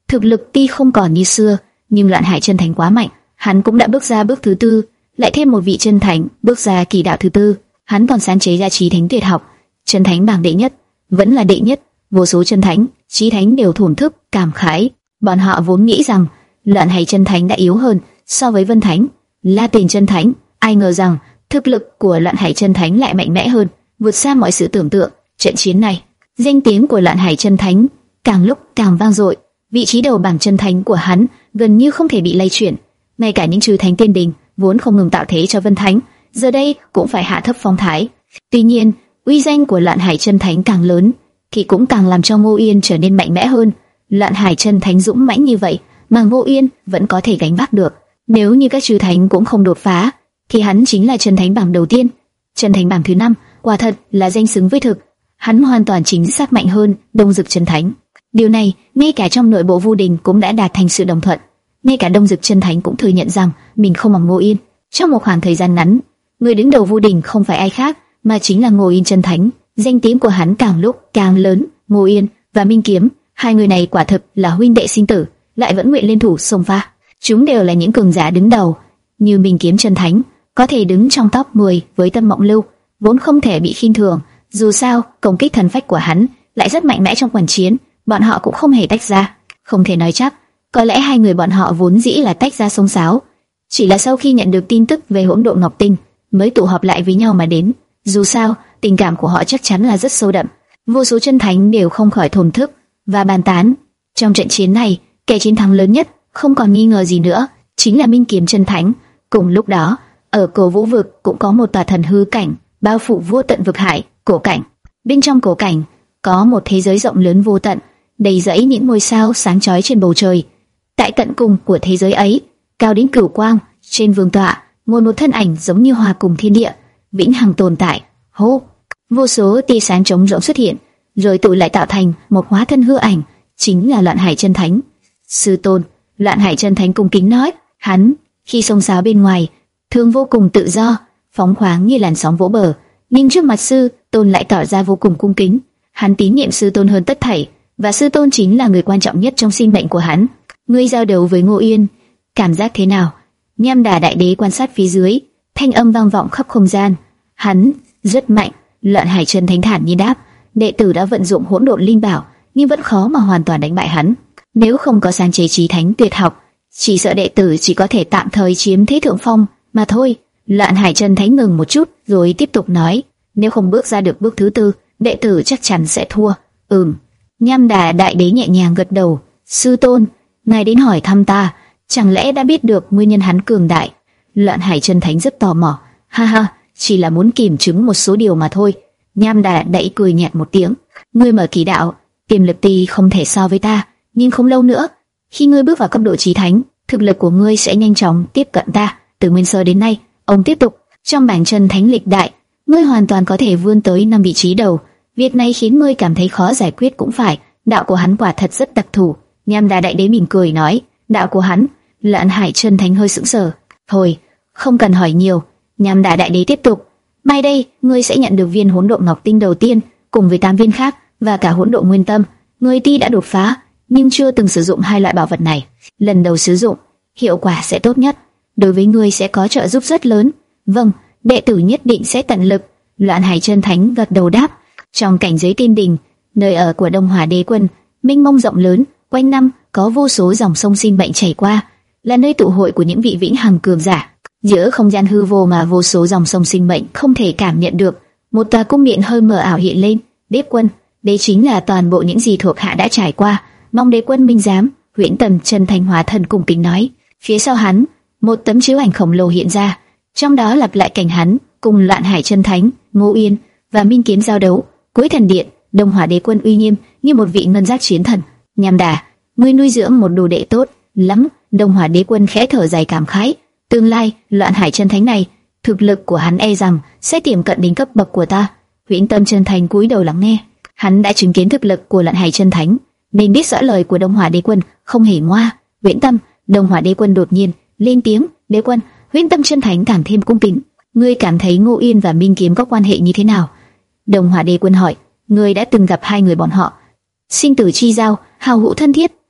A: Thực lực tuy không còn như xưa, nhưng Loạn Hải chân thánh quá mạnh, hắn cũng đã bước ra bước thứ tư, lại thêm một vị chân thánh bước ra kỳ đạo thứ tư, hắn còn sáng chế ra chí thánh tuyệt học, chân thánh bảng đệ nhất, vẫn là đệ nhất. Vô số chân thánh, chí thánh đều thổn thức, cảm khái. Bọn họ vốn nghĩ rằng Loạn Hải chân thánh đã yếu hơn so với Vân Thánh, La Tiền chân thánh, ai ngờ rằng thực lực của Loạn Hải chân thánh lại mạnh mẽ hơn, vượt xa mọi sự tưởng tượng. Trận chiến này, danh tiếng của Loạn Hải chân thánh càng lúc càng vang dội, vị trí đầu bảng chân thánh của hắn gần như không thể bị lay chuyển. Ngay cả những chư thánh tiên đình vốn không ngừng tạo thế cho Vân Thánh, giờ đây cũng phải hạ thấp phong thái. Tuy nhiên, uy danh của Loạn Hải chân thánh càng lớn, thì cũng càng làm cho Ngô Yên trở nên mạnh mẽ hơn. Loạn Hải chân thánh dũng mãnh như vậy, mà Ngô Yên vẫn có thể gánh vác được. Nếu như các chư thánh cũng không đột phá, thì hắn chính là chân thánh bảng đầu tiên. Chân thánh bảng thứ năm, quả thật là danh xứng với thực. Hắn hoàn toàn chính xác mạnh hơn Đông Dực chân thánh. Điều này, ngay cả trong nội bộ Vu Đình cũng đã đạt thành sự đồng thuận. Ngay cả Đông Dực chân thánh cũng thừa nhận rằng mình không bằng Ngô Yên. Trong một khoảng thời gian ngắn, người đứng đầu Vu Đình không phải ai khác, mà chính là Ngô Yên chân thánh. Danh tiếng của hắn càng lúc càng lớn. Ngô Yên và Minh Kiếm, hai người này quả thực là huynh đệ sinh tử, lại vẫn nguyện lên thủ xông pha. Chúng đều là những cường giả đứng đầu, như Minh Kiếm chân thánh có thể đứng trong top mười với Tâm Mộng Lưu, vốn không thể bị khinh thường. Dù sao, công kích thần phách của hắn lại rất mạnh mẽ trong quần chiến, bọn họ cũng không hề tách ra. Không thể nói chắc, có lẽ hai người bọn họ vốn dĩ là tách ra xông xáo, chỉ là sau khi nhận được tin tức về hỗn độn ngọc tinh mới tụ họp lại với nhau mà đến. Dù sao, tình cảm của họ chắc chắn là rất sâu đậm. Vô số chân thánh đều không khỏi thổn thức và bàn tán. Trong trận chiến này, kẻ chiến thắng lớn nhất không còn nghi ngờ gì nữa, chính là Minh Kiếm chân thánh. Cùng lúc đó, ở cổ vũ vực cũng có một tòa thần hư cảnh bao phủ vô tận vực hải. Cổ cảnh, bên trong cổ cảnh có một thế giới rộng lớn vô tận, đầy rẫy những ngôi sao sáng chói trên bầu trời. Tại tận cùng của thế giới ấy, cao đến cửu quang, trên vương tọa ngồi một thân ảnh giống như hòa cùng thiên địa, vĩnh hằng tồn tại. Hô, vô số tia sáng trống rỗng xuất hiện, rồi tụ lại tạo thành một hóa thân hư ảnh, chính là Loạn Hải chân thánh. Sư tôn. Loạn Hải chân thánh cung kính nói. Hắn khi xông xáo bên ngoài thường vô cùng tự do, phóng khoáng như làn sóng vỗ bờ, nhưng trước mặt sư tôn lại tỏ ra vô cùng cung kính. Hắn tín nhiệm sư tôn hơn tất thảy, và sư tôn chính là người quan trọng nhất trong sinh mệnh của hắn. Ngươi giao đấu với Ngô Yên, cảm giác thế nào? Nham Đà đại đế quan sát phía dưới, thanh âm vang vọng khắp không gian. Hắn rất mạnh. Loạn Hải chân thánh thản nhiên đáp. Đệ tử đã vận dụng hỗn độn linh bảo, nhưng vẫn khó mà hoàn toàn đánh bại hắn. Nếu không có sáng chế chí thánh tuyệt học, chỉ sợ đệ tử chỉ có thể tạm thời chiếm thế thượng phong mà thôi. Loạn Hải chân thánh ngừng một chút, rồi tiếp tục nói. Nếu không bước ra được bước thứ tư, đệ tử chắc chắn sẽ thua. Ừm. Nham Đà đại đế nhẹ nhàng gật đầu. Sư tôn, ngài đến hỏi thăm ta, chẳng lẽ đã biết được nguyên nhân hắn cường đại? Loạn Hải chân thánh rất tò mò. Ha ha, chỉ là muốn kiểm chứng một số điều mà thôi. Nham Đà đại cười nhạt một tiếng. Ngươi mở kỳ đạo, tiềm lực tuy không thể so với ta, nhưng không lâu nữa, khi ngươi bước vào cấp độ chí thánh, thực lực của ngươi sẽ nhanh chóng tiếp cận ta. Từ nguyên sơ đến nay, ông tiếp tục, trong bảng chân thánh lịch đại, ngươi hoàn toàn có thể vươn tới năm vị trí đầu. Việc này khiến ngươi cảm thấy khó giải quyết cũng phải. Đạo của hắn quả thật rất đặc thù. Nham Đà đại đế mỉm cười nói. Đạo của hắn? Loạn Hải chân thánh hơi sững sờ. Thôi, không cần hỏi nhiều. Nham Đà đại đế tiếp tục. Mai đây, ngươi sẽ nhận được viên hỗn độn ngọc tinh đầu tiên, cùng với tám viên khác và cả hỗn độn nguyên tâm. Ngươi tuy đã đột phá, nhưng chưa từng sử dụng hai loại bảo vật này. Lần đầu sử dụng, hiệu quả sẽ tốt nhất. Đối với ngươi sẽ có trợ giúp rất lớn. Vâng, đệ tử nhất định sẽ tận lực. Loạn Hải chân thánh gật đầu đáp. Trong cảnh giới tiên đình, nơi ở của Đông Hỏa Đế Quân, mênh mông rộng lớn, quanh năm có vô số dòng sông sinh mệnh chảy qua, là nơi tụ hội của những vị vĩnh hằng cường giả. Giữa không gian hư vô mà vô số dòng sông sinh mệnh không thể cảm nhận được, một tòa cung điện hơi mờ ảo hiện lên. Đế Quân, đây chính là toàn bộ những gì thuộc hạ đã trải qua. Mong Đế Quân minh giám. Huyễn Tầm chân thành hóa thần cung kính nói. Phía sau hắn, một tấm chiếu ảnh khổng lồ hiện ra, trong đó lặp lại cảnh hắn cùng Loạn Hải chân thánh, Ngô Yên và Minh Kiếm giao đấu. Cuối thần điện, Đông Hỏa Đế Quân uy nghiêm như một vị ngân giác chiến thần. Nham Đà, ngươi nuôi dưỡng một đồ đệ tốt lắm. Đông Hỏa Đế Quân khẽ thở dài cảm khái. Tương lai, Loạn Hải chân thánh này, thực lực của hắn e rằng sẽ tiềm cận đến cấp bậc của ta. Huyễn Tâm chân thành cúi đầu lắng nghe. Hắn đã chứng kiến thực lực của Loạn Hải chân thánh, nên biết rõ lời của Đông Hỏa Đế Quân không hề ngoa. Huyễn Tâm, Đông Hỏa Đế Quân đột nhiên lên tiếng. Đế Quân, Huyễn Tâm chân thánh càng thêm cung kính. Ngươi cảm thấy Ngô Yên và Minh Kiếm có quan hệ như thế nào? Đông Hỏa Đế Quân hỏi. Ngươi đã từng gặp hai người bọn họ? Sinh tử chi giao, hào hữu thân thiết.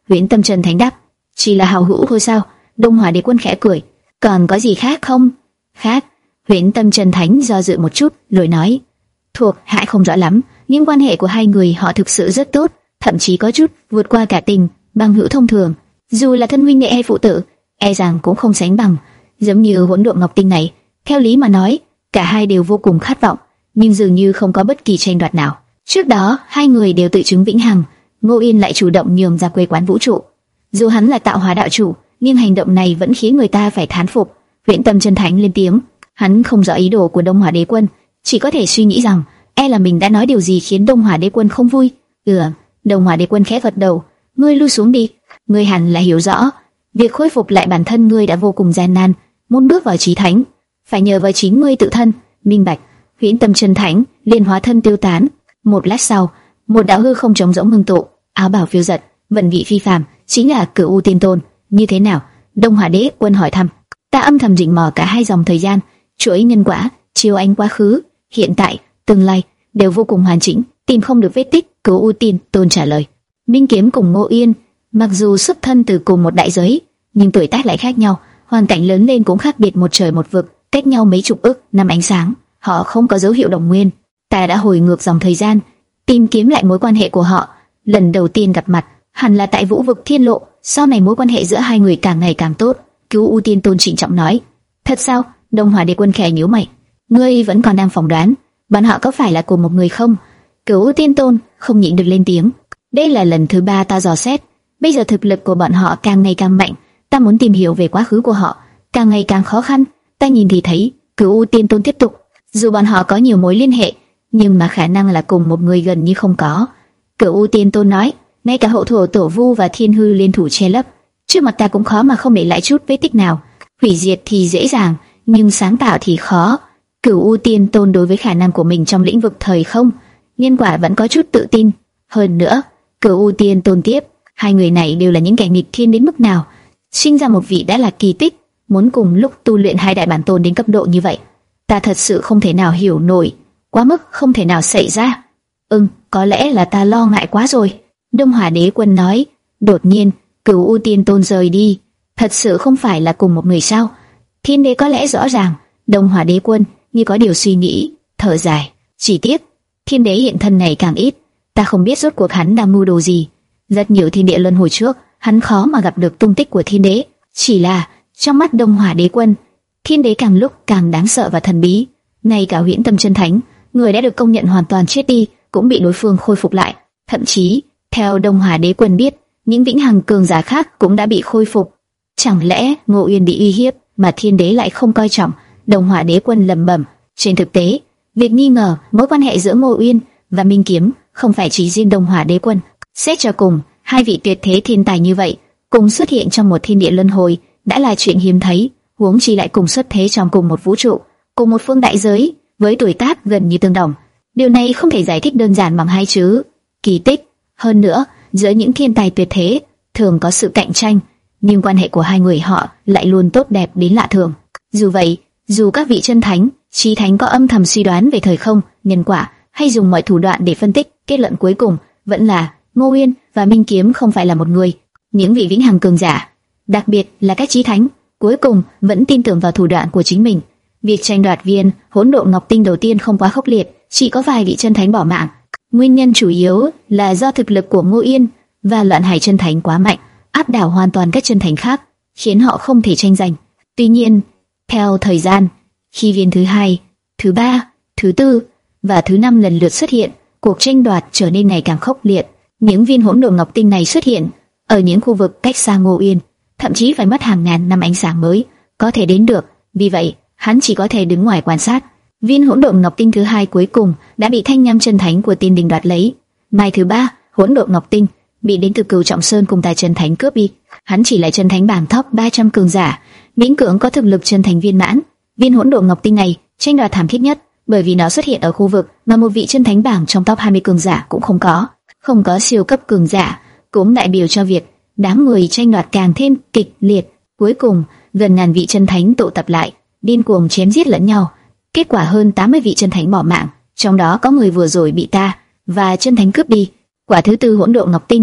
A: Huyễn Tâm Chân Thánh đáp, chỉ là hào hữu thôi sao? Đông Hỏa Đế Quân khẽ cười, còn có gì khác không? Khác? Huyễn Tâm Chân Thánh do dự một chút, rồi nói, thuộc hạ không rõ lắm, nhưng quan hệ của hai người họ thực sự rất tốt, thậm chí có chút vượt qua cả tình bằng hữu thông thường. Dù là thân huynh đệ hay phụ tử, e rằng cũng không sánh bằng. Giống như Hỗn Độn Ngọc Tinh này, theo lý mà nói, cả hai đều vô cùng khát vọng, nhưng dường như không có bất kỳ tranh đoạt nào. Trước đó, hai người đều tự chứng vĩnh hằng, Ngô Yên lại chủ động nhường ra quê quán vũ trụ. Dù hắn là tạo hóa đạo chủ, nhưng hành động này vẫn khiến người ta phải thán phục. Huyễn Tâm Chân Thánh lên tiếng, hắn không rõ ý đồ của Đông Hỏa Đế Quân, chỉ có thể suy nghĩ rằng e là mình đã nói điều gì khiến Đông Hỏa Đế Quân không vui. Ừ, Đông Hỏa Đế Quân khẽ gật đầu, ngươi lui xuống đi, ngươi hẳn là hiểu rõ, việc khôi phục lại bản thân ngươi đã vô cùng gian nan, muốn bước vào chí thánh, phải nhờ vào chính ngươi tự thân. Minh bạch. Huyễn Tâm Chân Thánh liền hóa thân tiêu tán. Một lát sau, một đạo hư không trống rỗng ngưng tụ, áo bào phiêu giật, vận vị phi phàm, chính là Cửu U Tiên Tôn. Như thế nào? Đông Hỏa Đế Quân hỏi thăm. Ta âm thầm rình mò cả hai dòng thời gian, chuỗi nhân quả, chiếu ánh quá khứ, hiện tại, tương lai đều vô cùng hoàn chỉnh, tìm không được vết tích. Cửu U Tiên Tôn trả lời. Minh Kiếm cùng Ngô Yên, mặc dù xuất thân từ cùng một đại giới, nhưng tuổi tác lại khác nhau, hoàn cảnh lớn lên cũng khác biệt một trời một vực, cách nhau mấy chục ức năm ánh sáng. Họ không có dấu hiệu đồng nguyên. Ta đã hồi ngược dòng thời gian, tìm kiếm lại mối quan hệ của họ. Lần đầu tiên gặp mặt, hẳn là tại Vũ Vực Thiên Lộ. Sau này mối quan hệ giữa hai người càng ngày càng tốt. Cửu U Tiên Tôn trịnh trọng nói. Thật sao? Đông Hỏa Đế Quân khẽ nhíu mày. Ngươi vẫn còn đang phỏng đoán, bọn họ có phải là cùng một người không? Cửu U Tiên Tôn không nhịn được lên tiếng. Đây là lần thứ ba ta dò xét. Bây giờ thực lực của bọn họ càng ngày càng mạnh, ta muốn tìm hiểu về quá khứ của họ càng ngày càng khó khăn. Ta nhìn thì thấy. Cửu U Tiên Tôn tiếp tục. Dù bọn họ có nhiều mối liên hệ, nhưng mà khả năng là cùng một người gần như không có. Cửu U Tiên Tôn nói, ngay cả Hậu Thổ Tổ Vu và Thiên Hư liên thủ che lấp, trước mặt ta cũng khó mà không để lại chút vết tích nào. Hủy diệt thì dễ dàng, nhưng sáng tạo thì khó. Cửu U Tiên Tôn đối với khả năng của mình trong lĩnh vực thời không, nhân quả vẫn có chút tự tin. Hơn nữa, Cửu U Tiên Tôn tiếp, hai người này đều là những kẻ nghịch thiên đến mức nào, sinh ra một vị đã là kỳ tích, muốn cùng lúc tu luyện hai đại bản tôn đến cấp độ như vậy, ta thật sự không thể nào hiểu nổi, quá mức không thể nào xảy ra. Ừm, có lẽ là ta lo ngại quá rồi. Đông Hỏa Đế Quân nói. Đột nhiên, Cửu U Tiên Tôn rời đi. Thật sự không phải là cùng một người sao? Thiên Đế có lẽ rõ ràng. Đông Hỏa Đế Quân như có điều suy nghĩ, thở dài. Chỉ tiếc, Thiên Đế hiện thân này càng ít, ta không biết rốt cuộc hắn đang mưu đồ gì. Rất nhiều thiên địa luân hồi trước, hắn khó mà gặp được tung tích của Thiên Đế. Chỉ là trong mắt Đông Hỏa Đế Quân, Thiên Đế càng lúc càng đáng sợ và thần bí. Ngay cả Huyễn Tâm Chân Thánh, người đã được công nhận hoàn toàn chết đi, cũng bị đối phương khôi phục lại. Thậm chí, theo Đông Hỏa Đế Quân biết, những vĩnh hằng cường giả khác cũng đã bị khôi phục. Chẳng lẽ Ngô Uyên bị uy hiếp mà Thiên Đế lại không coi trọng? Đông Hỏa Đế Quân lẩm bẩm. Trên thực tế, việc nghi ngờ mối quan hệ giữa Ngô Uyên và Minh Kiếm không phải chỉ riêng Đông Hỏa Đế Quân. Xét cho cùng, hai vị tuyệt thế thiên tài như vậy cùng xuất hiện trong một thiên địa luân hồi đã là chuyện hiếm thấy, huống chi lại cùng xuất thế trong cùng một vũ trụ, cùng một phương đại giới, với tuổi tác gần như tương đồng. Điều này không thể giải thích đơn giản bằng hai chữ kỳ tích. Hơn nữa, giữa những thiên tài tuyệt thế thường có sự cạnh tranh, nhưng quan hệ của hai người họ lại luôn tốt đẹp đến lạ thường. Dù vậy, dù các vị chân thánh, chí thánh có âm thầm suy đoán về thời không, nhân quả, hay dùng mọi thủ đoạn để phân tích, kết luận cuối cùng vẫn là Ngô Uyên và Minh Kiếm không phải là một người. Những vị vĩnh hằng cường giả, đặc biệt là các chí thánh, cuối cùng vẫn tin tưởng vào thủ đoạn của chính mình. Việc tranh đoạt viên Hỗn Độn Ngọc Tinh đầu tiên không quá khốc liệt, chỉ có vài vị chân thánh bỏ mạng. Nguyên nhân chủ yếu là do thực lực của Ngô Yên và Loạn Hải chân thánh quá mạnh, áp đảo hoàn toàn các chân thánh khác, khiến họ không thể tranh giành. Tuy nhiên, theo thời gian, khi viên thứ hai, thứ ba, thứ tư và thứ năm lần lượt xuất hiện, cuộc tranh đoạt trở nên ngày càng khốc liệt. Những viên Hỗn Độn Ngọc Tinh này xuất hiện ở những khu vực cách xa Ngô Yên, thậm chí phải mất hàng ngàn năm ánh sáng mới có thể đến được. Vì vậy, hắn chỉ có thể đứng ngoài quan sát. Viên Hỗn Độn Ngọc Tinh thứ hai cuối cùng đã bị Thanh Nham chân thánh của Tiên Đình đoạt lấy. Mai thứ ba, Hỗn Độn Ngọc Tinh bị đến từ Cửu Trọng Sơn cùng Tài chân thánh cướp đi. Hắn chỉ là chân thánh bảng top ba trăm cường giả, miễn cưỡng có thực lực chân thánh viên mãn. Viên Hỗn Độn Ngọc Tinh này tranh đoạt thảm thiết nhất, bởi vì nó xuất hiện ở khu vực mà một vị chân thánh bảng trong top hai mươi cường giả cũng không có. Không có siêu cấp cường giả, cũng đại biểu cho việc đám người tranh đoạt càng thêm kịch liệt. Cuối cùng, gần ngàn vị chân thánh tụ tập lại, điên cuồng chém giết lẫn nhau. Kết quả hơn tám mươi vị chân thánh bỏ mạng, trong đó có người vừa rồi bị ta và chân thánh cướp đi. Quả thứ tư Hỗn Độn Ngọc Tinh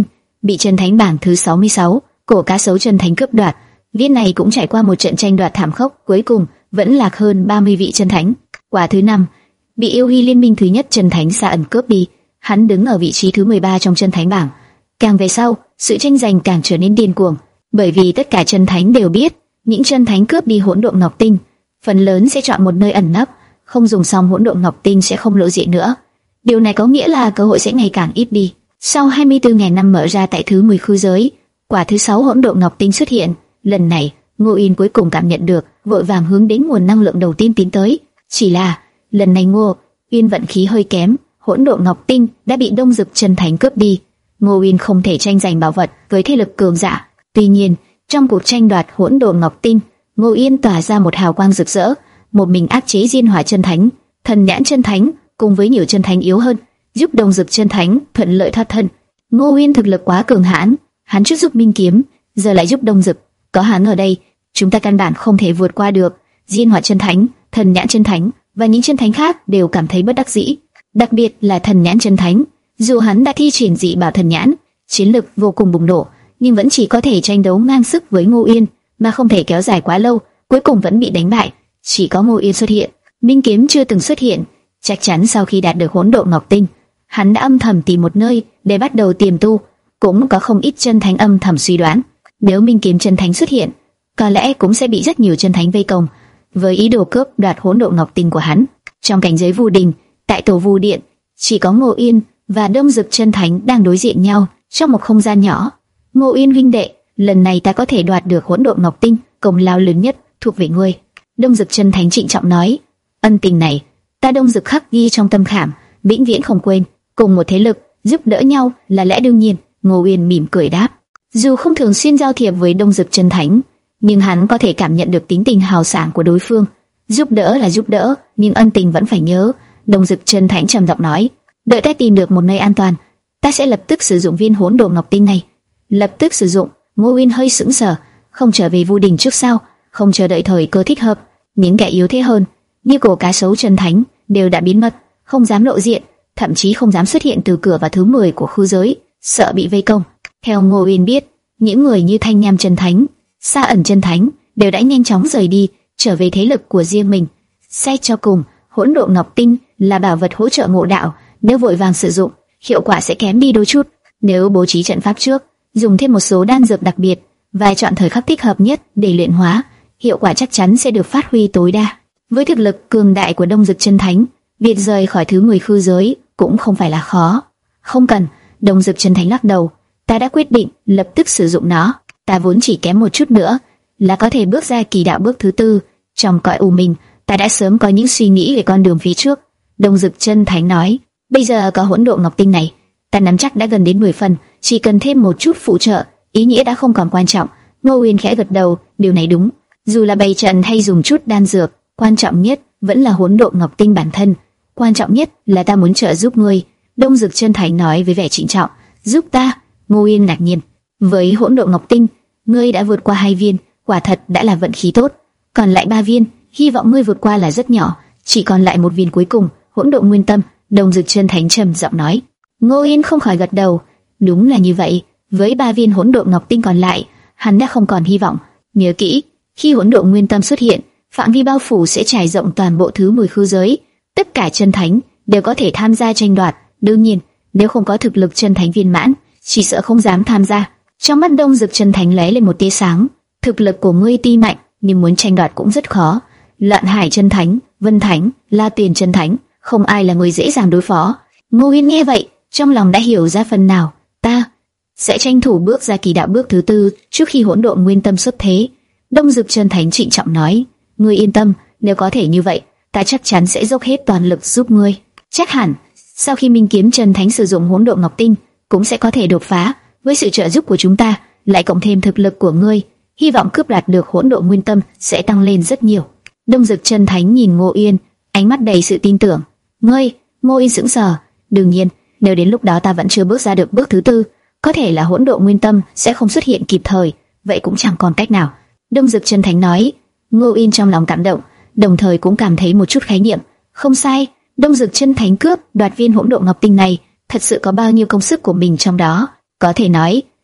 A: bị chân thánh bảng thứ sáu mươi sáu, cổ cá sấu chân thánh cướp đoạt. Viên này cũng trải qua một trận tranh đoạt thảm khốc, cuối cùng vẫn lạc hơn ba mươi vị chân thánh. Quả thứ năm, bị yêu hy liên minh thứ nhất chân thánh Sa ẩn cướp đi, hắn đứng ở vị trí thứ mười ba trong chân thánh bảng. Càng về sau, sự tranh giành càng trở nên điên cuồng, bởi vì tất cả chân thánh đều biết, những chân thánh cướp đi hỗn độn ngọc tinh, phần lớn sẽ chọn một nơi ẩn nấp, không dùng xong hỗn độn ngọc tinh sẽ không lộ diện nữa. Điều này có nghĩa là cơ hội sẽ ngày càng ít đi. Sau hai mươi tư nghìn năm mở ra tại thứ mười khư giới, quả thứ sáu hỗn độn ngọc tinh xuất hiện. Lần này, Ngô Yên cuối cùng cảm nhận được, vội vàng hướng đến nguồn năng lượng đầu tiên tiến tới. Chỉ là lần này Ngô Yên vận khí hơi kém, hỗn độn ngọc tinh đã bị Đông Dực chân thánh cướp đi. Ngô Yên không thể tranh giành bảo vật với thế lực cường giả. Tuy nhiên, trong cuộc tranh đoạt hỗn độn ngọc tinh, Ngô Yên tỏa ra một hào quang rực rỡ, một mình áp chế Diên Hỏa chân thánh, Thần Nhãn chân thánh cùng với nhiều chân thánh yếu hơn, giúp Đông Dực chân thánh thuận lợi thoát thân. Ngô Yên thực lực quá cường hãn, hắn trước giúp Minh Kiếm, giờ lại giúp Đông Dực. Có hắn ở đây, chúng ta căn bản không thể vượt qua được. Diên Hỏa chân thánh, Thần Nhãn chân thánh và những chân thánh khác đều cảm thấy bất đắc dĩ. Đặc biệt là Thần Nhãn chân thánh, dù hắn đã thi triển dị bảo thần nhãn, chiến lực vô cùng bùng nổ, nhưng vẫn chỉ có thể tranh đấu ngang sức với Ngô Yên, mà không thể kéo dài quá lâu, cuối cùng vẫn bị đánh bại. Chỉ có Ngô Yên xuất hiện, Minh Kiếm chưa từng xuất hiện. Chắc chắn sau khi đạt được hỗn độn ngọc tinh, hắn đã âm thầm tìm một nơi để bắt đầu tiềm tu. Cũng có không ít chân thánh âm thầm suy đoán, nếu Minh Kiếm chân thánh xuất hiện, có lẽ cũng sẽ bị rất nhiều chân thánh vây công, với ý đồ cướp đoạt hỗn độn ngọc tinh của hắn. Trong cảnh giới Vu Đình, tại tổ Vu Điện, chỉ có Ngô Yên và Đông Dực chân thánh đang đối diện nhau trong một không gian nhỏ. Ngô Yên huynh đệ, lần này ta có thể đoạt được hỗn độn ngọc tinh, công lao lớn nhất thuộc về ngươi. Đông Dực chân thánh trịnh trọng nói, ân tình này ta Đông Dực khắc ghi trong tâm khảm, vĩnh viễn không quên. Cùng một thế lực, giúp đỡ nhau là lẽ đương nhiên. Ngô Yên mỉm cười đáp. Dù không thường xuyên giao thiệp với Đông Dực chân thánh, nhưng hắn có thể cảm nhận được tính tình hào sảng của đối phương. Giúp đỡ là giúp đỡ, nhưng ân tình vẫn phải nhớ. Đông Dực chân thánh trầm giọng nói, đợi ta tìm được một nơi an toàn, ta sẽ lập tức sử dụng viên hỗn độn ngọc tinh này. Lập tức sử dụng? Ngô Yên hơi sững sờ, không trở về Vu Đình trước sao? Không chờ đợi thời cơ thích hợp. Những kẻ yếu thế hơn, như cổ cá sấu chân thánh, đều đã biến mất, không dám lộ diện, thậm chí không dám xuất hiện từ cửa vào thứ mười của khư giới, sợ bị vây công. Theo Ngô Yên biết, những người như Thanh Nham chân thánh, Sa ẩn chân thánh đều đã nhanh chóng rời đi, trở về thế lực của riêng mình. Xét cho cùng, hỗn độn ngọc tinh là bảo vật hỗ trợ ngộ đạo, nếu vội vàng sử dụng, hiệu quả sẽ kém đi đôi chút. Nếu bố trí trận pháp trước, dùng thêm một số đan dược đặc biệt và chọn thời khắc thích hợp nhất để luyện hóa, hiệu quả chắc chắn sẽ được phát huy tối đa. Với thực lực cường đại của Đông Dực chân thánh, việc rời khỏi thứ mười khư giới cũng không phải là khó. Không cần. Đông Dực chân thánh lắc đầu, ta đã quyết định lập tức sử dụng nó. Ta vốn chỉ kém một chút nữa là có thể bước ra kỳ đạo bước thứ tư. Trong cõi u minh, ta đã sớm có những suy nghĩ về con đường phía trước. Đông Dực chân thánh nói, bây giờ có hỗn độn ngọc tinh này, ta nắm chắc đã gần đến mười phần, chỉ cần thêm một chút phụ trợ, ý nghĩa đã không còn quan trọng. Ngô Uyên khẽ gật đầu, điều này đúng. Dù là bày trận hay dùng chút đan dược, quan trọng nhất vẫn là hỗn độn ngọc tinh bản thân. Quan trọng nhất là ta muốn trợ giúp ngươi. Đông Dực chân thánh nói với vẻ trịnh trọng, giúp ta? Ngô Uyên ngạc nhiên, với hỗn độn ngọc tinh, ngươi đã vượt qua hai viên, quả thật đã là vận khí tốt. Còn lại ba viên, hy vọng ngươi vượt qua là rất nhỏ, chỉ còn lại một viên cuối cùng, hỗn độn nguyên tâm. Đông Dực chân thánh trầm giọng nói. Ngô Uyên không khỏi gật đầu, đúng là như vậy. Với ba viên hỗn độn ngọc tinh còn lại, hắn đã không còn hy vọng. Nhớ kỹ, khi hỗn độn nguyên tâm xuất hiện, phạm vi bao phủ sẽ trải rộng toàn bộ thứ mười khư giới. Tất cả chân thánh đều có thể tham gia tranh đoạt. Đương nhiên, nếu không có thực lực chân thánh viên mãn, chỉ sợ không dám tham gia. Trong mắt Đông Dực chân thánh lóe lên một tia sáng. Thực lực của ngươi tuy mạnh, nhưng muốn tranh đoạt cũng rất khó. Lạn Hải chân thánh, Vân thánh, La Tuyền chân thánh, không ai là người dễ dàng đối phó. Ngô Uyên nghe vậy, trong lòng đã hiểu ra phần nào. Ta sẽ tranh thủ bước ra kỳ đạo bước thứ tư trước khi hỗn độn nguyên tâm xuất thế. Đông Dực chân thánh trịnh trọng nói, ngươi yên tâm, nếu có thể như vậy, ta chắc chắn sẽ dốc hết toàn lực giúp ngươi. Chắc hẳn sau khi Minh Kiếm chân thánh sử dụng hỗn độn ngọc tinh, cũng sẽ có thể đột phá. Với sự trợ giúp của chúng ta, lại cộng thêm thực lực của ngươi, hy vọng cướp đoạt được hỗn độn nguyên tâm sẽ tăng lên rất nhiều. Đông Dực chân thánh nhìn Ngô Uyên, ánh mắt đầy sự tin tưởng. Ngươi? Ngô Uyên sững sờ. Đương nhiên, nếu đến lúc đó ta vẫn chưa bước ra được bước thứ tư, có thể là hỗn độn nguyên tâm sẽ không xuất hiện kịp thời, vậy cũng chẳng còn cách nào. Đông Dực chân thánh nói. Ngô Uyên trong lòng cảm động, đồng thời cũng cảm thấy một chút khái niệm. Không sai, Đông Dực chân thánh cướp đoạt viên hỗn độn ngọc tinh này, thật sự có bao nhiêu công sức của mình trong đó. Có thể nói,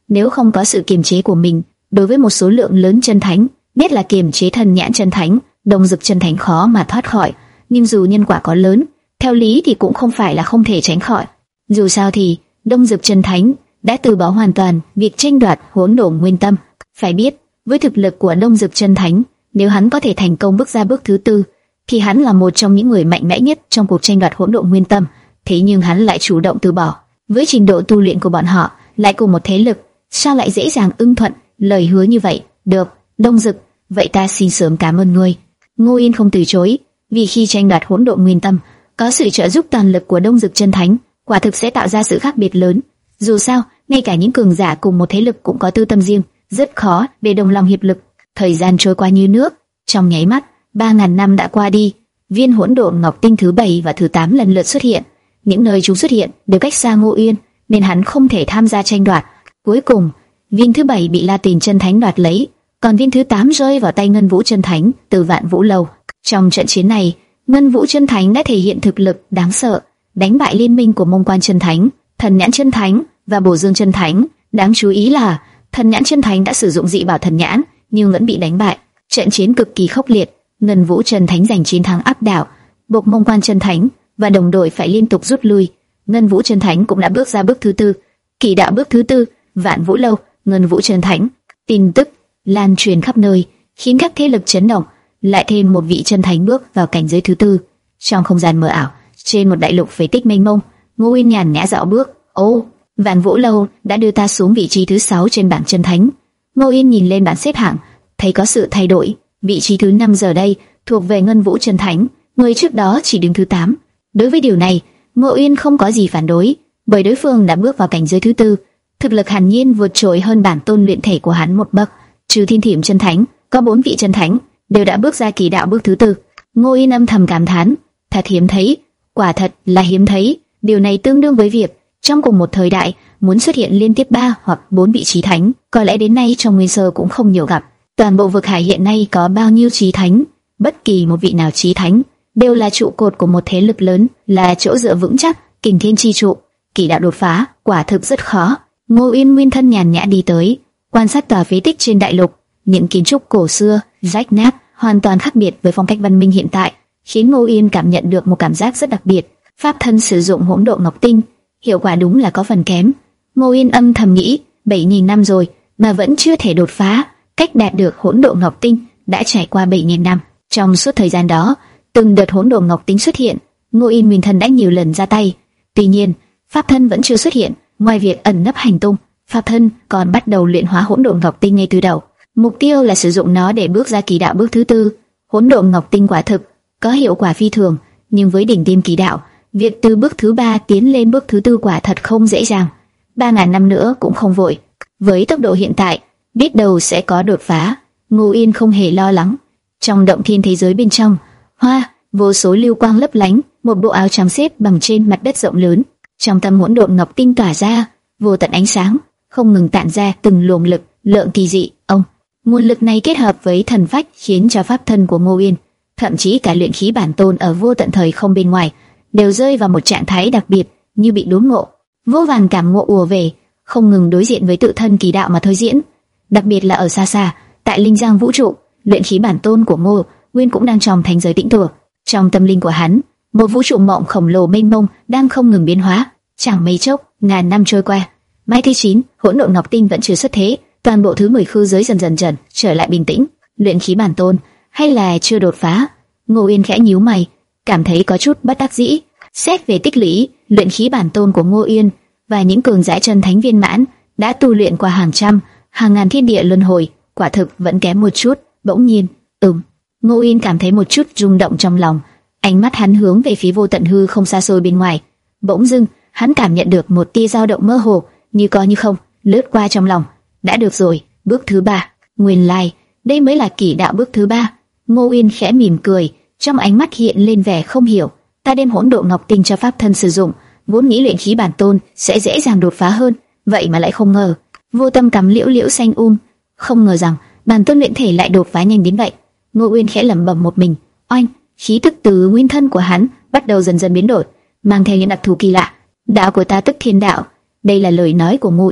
A: Nếu không có sự kiềm chế của mình, đối với một số lượng lớn chân thánh, nhất là kiềm chế thần nhãn chân thánh, Đông Dực chân thánh khó mà thoát khỏi. Nhưng dù nhân quả có lớn, theo lý thì cũng không phải là không thể tránh khỏi. Dù sao thì Đông Dực chân thánh đã từ bỏ hoàn toàn việc tranh đoạt hỗn độn nguyên tâm. Phải biết, với thực lực của Đông Dực chân thánh, nếu hắn có thể thành công bước ra bước thứ tư, thì hắn là một trong những người mạnh mẽ nhất trong cuộc tranh đoạt hỗn độn nguyên tâm. Thế nhưng hắn lại chủ động từ bỏ. Với trình độ tu luyện của bọn họ, lại cùng một thế lực, sao lại dễ dàng ưng thuận lời hứa như vậy? Được, Đông Dực, vậy ta xin sớm cảm ơn ngươi. Ngô Yên không từ chối, vì khi tranh đoạt hỗn độn nguyên tâm, có sự trợ giúp toàn lực của Đông Dực chân thánh, quả thực sẽ tạo ra sự khác biệt lớn. Dù sao, ngay cả những cường giả cùng một thế lực cũng có tư tâm riêng, rất khó để đồng lòng hiệp lực. Thời gian trôi qua như nước, trong nháy mắt, ba ngàn năm đã qua đi. Viên hỗn độn ngọc tinh thứ bảy và thứ tám lần lượt xuất hiện. Những nơi chúng xuất hiện đều cách xa Ngô Yên, nên hắn không thể tham gia tranh đoạt. Cuối cùng, viên thứ bảy bị La Tìn chân thánh đoạt lấy, còn viên thứ tám rơi vào tay Ngân Vũ chân thánh từ Vạn Vũ Lâu. Trong trận chiến này, Ngân Vũ chân thánh đã thể hiện thực lực đáng sợ, đánh bại liên minh của Mông Quan chân thánh, Thần Nhãn chân thánh và Bổ Dương chân thánh. Đáng chú ý là Thần Nhãn chân thánh đã sử dụng dị bảo thần nhãn, nhưng vẫn bị đánh bại. Trận chiến cực kỳ khốc liệt, Ngân Vũ chân thánh giành chiến thắng áp đảo, buộc Mông Quan chân thánh và đồng đội phải liên tục rút lui. Ngân Vũ chân thánh cũng đã bước ra bước thứ tư, Kỳ đạo bước thứ tư, Vạn Vũ Lâu, Ngân Vũ chân thánh. Tin tức lan truyền khắp nơi, khiến các thế lực chấn động. Lại thêm một vị chân thánh bước vào cảnh giới thứ tư. Trong không gian mờ ảo, trên một đại lục phế tích mênh mông, Ngô Uyên nhàn nhã dạo bước. Ô, Vạn Vũ Lâu đã đưa ta xuống vị trí thứ sáu trên bảng chân thánh. Ngô Uyên nhìn lên bảng xếp hạng, thấy có sự thay đổi. Vị trí thứ năm giờ đây thuộc về Ngân Vũ chân thánh, người trước đó chỉ đứng thứ tám. Đối với điều này, Ngô Uyên không có gì phản đối, bởi đối phương đã bước vào cảnh giới thứ tư, thực lực hàn nhiên vượt trội hơn bản tôn luyện thể của hắn một bậc. Trừ Thiên Thiểm chân thánh, có bốn vị chân thánh đều đã bước ra kỳ đạo bước thứ tư. Ngô Yên âm thầm cảm thán, thật hiếm thấy, quả thật là hiếm thấy. Điều này tương đương với việc trong cùng một thời đại muốn xuất hiện liên tiếp ba hoặc bốn vị chí thánh, có lẽ đến nay trong nguyên sơ cũng không nhiều gặp. Toàn bộ vực hải hiện nay có bao nhiêu chí thánh, bất kỳ một vị nào chí thánh đều là trụ cột của một thế lực lớn, là chỗ dựa vững chắc, kình thiên chi trụ. Kỳ đạo đột phá quả thực rất khó. Ngô Yên nguyên thân nhàn nhã đi tới, quan sát tòa phế tích trên đại lục. Những kiến trúc cổ xưa, rách nát, hoàn toàn khác biệt với phong cách văn minh hiện tại, khiến Ngô Yên cảm nhận được một cảm giác rất đặc biệt. Pháp thân sử dụng hỗn độn ngọc tinh, hiệu quả đúng là có phần kém. Ngô Yên âm thầm nghĩ, bảy nghìn năm rồi mà vẫn chưa thể đột phá, cách đạt được hỗn độn ngọc tinh đã trải qua bảy nghìn năm. Trong suốt thời gian đó, từng đợt hỗn độn ngọc tinh xuất hiện, Ngô Yên nguyên thân đã nhiều lần ra tay. Tuy nhiên, pháp thân vẫn chưa xuất hiện. Ngoài việc ẩn nấp hành tung, pháp thân còn bắt đầu luyện hóa hỗn độn ngọc tinh ngay từ đầu. Mục tiêu là sử dụng nó để bước ra kỳ đạo bước thứ tư. Hỗn độn ngọc tinh quả thực có hiệu quả phi thường, nhưng với đỉnh tiêm kỳ đạo, việc từ bước thứ ba tiến lên bước thứ tư quả thật không dễ dàng. Ba ngàn năm nữa cũng không vội. Với tốc độ hiện tại, biết đâu sẽ có đột phá. Ngô Yên không hề lo lắng. Trong động thiên thế giới bên trong, hoa, vô số lưu quang lấp lánh, một bộ áo trắng xếp bằng trên mặt đất rộng lớn. Trong tâm hỗn độn ngọc tinh tỏa ra vô tận ánh sáng, không ngừng tản ra từng luồng lực lượng kỳ dị. Ông nguồn lực này kết hợp với thần phách khiến cho pháp thân của Ngô Yên, thậm chí cả luyện khí bản tôn ở vô tận thời không bên ngoài, đều rơi vào một trạng thái đặc biệt, như bị đốn ngộ. Vô vàn cảm ngộ ùa về, không ngừng đối diện với tự thân kỳ đạo mà thôi diễn. Đặc biệt là ở xa xa, tại linh giang vũ trụ, luyện khí bản tôn của Ngô Nguyên cũng đang trong thành giới tĩnh tùa. Trong tâm linh của hắn, một vũ trụ mộng khổng lồ mênh mông đang không ngừng biến hóa. Chẳng mấy chốc, ngàn năm trôi qua, mai thứ chín, hỗn độn ngọc tinh vẫn chưa xuất thế. Toàn bộ thứ mười khư giới dần dần dần trở lại bình tĩnh. Luyện khí bản tôn hay là chưa đột phá? Ngô Yên khẽ nhíu mày, cảm thấy có chút bất đắc dĩ. Xét về tích lũy, luyện khí bản tôn của Ngô Yên và những cường giả chân thánh viên mãn đã tu luyện qua hàng trăm, hàng ngàn thiên địa luân hồi, quả thực vẫn kém một chút. Bỗng nhiên, ừm, Ngô Yên cảm thấy một chút rung động trong lòng. Ánh mắt hắn hướng về phía vô tận hư không xa xôi bên ngoài. Bỗng dưng, hắn cảm nhận được một tia dao động mơ hồ, như có như không, lướt qua trong lòng. Đã được rồi, bước thứ ba. Nguyên lai, đây mới là kỷ đạo bước thứ ba. Ngô Uyên khẽ mỉm cười, trong ánh mắt hiện lên vẻ không hiểu. Ta đem hỗn độn ngọc tinh cho pháp thân sử dụng, vốn nghĩ luyện khí bản tôn sẽ dễ dàng đột phá hơn, vậy mà lại không ngờ. Vô Tâm cắm liễu liễu xanh um, không ngờ rằng bản tôn luyện thể lại đột phá nhanh đến vậy. Ngô Uyên khẽ lẩm bẩm một mình. Oanh, khí tức từ nguyên thân của hắn bắt đầu dần dần biến đổi, mang theo những đặc thù kỳ lạ. Đạo của ta tức thiên đạo. Đây là lời nói của Ngô Yên,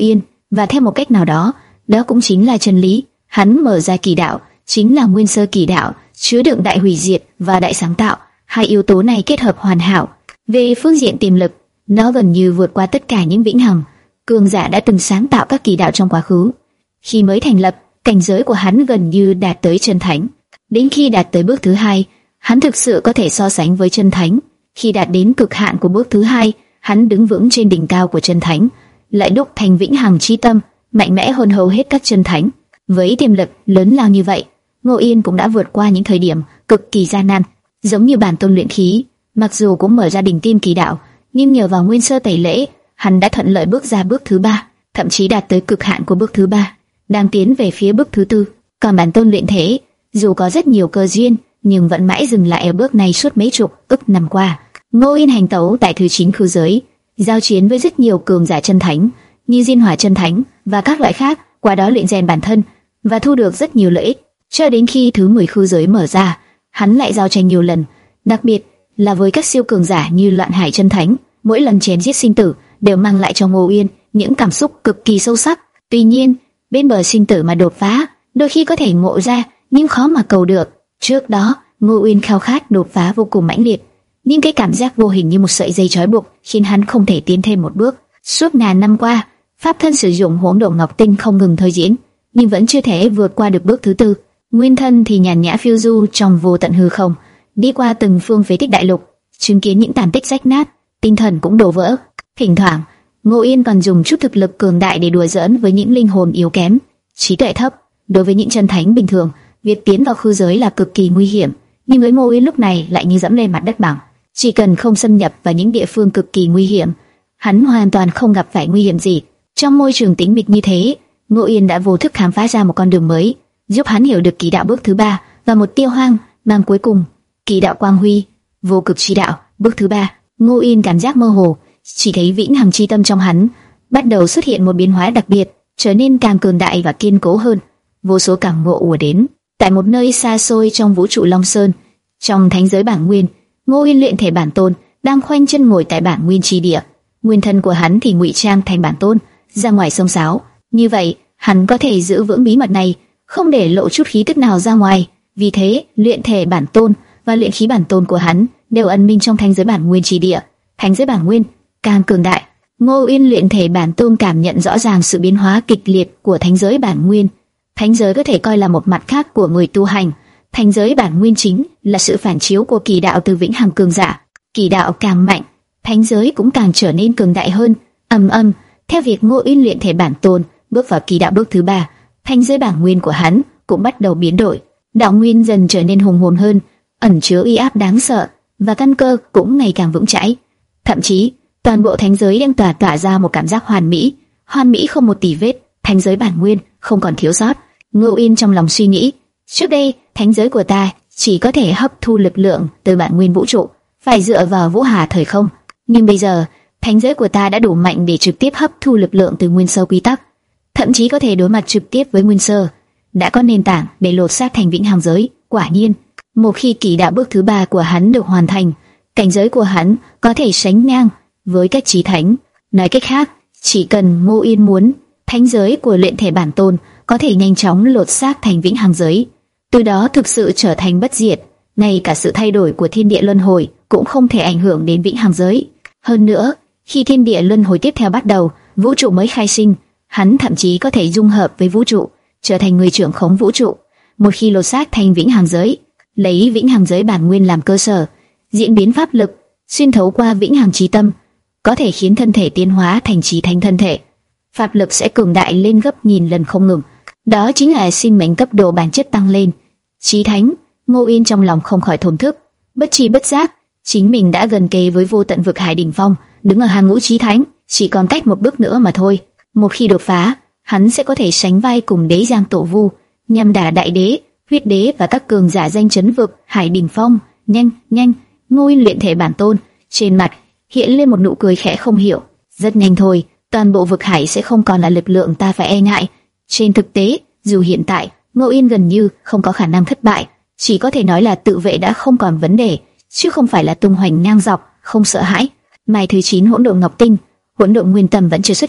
A: và theo một cách nào đó, đó cũng chính là chân lý. Hắn mở ra kỳ đạo, chính là nguyên sơ kỳ đạo, chứa đựng đại hủy diệt và đại sáng tạo. Hai yếu tố này kết hợp hoàn hảo. Về phương diện tiềm lực, nó gần như vượt qua tất cả những vĩnh hằng cường giả đã từng sáng tạo các kỳ đạo trong quá khứ. Khi mới thành lập, cảnh giới của hắn gần như đạt tới chân thánh. Đến khi đạt tới bước thứ hai, hắn thực sự có thể so sánh với chân thánh. Khi đạt đến cực hạn của bước thứ hai, hắn đứng vững trên đỉnh cao của chân thánh, lại đúc thành vĩnh hằng chi tâm, mạnh mẽ hơn hầu hết các chân thánh. Với tiềm lực lớn lao như vậy, Ngô Yên cũng đã vượt qua những thời điểm cực kỳ gian nan, giống như bản tôn luyện khí, mặc dù cũng mở ra đỉnh tim kỳ đạo, nhưng nhờ vào nguyên sơ tẩy lễ, hắn đã thuận lợi bước ra bước thứ ba, thậm chí đạt tới cực hạn của bước thứ ba, đang tiến về phía bước thứ tư. Còn bản tôn luyện thể, dù có rất nhiều cơ duyên, nhưng vẫn mãi dừng lại ở bước này suốt mấy chục ức năm qua. Ngô Yên hành tẩu tại thứ chín khư giới, giao chiến với rất nhiều cường giả chân thánh, như Diên Hỏa chân thánh và các loại khác, qua đó luyện rèn bản thân và thu được rất nhiều lợi ích. Cho đến khi thứ mười khư giới mở ra, hắn lại giao tranh nhiều lần, đặc biệt là với các siêu cường giả như Loạn Hải chân thánh, mỗi lần chém giết sinh tử đều mang lại cho Ngô Yên những cảm xúc cực kỳ sâu sắc. Tuy nhiên, bên bờ sinh tử mà đột phá, đôi khi có thể ngộ ra, nhưng khó mà cầu được. Trước đó, Ngô Uyên khao khát đột phá vô cùng mãnh liệt, nhưng cái cảm giác vô hình như một sợi dây trói buộc khiến hắn không thể tiến thêm một bước. Suốt ngàn năm qua, pháp thân sử dụng Hỗn Độn Ngọc Tinh không ngừng thôi diễn, nhưng vẫn chưa thể vượt qua được bước thứ tư. Nguyên thân thì nhàn nhã phiêu du trong vô tận hư không, đi qua từng phương phế tích đại lục, chứng kiến những tàn tích rách nát, tinh thần cũng đổ vỡ. Thỉnh thoảng, Ngô Yên còn dùng chút thực lực cường đại để đùa giỡn với những linh hồn yếu kém, trí tuệ thấp. Đối với những chân thánh bình thường, việc tiến vào khư giới là cực kỳ nguy hiểm, nhưng với Ngô Yên lúc này lại như dẫm lên mặt đất bằng. Chỉ cần không xâm nhập vào những địa phương cực kỳ nguy hiểm, hắn hoàn toàn không gặp phải nguy hiểm gì. Trong môi trường tĩnh mịch như thế, Ngô Yên đã vô thức khám phá ra một con đường mới, giúp hắn hiểu được kỳ đạo bước thứ ba và một tiêu hoang mang cuối cùng, kỳ đạo quang huy, vô cực chi đạo bước thứ ba. Ngô Yên cảm giác mơ hồ, chỉ thấy vĩnh hằng chi tâm trong hắn bắt đầu xuất hiện một biến hóa đặc biệt, trở nên càng cường đại và kiên cố hơn. Vô số cảm ngộ ùa đến. Tại một nơi xa xôi trong vũ trụ Long Sơn, trong thánh giới bản nguyên, Ngô Yên luyện thể bản tôn đang khoanh chân ngồi tại bản nguyên chi địa. Nguyên thân của hắn thì ngụy trang thành bản tôn, ra ngoài xông xáo. Như vậy, hắn có thể giữ vững bí mật này, không để lộ chút khí tức nào ra ngoài. Vì thế, luyện thể bản tôn và luyện khí bản tôn của hắn đều ẩn mình trong thánh giới bản nguyên chi địa. Thánh giới bản nguyên càng cường đại, Ngô Yên luyện thể bản tôn cảm nhận rõ ràng sự biến hóa kịch liệt của thánh giới bản nguyên. Thánh giới có thể coi là một mặt khác của người tu hành. Thánh giới bản nguyên chính là sự phản chiếu của kỳ đạo từ vĩnh hằng cường giả. Kỳ đạo càng mạnh, thánh giới cũng càng trở nên cường đại hơn. Ầm ầm, theo việc Ngô Yên luyện thể bản tôn bước vào kỳ đạo bước thứ ba, thánh giới bản nguyên của hắn cũng bắt đầu biến đổi. Đạo nguyên dần trở nên hùng hồn hơn, ẩn chứa uy áp đáng sợ, và căn cơ cũng ngày càng vững chãi. Thậm chí, toàn bộ thánh giới đang tỏa tỏa ra một cảm giác hoàn mỹ, hoàn mỹ không một tì vết. Thánh giới bản nguyên không còn thiếu sót. Ngô Yên trong lòng suy nghĩ, trước đây thánh giới của ta chỉ có thể hấp thu lực lượng từ bản nguyên vũ trụ, phải dựa vào vũ hà thời không. Nhưng bây giờ, thánh giới của ta đã đủ mạnh để trực tiếp hấp thu lực lượng từ nguyên sơ quy tắc, thậm chí có thể đối mặt trực tiếp với nguyên sơ, đã có nền tảng để lột xác thành vĩnh hằng giới. Quả nhiên, một khi kỳ đạo bước thứ ba của hắn được hoàn thành, cảnh giới của hắn có thể sánh ngang với các chí thánh. Nói cách khác, chỉ cần Ngô Yên muốn, thánh giới của luyện thể bản tôn có thể nhanh chóng lột xác thành vĩnh hằng giới, từ đó thực sự trở thành bất diệt. Ngay cả sự thay đổi của thiên địa luân hồi cũng không thể ảnh hưởng đến vĩnh hằng giới. Hơn nữa, khi thiên địa luân hồi tiếp theo bắt đầu, vũ trụ mới khai sinh, hắn thậm chí có thể dung hợp với vũ trụ, trở thành người trưởng khống vũ trụ. Một khi lột xác thành vĩnh hằng giới, lấy vĩnh hằng giới bản nguyên làm cơ sở, diễn biến pháp lực xuyên thấu qua vĩnh hằng chí tâm, có thể khiến thân thể tiến hóa thành chí thánh thân thể. Pháp lực sẽ cường đại lên gấp nghìn lần không ngừng. Đó chính là sinh mệnh cấp độ bản chất tăng lên. Chí thánh, Ngô Yên trong lòng không khỏi thổn thức, bất tri bất giác, chính mình đã gần kề với vô tận vực hải đỉnh phong, đứng ở hàng ngũ chí thánh, chỉ còn cách một bước nữa mà thôi. Một khi đột phá, hắn sẽ có thể sánh vai cùng Đế Giang Tổ Vu, Nhâm Đà Đại Đế, Huyết Đế và các cường giả danh chấn vực hải đỉnh phong. Nhanh, nhanh! Ngô Yên luyện thể bản tôn, trên mặt hiện lên một nụ cười khẽ không hiểu. Rất nhanh thôi, toàn bộ vực hải sẽ không còn là lực lượng ta phải e ngại. Trên thực tế, dù hiện tại Ngô Yên gần như không có khả năng thất bại, chỉ có thể nói là tự vệ đã không còn vấn đề, chứ không phải là tung hoành ngang dọc, không sợ hãi. Mai thứ chín hỗn độn ngọc tinh, hỗn độn nguyên tâm vẫn chưa xuất hiện.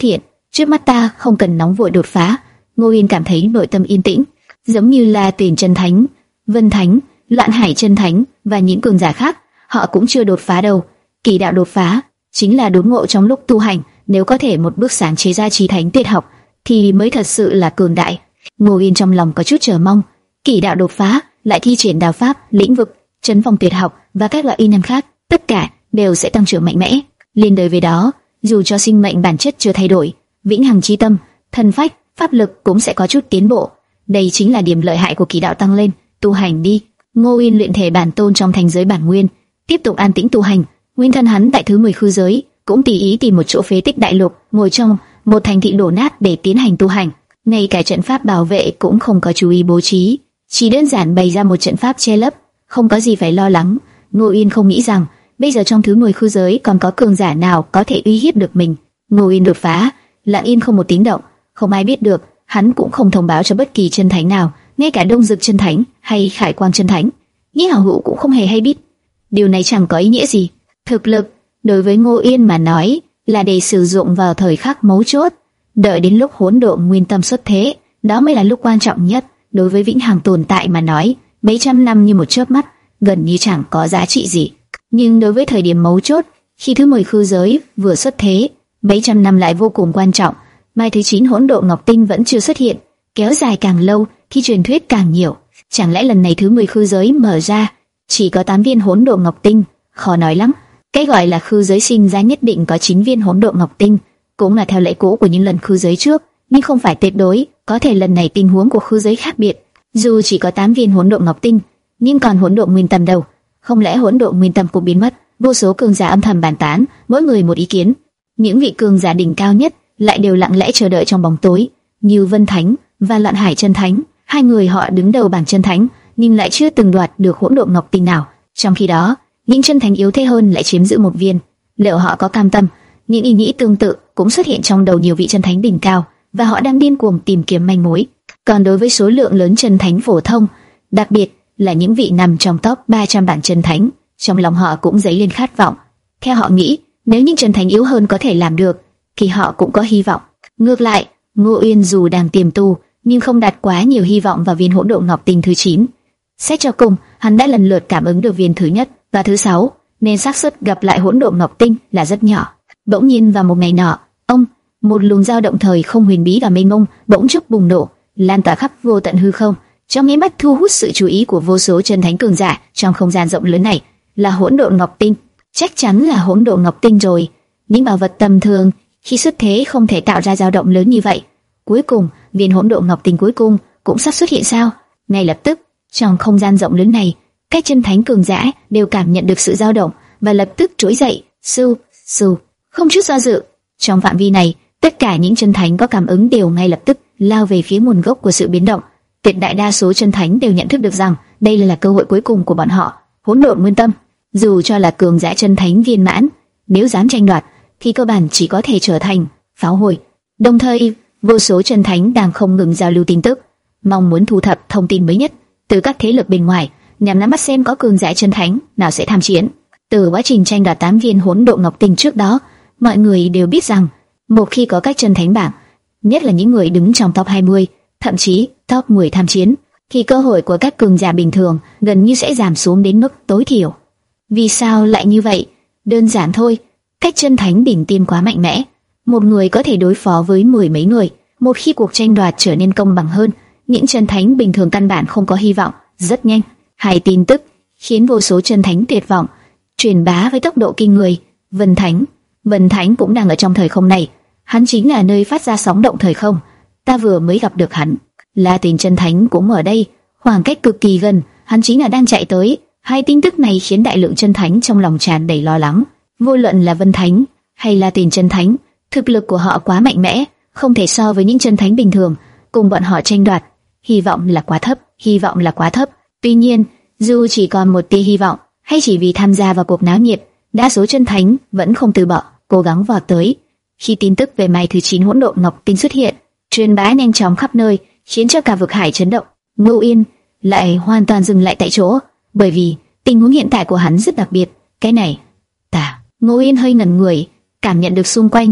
A: Trước mắt ta không cần nóng vội đột phá. Ngô Yên cảm thấy nội tâm yên tĩnh, giống như là Tiền Chân Thánh, Vân Thánh, Loạn Hải Chân Thánh và những cường giả khác, họ cũng chưa đột phá đâu. Kỳ đạo đột phá chính là đốn ngộ trong lúc tu hành, nếu có thể một bước sáng chế ra chí thánh tuyệt học thì mới thật sự là cường đại. Ngô Yên trong lòng có chút chờ mong, kỳ đạo đột phá lại thi triển đao pháp, lĩnh vực, chấn phong tuyệt học và các loại y năng khác, tất cả đều sẽ tăng trưởng mạnh mẽ. Liên đới với đó, dù cho sinh mệnh bản chất chưa thay đổi, vĩnh hằng chi tâm, thần phách, pháp lực cũng sẽ có chút tiến bộ. Đây chính là điểm lợi hại của kỳ đạo tăng lên. Tu hành đi. Ngô Yên luyện thể bản tôn trong thành giới bản nguyên, tiếp tục an tĩnh tu hành. Nguyên thân hắn tại thứ mười khư giới cũng tùy ý tìm một chỗ phế tích đại lục, ngồi trong một thành thị đổ nát để tiến hành tu hành. Ngay cả trận pháp bảo vệ cũng không có chú ý bố trí, chỉ đơn giản bày ra một trận pháp che lấp, không có gì phải lo lắng. Ngô Yên không nghĩ rằng bây giờ trong thứ mười khư giới còn có cường giả nào có thể uy hiếp được mình. Ngô Yên đột phá, lặng yên không một tiếng động, không ai biết được, hắn cũng không thông báo cho bất kỳ chân thánh nào, ngay cả Đông Dực chân thánh hay Khải Quang chân thánh, Nhĩ Hảo Hữu cũng không hề hay biết. Điều này chẳng có ý nghĩa gì. Thực lực đối với Ngô Yên mà nói là để sử dụng vào thời khắc mấu chốt, đợi đến lúc hỗn độn nguyên tâm xuất thế, đó mới là lúc quan trọng nhất. Đối với vĩnh hằng tồn tại mà nói, mấy trăm năm như một chớp mắt, gần như chẳng có giá trị gì. Nhưng đối với thời điểm mấu chốt, khi thứ mười khư giới vừa xuất thế, mấy trăm năm lại vô cùng quan trọng. Mai thứ chín hỗn độn ngọc tinh vẫn chưa xuất hiện, kéo dài càng lâu thì truyền thuyết càng nhiều. Chẳng lẽ lần này thứ mười khư giới mở ra chỉ có tám viên hỗn độn ngọc tinh? Khó nói lắm. Cái gọi là khư giới sinh ra nhất định có chín viên hỗn độn ngọc tinh, cũng là theo lệ cũ của những lần khư giới trước, nhưng không phải tuyệt đối. Có thể lần này tình huống của khư giới khác biệt. Dù chỉ có tám viên hỗn độn ngọc tinh, nhưng còn hỗn độn nguyên tâm đâu? Không lẽ hỗn độn nguyên tâm cũng biến mất? Vô số cường giả âm thầm bàn tán, mỗi người một ý kiến. Những vị cường giả đỉnh cao nhất lại đều lặng lẽ chờ đợi trong bóng tối, như Vân Thánh và Loạn Hải Chân Thánh. Hai người họ đứng đầu bảng chân thánh, nhưng lại chưa từng đoạt được hỗn độn ngọc tinh nào. Trong khi đó, những chân thánh yếu thế hơn lại chiếm giữ một viên. Liệu họ có cam tâm? Những ý nghĩ tương tự cũng xuất hiện trong đầu nhiều vị chân thánh đỉnh cao, và họ đang điên cuồng tìm kiếm manh mối. Còn đối với số lượng lớn chân thánh phổ thông, đặc biệt là những vị nằm trong top ba trăm bảng chân thánh, trong lòng họ cũng dấy lên khát vọng. Theo họ nghĩ, nếu những chân thánh yếu hơn có thể làm được, thì họ cũng có hy vọng. Ngược lại, Ngô Uyên dù đang tiềm tu, nhưng không đặt quá nhiều hy vọng vào viên hỗn độn ngọc tinh thứ chín. Xét cho cùng, hắn đã lần lượt cảm ứng được viên thứ nhất và thứ sáu, nên xác suất gặp lại hỗn độn ngọc tinh là rất nhỏ. Bỗng nhiên vào một ngày nọ, ông, một luồng dao động thời không huyền bí và mênh mông bỗng chốc bùng nổ, lan tỏa khắp vô tận hư không, trong nháy mắt thu hút sự chú ý của vô số chân thánh cường giả trong không gian rộng lớn này. Là hỗn độn ngọc tinh, chắc chắn là hỗn độn ngọc tinh rồi. Những bảo vật tầm thường khi xuất thế không thể tạo ra dao động lớn như vậy. Cuối cùng, viên hỗn độn ngọc tinh cuối cùng cũng sắp xuất hiện sao? Ngay lập tức, trong không gian rộng lớn này, các chân thánh cường giả đều cảm nhận được sự dao động và lập tức trỗi dậy, sưu, sưu, không chút do dự. Trong phạm vi này, tất cả những chân thánh có cảm ứng đều ngay lập tức lao về phía nguồn gốc của sự biến động. Tuyệt đại đa số chân thánh đều nhận thức được rằng đây là cơ hội cuối cùng của bọn họ. Hỗn độn nguyên tâm, dù cho là cường giả chân thánh viên mãn, nếu dám tranh đoạt, thì cơ bản chỉ có thể trở thành pháo hôi. Đồng thời, vô số chân thánh đang không ngừng giao lưu tin tức, mong muốn thu thập thông tin mới nhất từ các thế lực bên ngoài, nhằm nắm bắt xem có cường giả chân thánh nào sẽ tham chiến. Từ quá trình tranh đoạt tám viên hỗn độn ngọc tinh trước đó, mọi người đều biết rằng một khi có các chân thánh bảng, nhất là những người đứng trong top hai mươi, thậm chí top mười tham chiến, thì cơ hội của các cường giả bình thường gần như sẽ giảm xuống đến mức tối thiểu. Vì sao lại như vậy? Đơn giản thôi, các chân thánh đỉnh tiên quá mạnh mẽ, một người có thể đối phó với mười mấy người. Một khi cuộc tranh đoạt trở nên công bằng hơn, những chân thánh bình thường căn bản không có hy vọng. Rất nhanh, hai tin tức khiến vô số chân thánh tuyệt vọng truyền bá với tốc độ kinh người. Vân Thánh, Vân Thánh cũng đang ở trong thời không này. Hắn chính là nơi phát ra sóng động thời không. Ta vừa mới gặp được hắn. La Tình chân thánh cũng ở đây, khoảng cách cực kỳ gần. Hắn chính là đang chạy tới. Hai tin tức này khiến đại lượng chân thánh trong lòng tràn đầy lo lắng. Vô luận là Vân Thánh hay La Tình chân thánh, thực lực của họ quá mạnh mẽ, không thể so với những chân thánh bình thường. Cùng bọn họ tranh đoạt, hy vọng là quá thấp, hy vọng là quá thấp. Tuy nhiên, dù chỉ còn một tia hy vọng, hay chỉ vì tham gia vào cuộc náo nhiệt, đa số chân thánh vẫn không từ bỏ, cố gắng vào tới. Khi tin tức về mai thứ chín hỗn độn ngọc tinh xuất hiện, truyền bá nhanh chóng khắp nơi, khiến cho cả vực hải chấn động. Ngô Yên lại hoàn toàn dừng lại tại chỗ, bởi vì tình huống hiện tại của hắn rất đặc biệt. Cái này, ta, Ngô Yên hơi ngẩn người, cảm nhận được xung quanh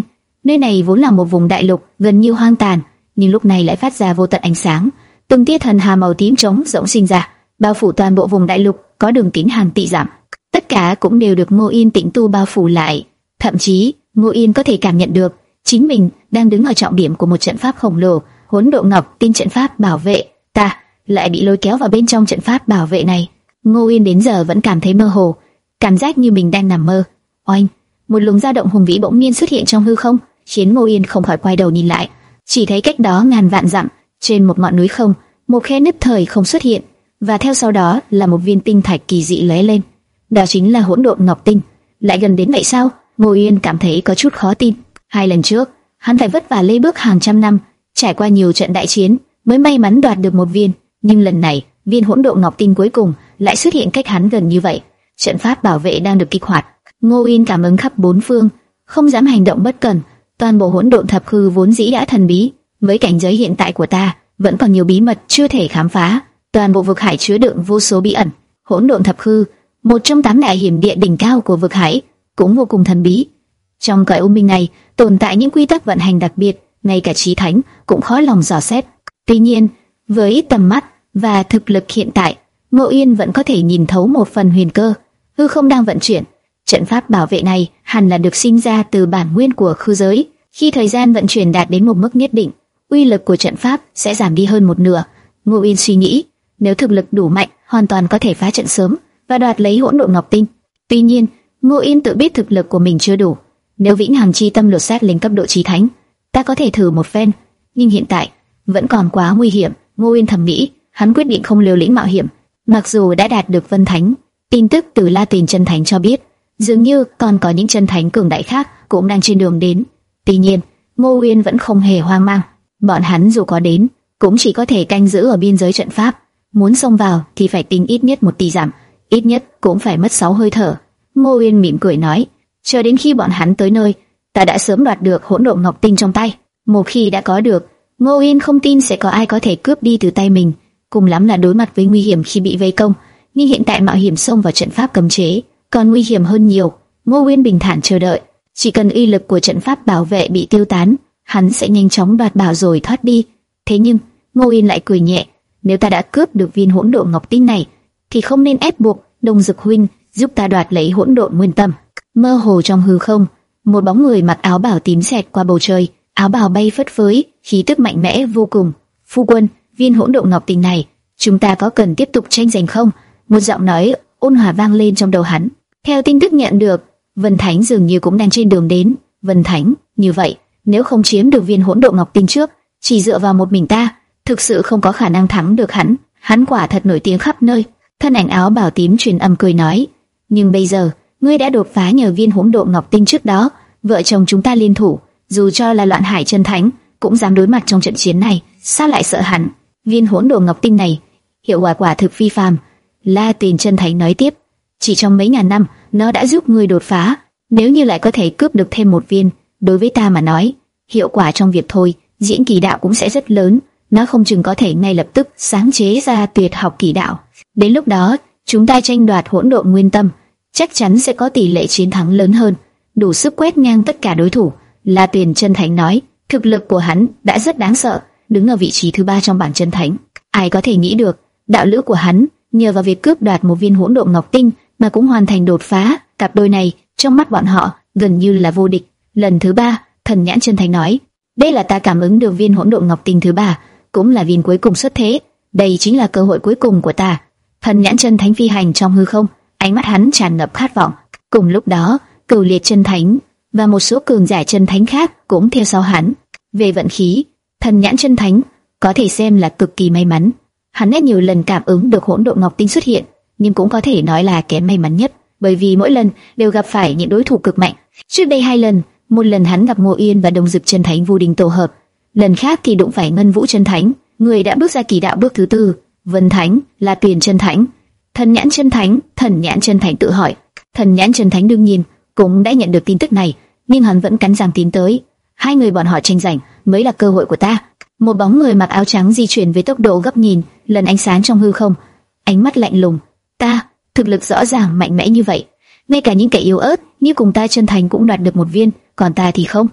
A: Nơi này vốn là một vùng đại lục gần như hoang tàn, nhưng lúc này lại phát ra vô tận ánh sáng. Từng tia thần hà màu tím trống rỗng sinh ra, bao phủ toàn bộ vùng đại lục, có đường kính hàng tỷ dặm. Tất cả cũng đều được Ngô Yên tĩnh tu bao phủ lại. Thậm chí, Ngô Yên có thể cảm nhận được chính mình đang đứng ở trọng điểm của một trận pháp khổng lồ, Hỗn Độn Ngọc Tinh trận pháp bảo vệ. Ta lại bị lôi kéo vào bên trong trận pháp bảo vệ này. Ngô Yên đến giờ vẫn cảm thấy mơ hồ, cảm giác như mình đang nằm mơ. Oanh, một luồng dao động hùng vĩ bỗng nhiên xuất hiện trong hư không, khiến Ngô Yên không khỏi quay đầu nhìn lại. Chỉ thấy cách đó ngàn vạn dặm, trên một ngọn núi không, một khe nứt thời không xuất hiện, và theo sau đó là một viên tinh thạch kỳ dị lóe lên. Đó chính là Hỗn Độn Ngọc Tinh. Lại gần đến vậy sao? Ngô Yên cảm thấy có chút khó tin. Hai lần trước, hắn phải vất vả lê bước hàng trăm năm, trải qua nhiều trận đại chiến mới may mắn đoạt được một viên, nhưng lần này, viên Hỗn Độn Ngọc Tinh cuối cùng lại xuất hiện cách hắn gần như vậy. Trận pháp bảo vệ đang được kích hoạt. Ngô Yên cảm ứng khắp bốn phương, không dám hành động bất cẩn. Toàn bộ Hỗn Độn Thập Khư vốn dĩ đã thần bí, với cảnh giới hiện tại của ta, vẫn còn nhiều bí mật chưa thể khám phá. Toàn bộ vực hải chứa đựng vô số bí ẩn. Hỗn Độn Thập Khư, một trong tám đại hiểm địa đỉnh cao của vực hải, cũng vô cùng thần bí. Trong cõi u minh này, tồn tại những quy tắc vận hành đặc biệt, ngay cả chí thánh cũng khó lòng dò xét. Tuy nhiên, với tầm mắt và thực lực hiện tại, Ngô Yên vẫn có thể nhìn thấu một phần huyền cơ. Hư không đang vận chuyển. Trận pháp bảo vệ này hẳn là được sinh ra từ bản nguyên của khư giới. Khi thời gian vận chuyển đạt đến một mức nhất định, uy lực của trận pháp sẽ giảm đi hơn một nửa. Ngô Yên suy nghĩ, nếu thực lực đủ mạnh, hoàn toàn có thể phá trận sớm và đoạt lấy Hỗn Độn Ngọc Tinh. Tuy nhiên, Ngô Yên tự biết thực lực của mình chưa đủ. Nếu Vĩnh Hằng Chi Tâm lột xác lên cấp độ chí thánh, ta có thể thử một phen, nhưng hiện tại vẫn còn quá nguy hiểm. Ngô Yên thầm nghĩ, hắn quyết định không liều lĩnh mạo hiểm. Mặc dù đã đạt được Vân Thánh, tin tức từ La Tuyền Chân Thánh cho biết, dường như còn có những chân thánh cường đại khác cũng đang trên đường đến. Tuy nhiên, Ngô Yên vẫn không hề hoang mang. Bọn hắn dù có đến, cũng chỉ có thể canh giữ ở biên giới trận pháp. Muốn xông vào thì phải tính ít nhất một tỷ dặm, ít nhất cũng phải mất sáu hơi thở. Ngô Yên mỉm cười nói, chờ đến khi bọn hắn tới nơi, ta đã sớm đoạt được Hỗn Độn Ngọc Tinh trong tay. Một khi đã có được, Ngô Yên không tin sẽ có ai có thể cướp đi từ tay mình. Cùng lắm là đối mặt với nguy hiểm khi bị vây công, nhưng hiện tại mạo hiểm xông vào trận pháp cấm chế còn nguy hiểm hơn nhiều. Ngô Yên bình thản chờ đợi, chỉ cần uy lực của trận pháp bảo vệ bị tiêu tán, hắn sẽ nhanh chóng đoạt bảo rồi thoát đi. Thế nhưng Ngô Yên lại cười nhẹ, nếu ta đã cướp được viên Hỗn Độn Ngọc Tinh này, thì không nên ép buộc Đông Dực huynh giúp ta đoạt lấy Hỗn Độn Nguyên Tâm. Mơ hồ trong hư không, một bóng người mặc áo bào tím xẹt qua bầu trời, áo bào bay phất phới, khí tức mạnh mẽ vô cùng. Phu quân, viên Hỗn Độn Ngọc Tinh này, chúng ta có cần tiếp tục tranh giành không? Một giọng nói ôn hòa vang lên trong đầu hắn. Theo tin tức nhận được, Vân Thánh dường như cũng đang trên đường đến. Vân Thánh, như vậy, nếu không chiếm được viên Hỗn Độn Ngọc Tinh trước, chỉ dựa vào một mình ta, thực sự không có khả năng thắng được hắn. Hắn quả thật nổi tiếng khắp nơi. Thân ảnh áo bào tím truyền âm cười nói, nhưng bây giờ, ngươi đã đột phá nhờ viên Hỗn Độn Ngọc Tinh trước đó, vợ chồng chúng ta liên thủ, dù cho là Loạn Hải Chân Thánh cũng dám đối mặt trong trận chiến này, sao lại sợ hắn? Viên Hỗn Độn Ngọc Tinh này, hiệu quả quả thực phi phàm. La Tuyền Chân Thánh nói tiếp, chỉ trong mấy ngàn năm, nó đã giúp ngươi đột phá. Nếu như lại có thể cướp được thêm một viên, đối với ta mà nói, hiệu quả trong việc thôi, diễn kỳ đạo cũng sẽ rất lớn. Nó không chừng có thể ngay lập tức sáng chế ra tuyệt học kỳ đạo. Đến lúc đó, chúng ta tranh đoạt Hỗn Độn Nguyên Tâm, chắc chắn sẽ có tỷ lệ chiến thắng lớn hơn, đủ sức quét ngang tất cả đối thủ. La Tuyền Chân Thánh nói, thực lực của hắn đã rất đáng sợ, đứng ở vị trí thứ ba trong bảng chân thánh. Ai có thể nghĩ được, đạo lữ của hắn nhờ vào việc cướp đoạt một viên Hỗn Độn Ngọc Tinh mà cũng hoàn thành đột phá. Cặp đôi này trong mắt bọn họ gần như là vô địch. Lần thứ ba, Thần Nhãn Chân Thánh nói, đây là ta cảm ứng được viên Hỗn Độn Ngọc Tinh thứ ba, cũng là viên cuối cùng xuất thế. Đây chính là cơ hội cuối cùng của ta. Thần Nhãn Chân Thánh phi hành trong hư không, ánh mắt hắn tràn ngập khát vọng. Cùng lúc đó, Cửu Liệt Chân Thánh và một số cường giả chân thánh khác cũng theo sau hắn. Về vận khí, Thần Nhãn Chân Thánh có thể xem là cực kỳ may mắn. Hắn đã nhiều lần cảm ứng được Hỗn Độn Ngọc Tinh xuất hiện, nhưng cũng có thể nói là kém may mắn nhất, bởi vì mỗi lần đều gặp phải những đối thủ cực mạnh. Trước đây hai lần, một lần hắn gặp Ngô Yên và Đông Dực Chân Thánh vô đình tổ hợp, lần khác thì đụng phải Ngân Vũ Chân Thánh, người đã bước ra kỳ đạo bước thứ tư. Vân Thánh, La Tuyền Chân Thánh, Thần Nhãn Chân Thánh. Thần Nhãn Chân Thánh tự hỏi, Thần Nhãn Chân Thánh đương nhiên cũng đã nhận được tin tức này, nhưng hắn vẫn cắn răng tiến tới. Hai người bọn họ tranh giành mới là cơ hội của ta. Một bóng người mặc áo trắng di chuyển với tốc độ gấp nhìn lần ánh sáng trong hư không, ánh mắt lạnh lùng. Ta, thực lực rõ ràng mạnh mẽ như vậy, ngay cả những kẻ yếu ớt như cùng ta chân thành cũng đoạt được một viên, còn ta thì không.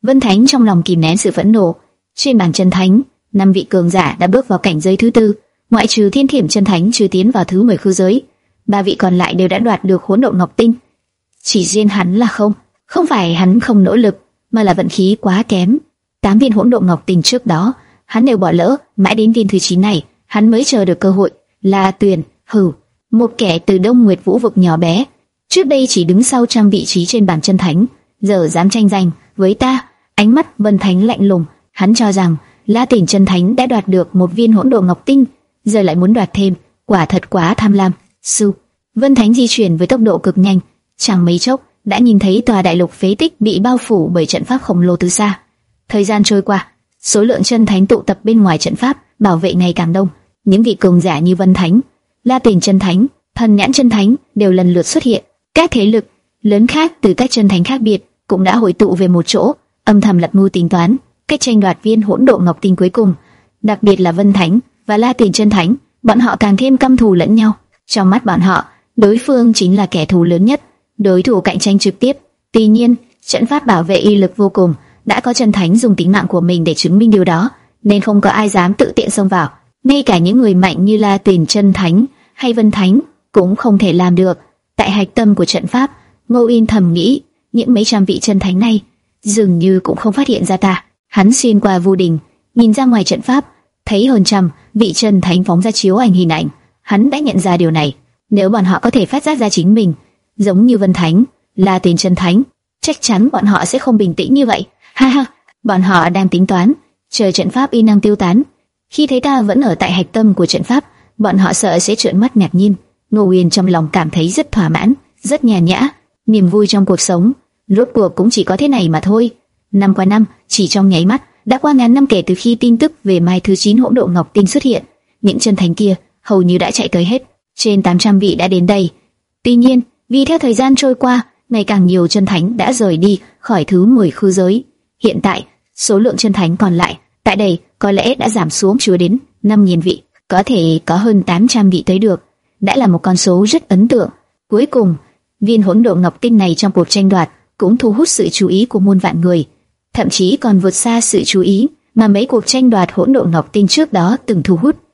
A: Vân Thánh trong lòng kìm nén sự phẫn nộ. Trên bàn chân thánh, năm vị cường giả đã bước vào cảnh giới thứ tư, ngoại trừ Thiên Thiểm chân thánh chưa tiến vào thứ mười khư giới, ba vị còn lại đều đã đoạt được hỗn độn ngọc tinh. Chỉ riêng hắn là không, không phải hắn không nỗ lực, mà là vận khí quá kém. Tám viên hỗn độn ngọc tinh trước đó, hắn đều bỏ lỡ, mãi đến viên thứ chín này, hắn mới chờ được cơ hội. La Tuyền, hừ, một kẻ từ Đông Nguyệt Vũ vực nhỏ bé, trước đây chỉ đứng sau trăm vị trí trên bàn chân thánh, giờ dám tranh giành với ta. Ánh mắt Vân Thánh lạnh lùng, hắn cho rằng La Tuyền chân thánh đã đoạt được một viên hỗn độn ngọc tinh, giờ lại muốn đoạt thêm, quả thật quá tham lam. Su, Vân Thánh di chuyển với tốc độ cực nhanh, chẳng mấy chốc đã nhìn thấy tòa đại lục phế tích bị bao phủ bởi trận pháp khổng lồ từ xa. Thời gian trôi qua, số lượng chân thánh tụ tập bên ngoài trận pháp bảo vệ ngày càng đông. Những vị cường giả như Vân Thánh, La Tuyền chân thánh, Thần Nhãn chân thánh đều lần lượt xuất hiện. Các thế lực lớn khác từ các chân thánh khác biệt cũng đã hội tụ về một chỗ, âm thầm lập mưu tính toán cách tranh đoạt viên hỗn độn ngọc tinh cuối cùng. Đặc biệt là Vân Thánh và La Tuyền chân thánh, bọn họ càng thêm căm thù lẫn nhau. Trong mắt bọn họ, đối phương chính là kẻ thù lớn nhất, đối thủ cạnh tranh trực tiếp. Tuy nhiên, trận pháp bảo vệ uy lực vô cùng, đã có chân thánh dùng tính mạng của mình để chứng minh điều đó, nên không có ai dám tự tiện xông vào. Ngay cả những người mạnh như La Tuyền chân thánh hay Vân Thánh cũng không thể làm được. Tại hạch tâm của trận pháp, Ngô Uyên thầm nghĩ, những mấy trăm vị chân thánh này dường như cũng không phát hiện ra ta. Hắn xuyên qua vu đình, nhìn ra ngoài trận pháp, thấy hơn trăm vị chân thánh phóng ra chiếu ảnh hình ảnh. Hắn đã nhận ra điều này. Nếu bọn họ có thể phát giác ra chính mình, giống như Vân Thánh, La Tuyền chân thánh, chắc chắn bọn họ sẽ không bình tĩnh như vậy. Ha ha, bọn họ đang tính toán, chờ trận pháp y năng tiêu tán. Khi thấy ta vẫn ở tại hạch tâm của trận pháp, bọn họ sợ sẽ trợn mắt ngạc nhiên. Ngô Uyên trong lòng cảm thấy rất thỏa mãn, rất nhàn nhã. Niềm vui trong cuộc sống, rốt cuộc cũng chỉ có thế này mà thôi. Năm qua năm, chỉ trong nháy mắt, đã qua ngàn năm kể từ khi tin tức về mai thứ chín hỗn độn ngọc tinh xuất hiện. Những chân thánh kia hầu như đã chạy tới hết, trên tám trăm vị đã đến đây. Tuy nhiên, vì theo thời gian trôi qua, ngày càng nhiều chân thánh đã rời đi khỏi thứ mười khư giới. Hiện tại, số lượng chân thánh còn lại tại đây có lẽ đã giảm xuống chưa đến năm nghìn vị, có thể có hơn tám trăm vị tới được, đã là một con số rất ấn tượng. Cuối cùng, viên hỗn độn ngọc tinh này trong cuộc tranh đoạt cũng thu hút sự chú ý của muôn vạn người, thậm chí còn vượt xa sự chú ý mà mấy cuộc tranh đoạt hỗn độn ngọc tinh trước đó từng thu hút.